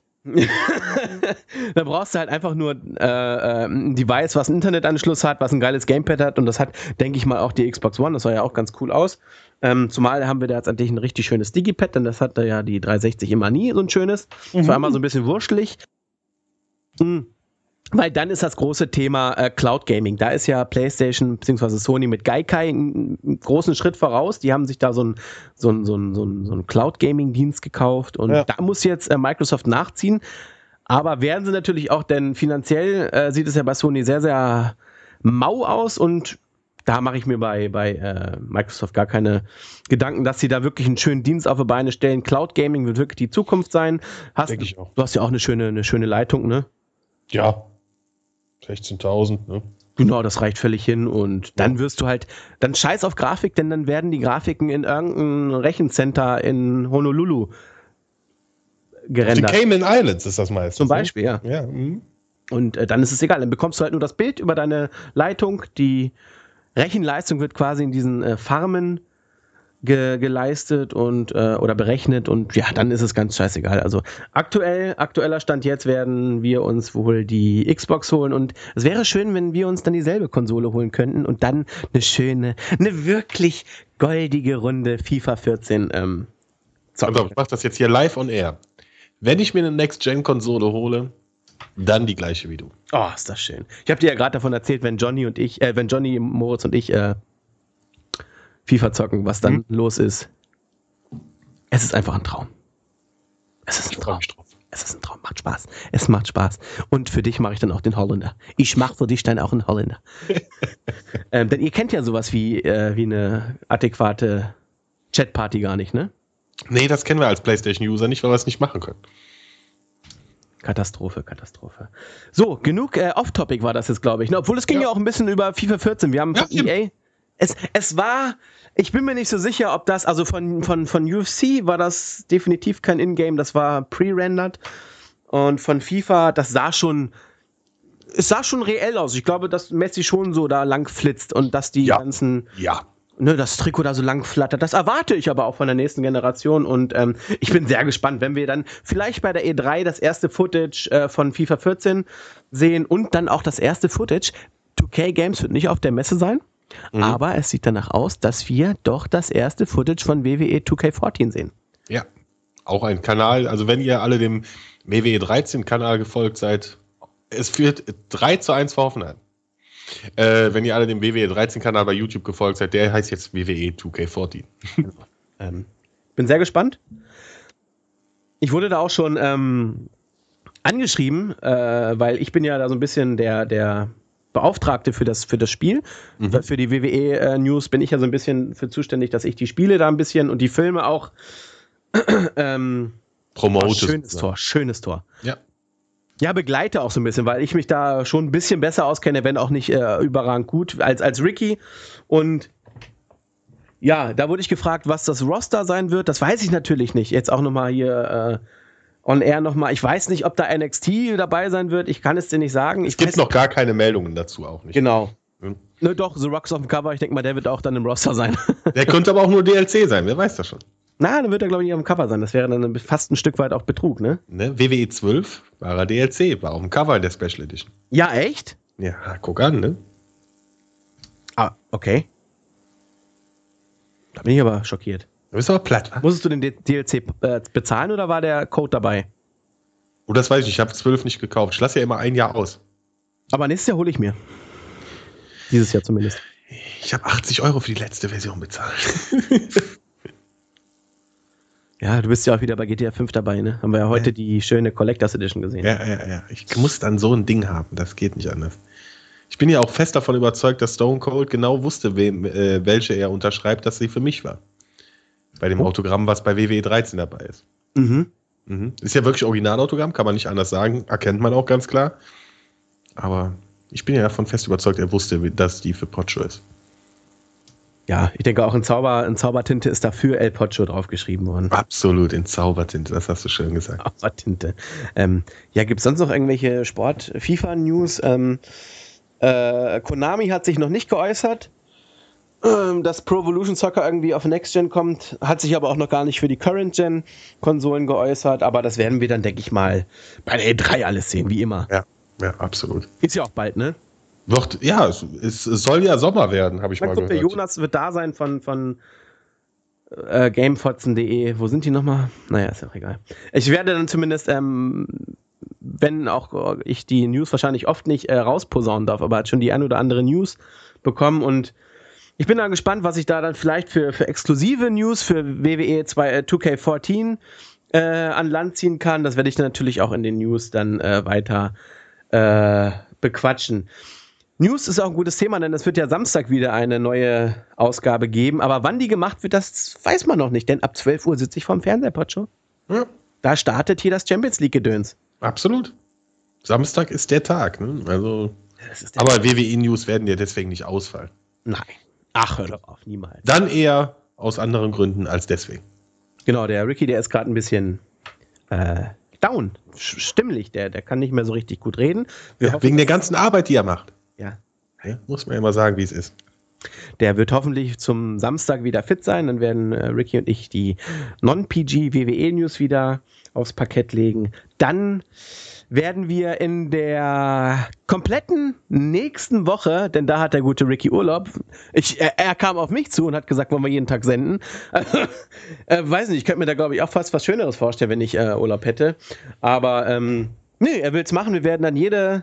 Da brauchst du halt einfach nur äh, ein Device, was einen Internetanschluss hat, was ein geiles Gamepad hat und das hat, denke ich mal, auch die Xbox One, das sah ja auch ganz cool aus. Ähm, zumal haben wir da jetzt eigentlich ein richtig schönes Digipad, denn das hatte ja die dreihundertsechzig immer nie, so ein schönes. Das war immer so ein bisschen wurschelig. Mhm. Weil dann ist das große Thema äh, Cloud Gaming. Da ist ja PlayStation bzw. Sony mit Gaikai einen, einen großen Schritt voraus. Die haben sich da so einen so ein, so ein, so ein, so ein Cloud Gaming Dienst gekauft und ja. Da muss jetzt äh, Microsoft nachziehen. Aber werden sie natürlich auch, denn finanziell äh, sieht es ja bei Sony sehr, sehr mau aus und da mache ich mir bei, bei äh, Microsoft gar keine Gedanken, dass sie da wirklich einen schönen Dienst auf die Beine stellen. Cloud Gaming wird wirklich die Zukunft sein. Hast, Denke ich auch. Du hast ja auch eine schöne, eine schöne Leitung, ne? Ja. sechzehntausend, ne? Genau, das reicht völlig hin und dann wirst du halt, dann scheiß auf Grafik, denn dann werden die Grafiken in irgendein Rechencenter in Honolulu gerendert. Die Cayman Islands ist das meistens. Zum Beispiel, ne? ja. ja mhm. Und äh, dann ist es egal, dann bekommst du halt nur das Bild über deine Leitung, die Rechenleistung wird quasi in diesen äh, Farmen ge geleistet und äh, oder berechnet und ja, dann ist es ganz scheißegal. Also aktuell, aktueller Stand jetzt werden wir uns wohl die Xbox holen und es wäre schön, wenn wir uns dann dieselbe Konsole holen könnten und dann eine schöne, eine wirklich goldige Runde FIFA vierzehn ähm, zocken. Also, ich mach das jetzt hier live on air. Wenn ich mir eine Next-Gen-Konsole hole, dann die gleiche wie du. Oh, ist das schön. Ich habe dir ja gerade davon erzählt, wenn Johnny und ich, äh, wenn Johnny, Moritz und ich äh, FIFA zocken, was dann hm. los ist. Es ist einfach ein Traum. Es ist ein Traum. Es ist ein Traum. Macht Spaß. Es macht Spaß. Und für dich mache ich dann auch den Holländer. Ich mache für dich dann auch einen Holländer. ähm, denn ihr kennt ja sowas wie, äh, wie eine adäquate Chatparty gar nicht, ne? Nee, das kennen wir als PlayStation-User nicht, weil wir es nicht machen können. Katastrophe, Katastrophe. So, genug äh, Off-Topic war das jetzt, glaube ich. Ne? Obwohl es ging ja. ja auch ein bisschen über FIFA vierzehn. Wir haben von ja, E A... Es, es war, ich bin mir nicht so sicher, ob das, also von, von, von U F C war das definitiv kein Ingame, das war pre-rendered. Und von FIFA, das sah schon, es sah schon reell aus. Ich glaube, dass Messi schon so da lang flitzt und dass die ja. ganzen, ja. ne, das Trikot da so lang flattert. Das erwarte ich aber auch von der nächsten Generation und ähm, ich bin sehr gespannt, wenn wir dann vielleicht bei der E drei das erste Footage äh, von FIFA vierzehn sehen und dann auch das erste Footage. zwei K Games wird nicht auf der Messe sein. Mhm. Aber es sieht danach aus, dass wir doch das erste Footage von W W E zwei K vierzehn sehen. Ja, auch ein Kanal, also wenn ihr alle dem W W E dreizehn Kanal gefolgt seid, es führt drei zu eins für Hoffenheim. Äh, wenn ihr alle dem W W E dreizehn Kanal bei YouTube gefolgt seid, der heißt jetzt W W E zwei K vierzehn. ähm, bin sehr gespannt. Ich wurde da auch schon ähm, angeschrieben, äh, weil ich bin ja da so ein bisschen der, der Beauftragte für das, für das Spiel. Mhm. Für die W W E-News bin ich ja so ein bisschen für zuständig, dass ich die Spiele da ein bisschen und die Filme auch ähm, promotest. Oh, schönes Tor, schönes Tor. Ja. Ja, begleite auch so ein bisschen, weil ich mich da schon ein bisschen besser auskenne, wenn auch nicht äh, überragend gut, als, als Ricky. Und ja, da wurde ich gefragt, was das Roster sein wird. Das weiß ich natürlich nicht. Jetzt auch nochmal hier äh, on air nochmal. Ich weiß nicht, ob da N X T dabei sein wird. Ich kann es dir nicht sagen. Es ich gibt weiß, noch gar keine Meldungen dazu auch nicht. Genau. Hm. Ne, doch, The Rock's auf dem Cover. Ich denke mal, der wird auch dann im Roster sein. Der könnte aber auch nur D L C sein, wer weiß das schon. Na, dann wird er, glaube ich, nicht auf dem Cover sein. Das wäre dann fast ein Stück weit auch Betrug, ne? Ne? W W E zwölf war er D L C, war auf dem Cover der Special Edition. Ja, echt? Ja, guck an, ne? Ah, okay. Da bin ich aber schockiert. Du bist aber platt, wa? Musstest du den D L C äh, bezahlen oder war der Code dabei? Oh, das weiß ich, ich habe zwölf nicht gekauft. Ich lasse ja immer ein Jahr aus. Aber nächstes Jahr hole ich mir. Dieses Jahr zumindest. Ich habe achtzig Euro für die letzte Version bezahlt. Ja, du bist ja auch wieder bei G T A fünf dabei, ne? Haben wir ja heute Ja. die schöne Collectors Edition gesehen. Ja, ja, ja. Ich muss dann so ein Ding haben. Das geht nicht anders. Ich bin ja auch fest davon überzeugt, dass Stone Cold genau wusste, wem, äh, welche er unterschreibt, dass sie für mich war. Bei dem Oh. Autogramm, was bei W W E dreizehn dabei ist. Mhm. Mhm. Ist ja wirklich Originalautogramm, kann man nicht anders sagen. Erkennt man auch ganz klar. Aber ich bin ja davon fest überzeugt, er wusste, wie- dass die für Pocho ist. Ja, ich denke auch in, Zauber, in Zaubertinte ist dafür El Pocho draufgeschrieben worden. Absolut, in Zaubertinte, das hast du schön gesagt. Zaubertinte. Ähm, ja, gibt es sonst noch irgendwelche Sport-FIFA-News? Ähm, äh, Konami hat sich noch nicht geäußert. Ähm, dass Pro Evolution Soccer irgendwie auf Next Gen kommt, hat sich aber auch noch gar nicht für die Current Gen Konsolen geäußert. Aber das werden wir dann, denke ich mal, bei der E drei alles sehen, wie immer. Ja, ja, absolut. Ist ja auch bald, ne? Wird, ja, es, es soll ja Sommer werden, habe ich Dann mal kommt der gehört. Jonas, wird da sein von, von äh, gamefotzen punkt de. Wo sind die nochmal? Naja, ist ja auch egal. Ich werde dann zumindest, ähm, wenn auch ich die News wahrscheinlich oft nicht äh, rausposaunen darf, aber hat schon die ein oder andere News bekommen und ich bin dann gespannt, was ich da dann vielleicht für, für exklusive News für W W E zwei, äh, zwei K vierzehn äh, an Land ziehen kann. Das werde ich dann natürlich auch in den News dann äh, weiter äh, bequatschen. News ist auch ein gutes Thema, denn es wird ja Samstag wieder eine neue Ausgabe geben. Aber wann die gemacht wird, das weiß man noch nicht. Denn ab zwölf Uhr sitze ich vorm Fernseher, Pocho. Ja, Da startet hier das Champions League-Gedöns. absolut. Samstag ist der Tag. Ne? Also, Das ist der aber W W E-News werden ja deswegen nicht ausfallen. Nein. Ach, hör doch auf, niemals. Dann eher aus anderen Gründen als deswegen. Genau, der Ricky, der ist gerade ein bisschen äh, down. Sch- Stimmlich, der, der kann nicht mehr so richtig gut reden. Wir Ja, hoffen, wegen der ganzen Arbeit, die er macht. ja, Ja, muss man ja mal sagen, wie es ist. der wird hoffentlich zum Samstag wieder fit sein. Dann werden äh, Ricky und ich die Non-P G-W W E-News wieder aufs Parkett legen. Dann werden wir in der kompletten nächsten Woche, denn da hat der gute Ricky Urlaub, ich, er, er kam auf mich zu und hat gesagt, wollen wir jeden Tag senden. äh, weiß nicht, ich könnte mir da glaube ich auch fast was Schöneres vorstellen, wenn ich äh, Urlaub hätte. Aber ähm, nee, er will es machen. Wir werden dann jede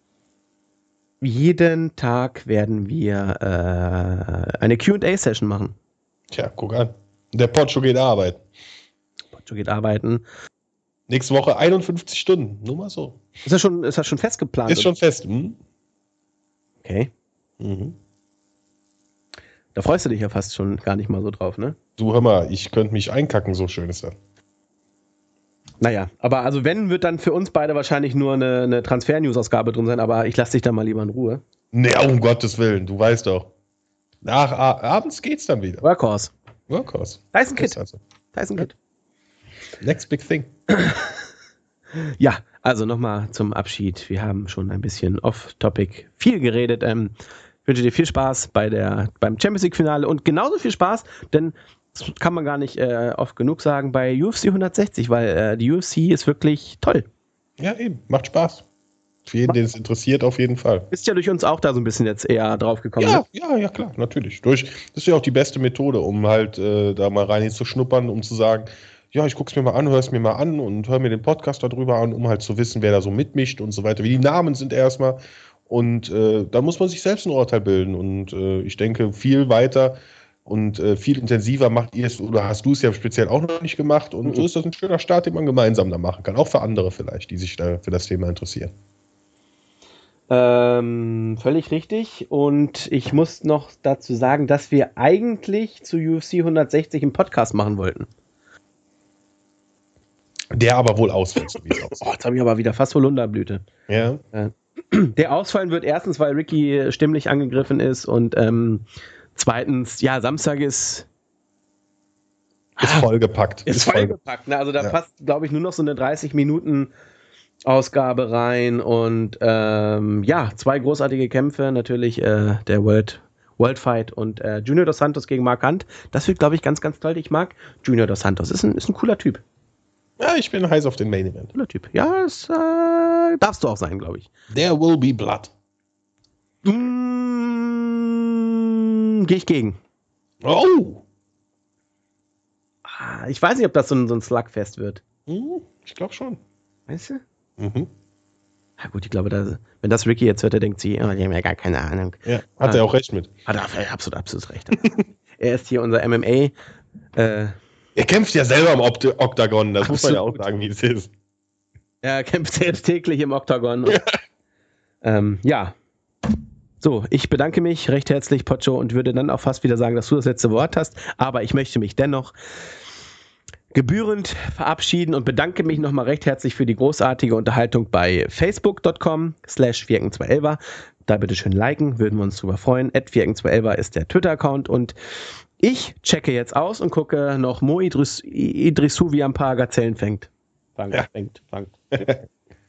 jeden Tag werden wir äh, eine Q und A-Session machen. Tja, guck an. Der Pocho geht arbeiten. Pocho geht arbeiten. Nächste Woche einundfünfzig Stunden. Nur mal so. Ist das schon, ist das schon fest geplant? Ist schon fest. Hm? Okay. Mhm. Da freust du dich ja fast schon gar nicht mal so drauf, ne? Du, hör mal, ich könnte mich einkacken, so schön ist das. Naja, aber also wenn, wird dann für uns beide wahrscheinlich nur eine, eine Transfer-News-Ausgabe drin sein, aber ich lasse dich da mal lieber in Ruhe. Nee, um Gottes Willen, du weißt doch. Nach a- abends geht's dann wieder. Workhorse. Workhorse. Tyson Ist Kidd. also. Tyson Kidd. Next big thing. Ja, also nochmal zum Abschied. Wir haben schon ein bisschen off-topic viel geredet. Ähm, ich wünsche dir viel Spaß bei der, beim Champions League-Finale und genauso viel Spaß, denn das kann man gar nicht äh, oft genug sagen, bei U F C hundertsechzig, weil äh, die U F C ist wirklich toll. Ja, eben. Macht Spaß. Für jeden, den es interessiert, auf jeden Fall. Ist ja durch uns auch da so ein bisschen jetzt eher drauf gekommen. Ja, Ne? ja, ja, klar, natürlich. Durch, das ist ja auch die beste Methode, um halt äh, da mal rein zu schnuppern, um zu sagen, ja, ich guck's mir mal an, hör's mir mal an und hör mir den Podcast darüber an, um halt zu wissen, wer da so mitmischt und so weiter, wie die Namen sind erstmal. Und äh, da muss man sich selbst ein Urteil bilden. Und äh, ich denke, viel weiter und äh, viel intensiver macht ihr es, oder hast du es ja speziell auch noch nicht gemacht. Und Mhm. so ist das ein schöner Start, den man gemeinsam da machen kann. Auch für andere vielleicht, die sich da für das Thema interessieren. Ähm, völlig richtig. Und ich muss noch dazu sagen, dass wir eigentlich zu U F C hundertsechzig einen Podcast machen wollten. Der aber wohl ausfällt, so wie es aussieht. Oh, jetzt habe ich aber wieder fast Holunderblüte. Ja. Der ausfallen wird erstens, weil Ricky stimmlich angegriffen ist und ähm, zweitens, ja, Samstag ist Ist vollgepackt. Ist vollgepackt. Ne? Also da Ja. passt, glaube ich, nur noch so eine dreißig Minuten Ausgabe rein und ähm, ja, zwei großartige Kämpfe. Natürlich äh, der World, World Fight und äh, Junior Dos Santos gegen Mark Hunt. Das wird, glaube ich, ganz, ganz toll. Ich mag Junior Dos Santos. Ist ein, ist ein cooler Typ. Ja, ich bin heiß auf den Main Event. Cooler Typ. Ja, das äh, darfst du auch sein, glaube ich. There will be blood. Mm, Gehe ich gegen. Oh! Ah, Ich weiß nicht, ob das so ein, so ein Slugfest wird. Hm, ich glaube schon. Weißt du? Mhm. Ja gut, ich glaube, da, wenn das Ricky jetzt hört, der denkt sie, oh, die haben ja gar keine Ahnung. Ja, hat er auch recht mit. Hat er absolut, absolut recht. Er ist hier unser M M A. Äh, Er kämpft ja selber im Opt Oktagon, das muss man ja auch Absolut. sagen, wie es ist. er kämpft selbst täglich im Oktagon. Und, ähm, ja. So, ich bedanke mich recht herzlich, Pocho, und würde dann auch fast wieder sagen, dass du das letzte Wort hast. Aber ich möchte mich dennoch gebührend verabschieden und bedanke mich nochmal recht herzlich für die großartige Unterhaltung bei facebook.com slash vierken zweihundertelf. Da bitte schön liken, würden wir uns drüber freuen. at vierken zweihundertelf ist der Twitter-Account und ich checke jetzt aus und gucke noch Mo Idris, Idrisu, wie er ein paar Gazellen fängt. Fangt, Ja. fängt, fangt.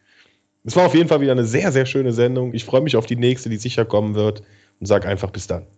Es war auf jeden Fall wieder eine sehr, sehr schöne Sendung. Ich freue mich auf die nächste, die sicher kommen wird und sage einfach bis dann.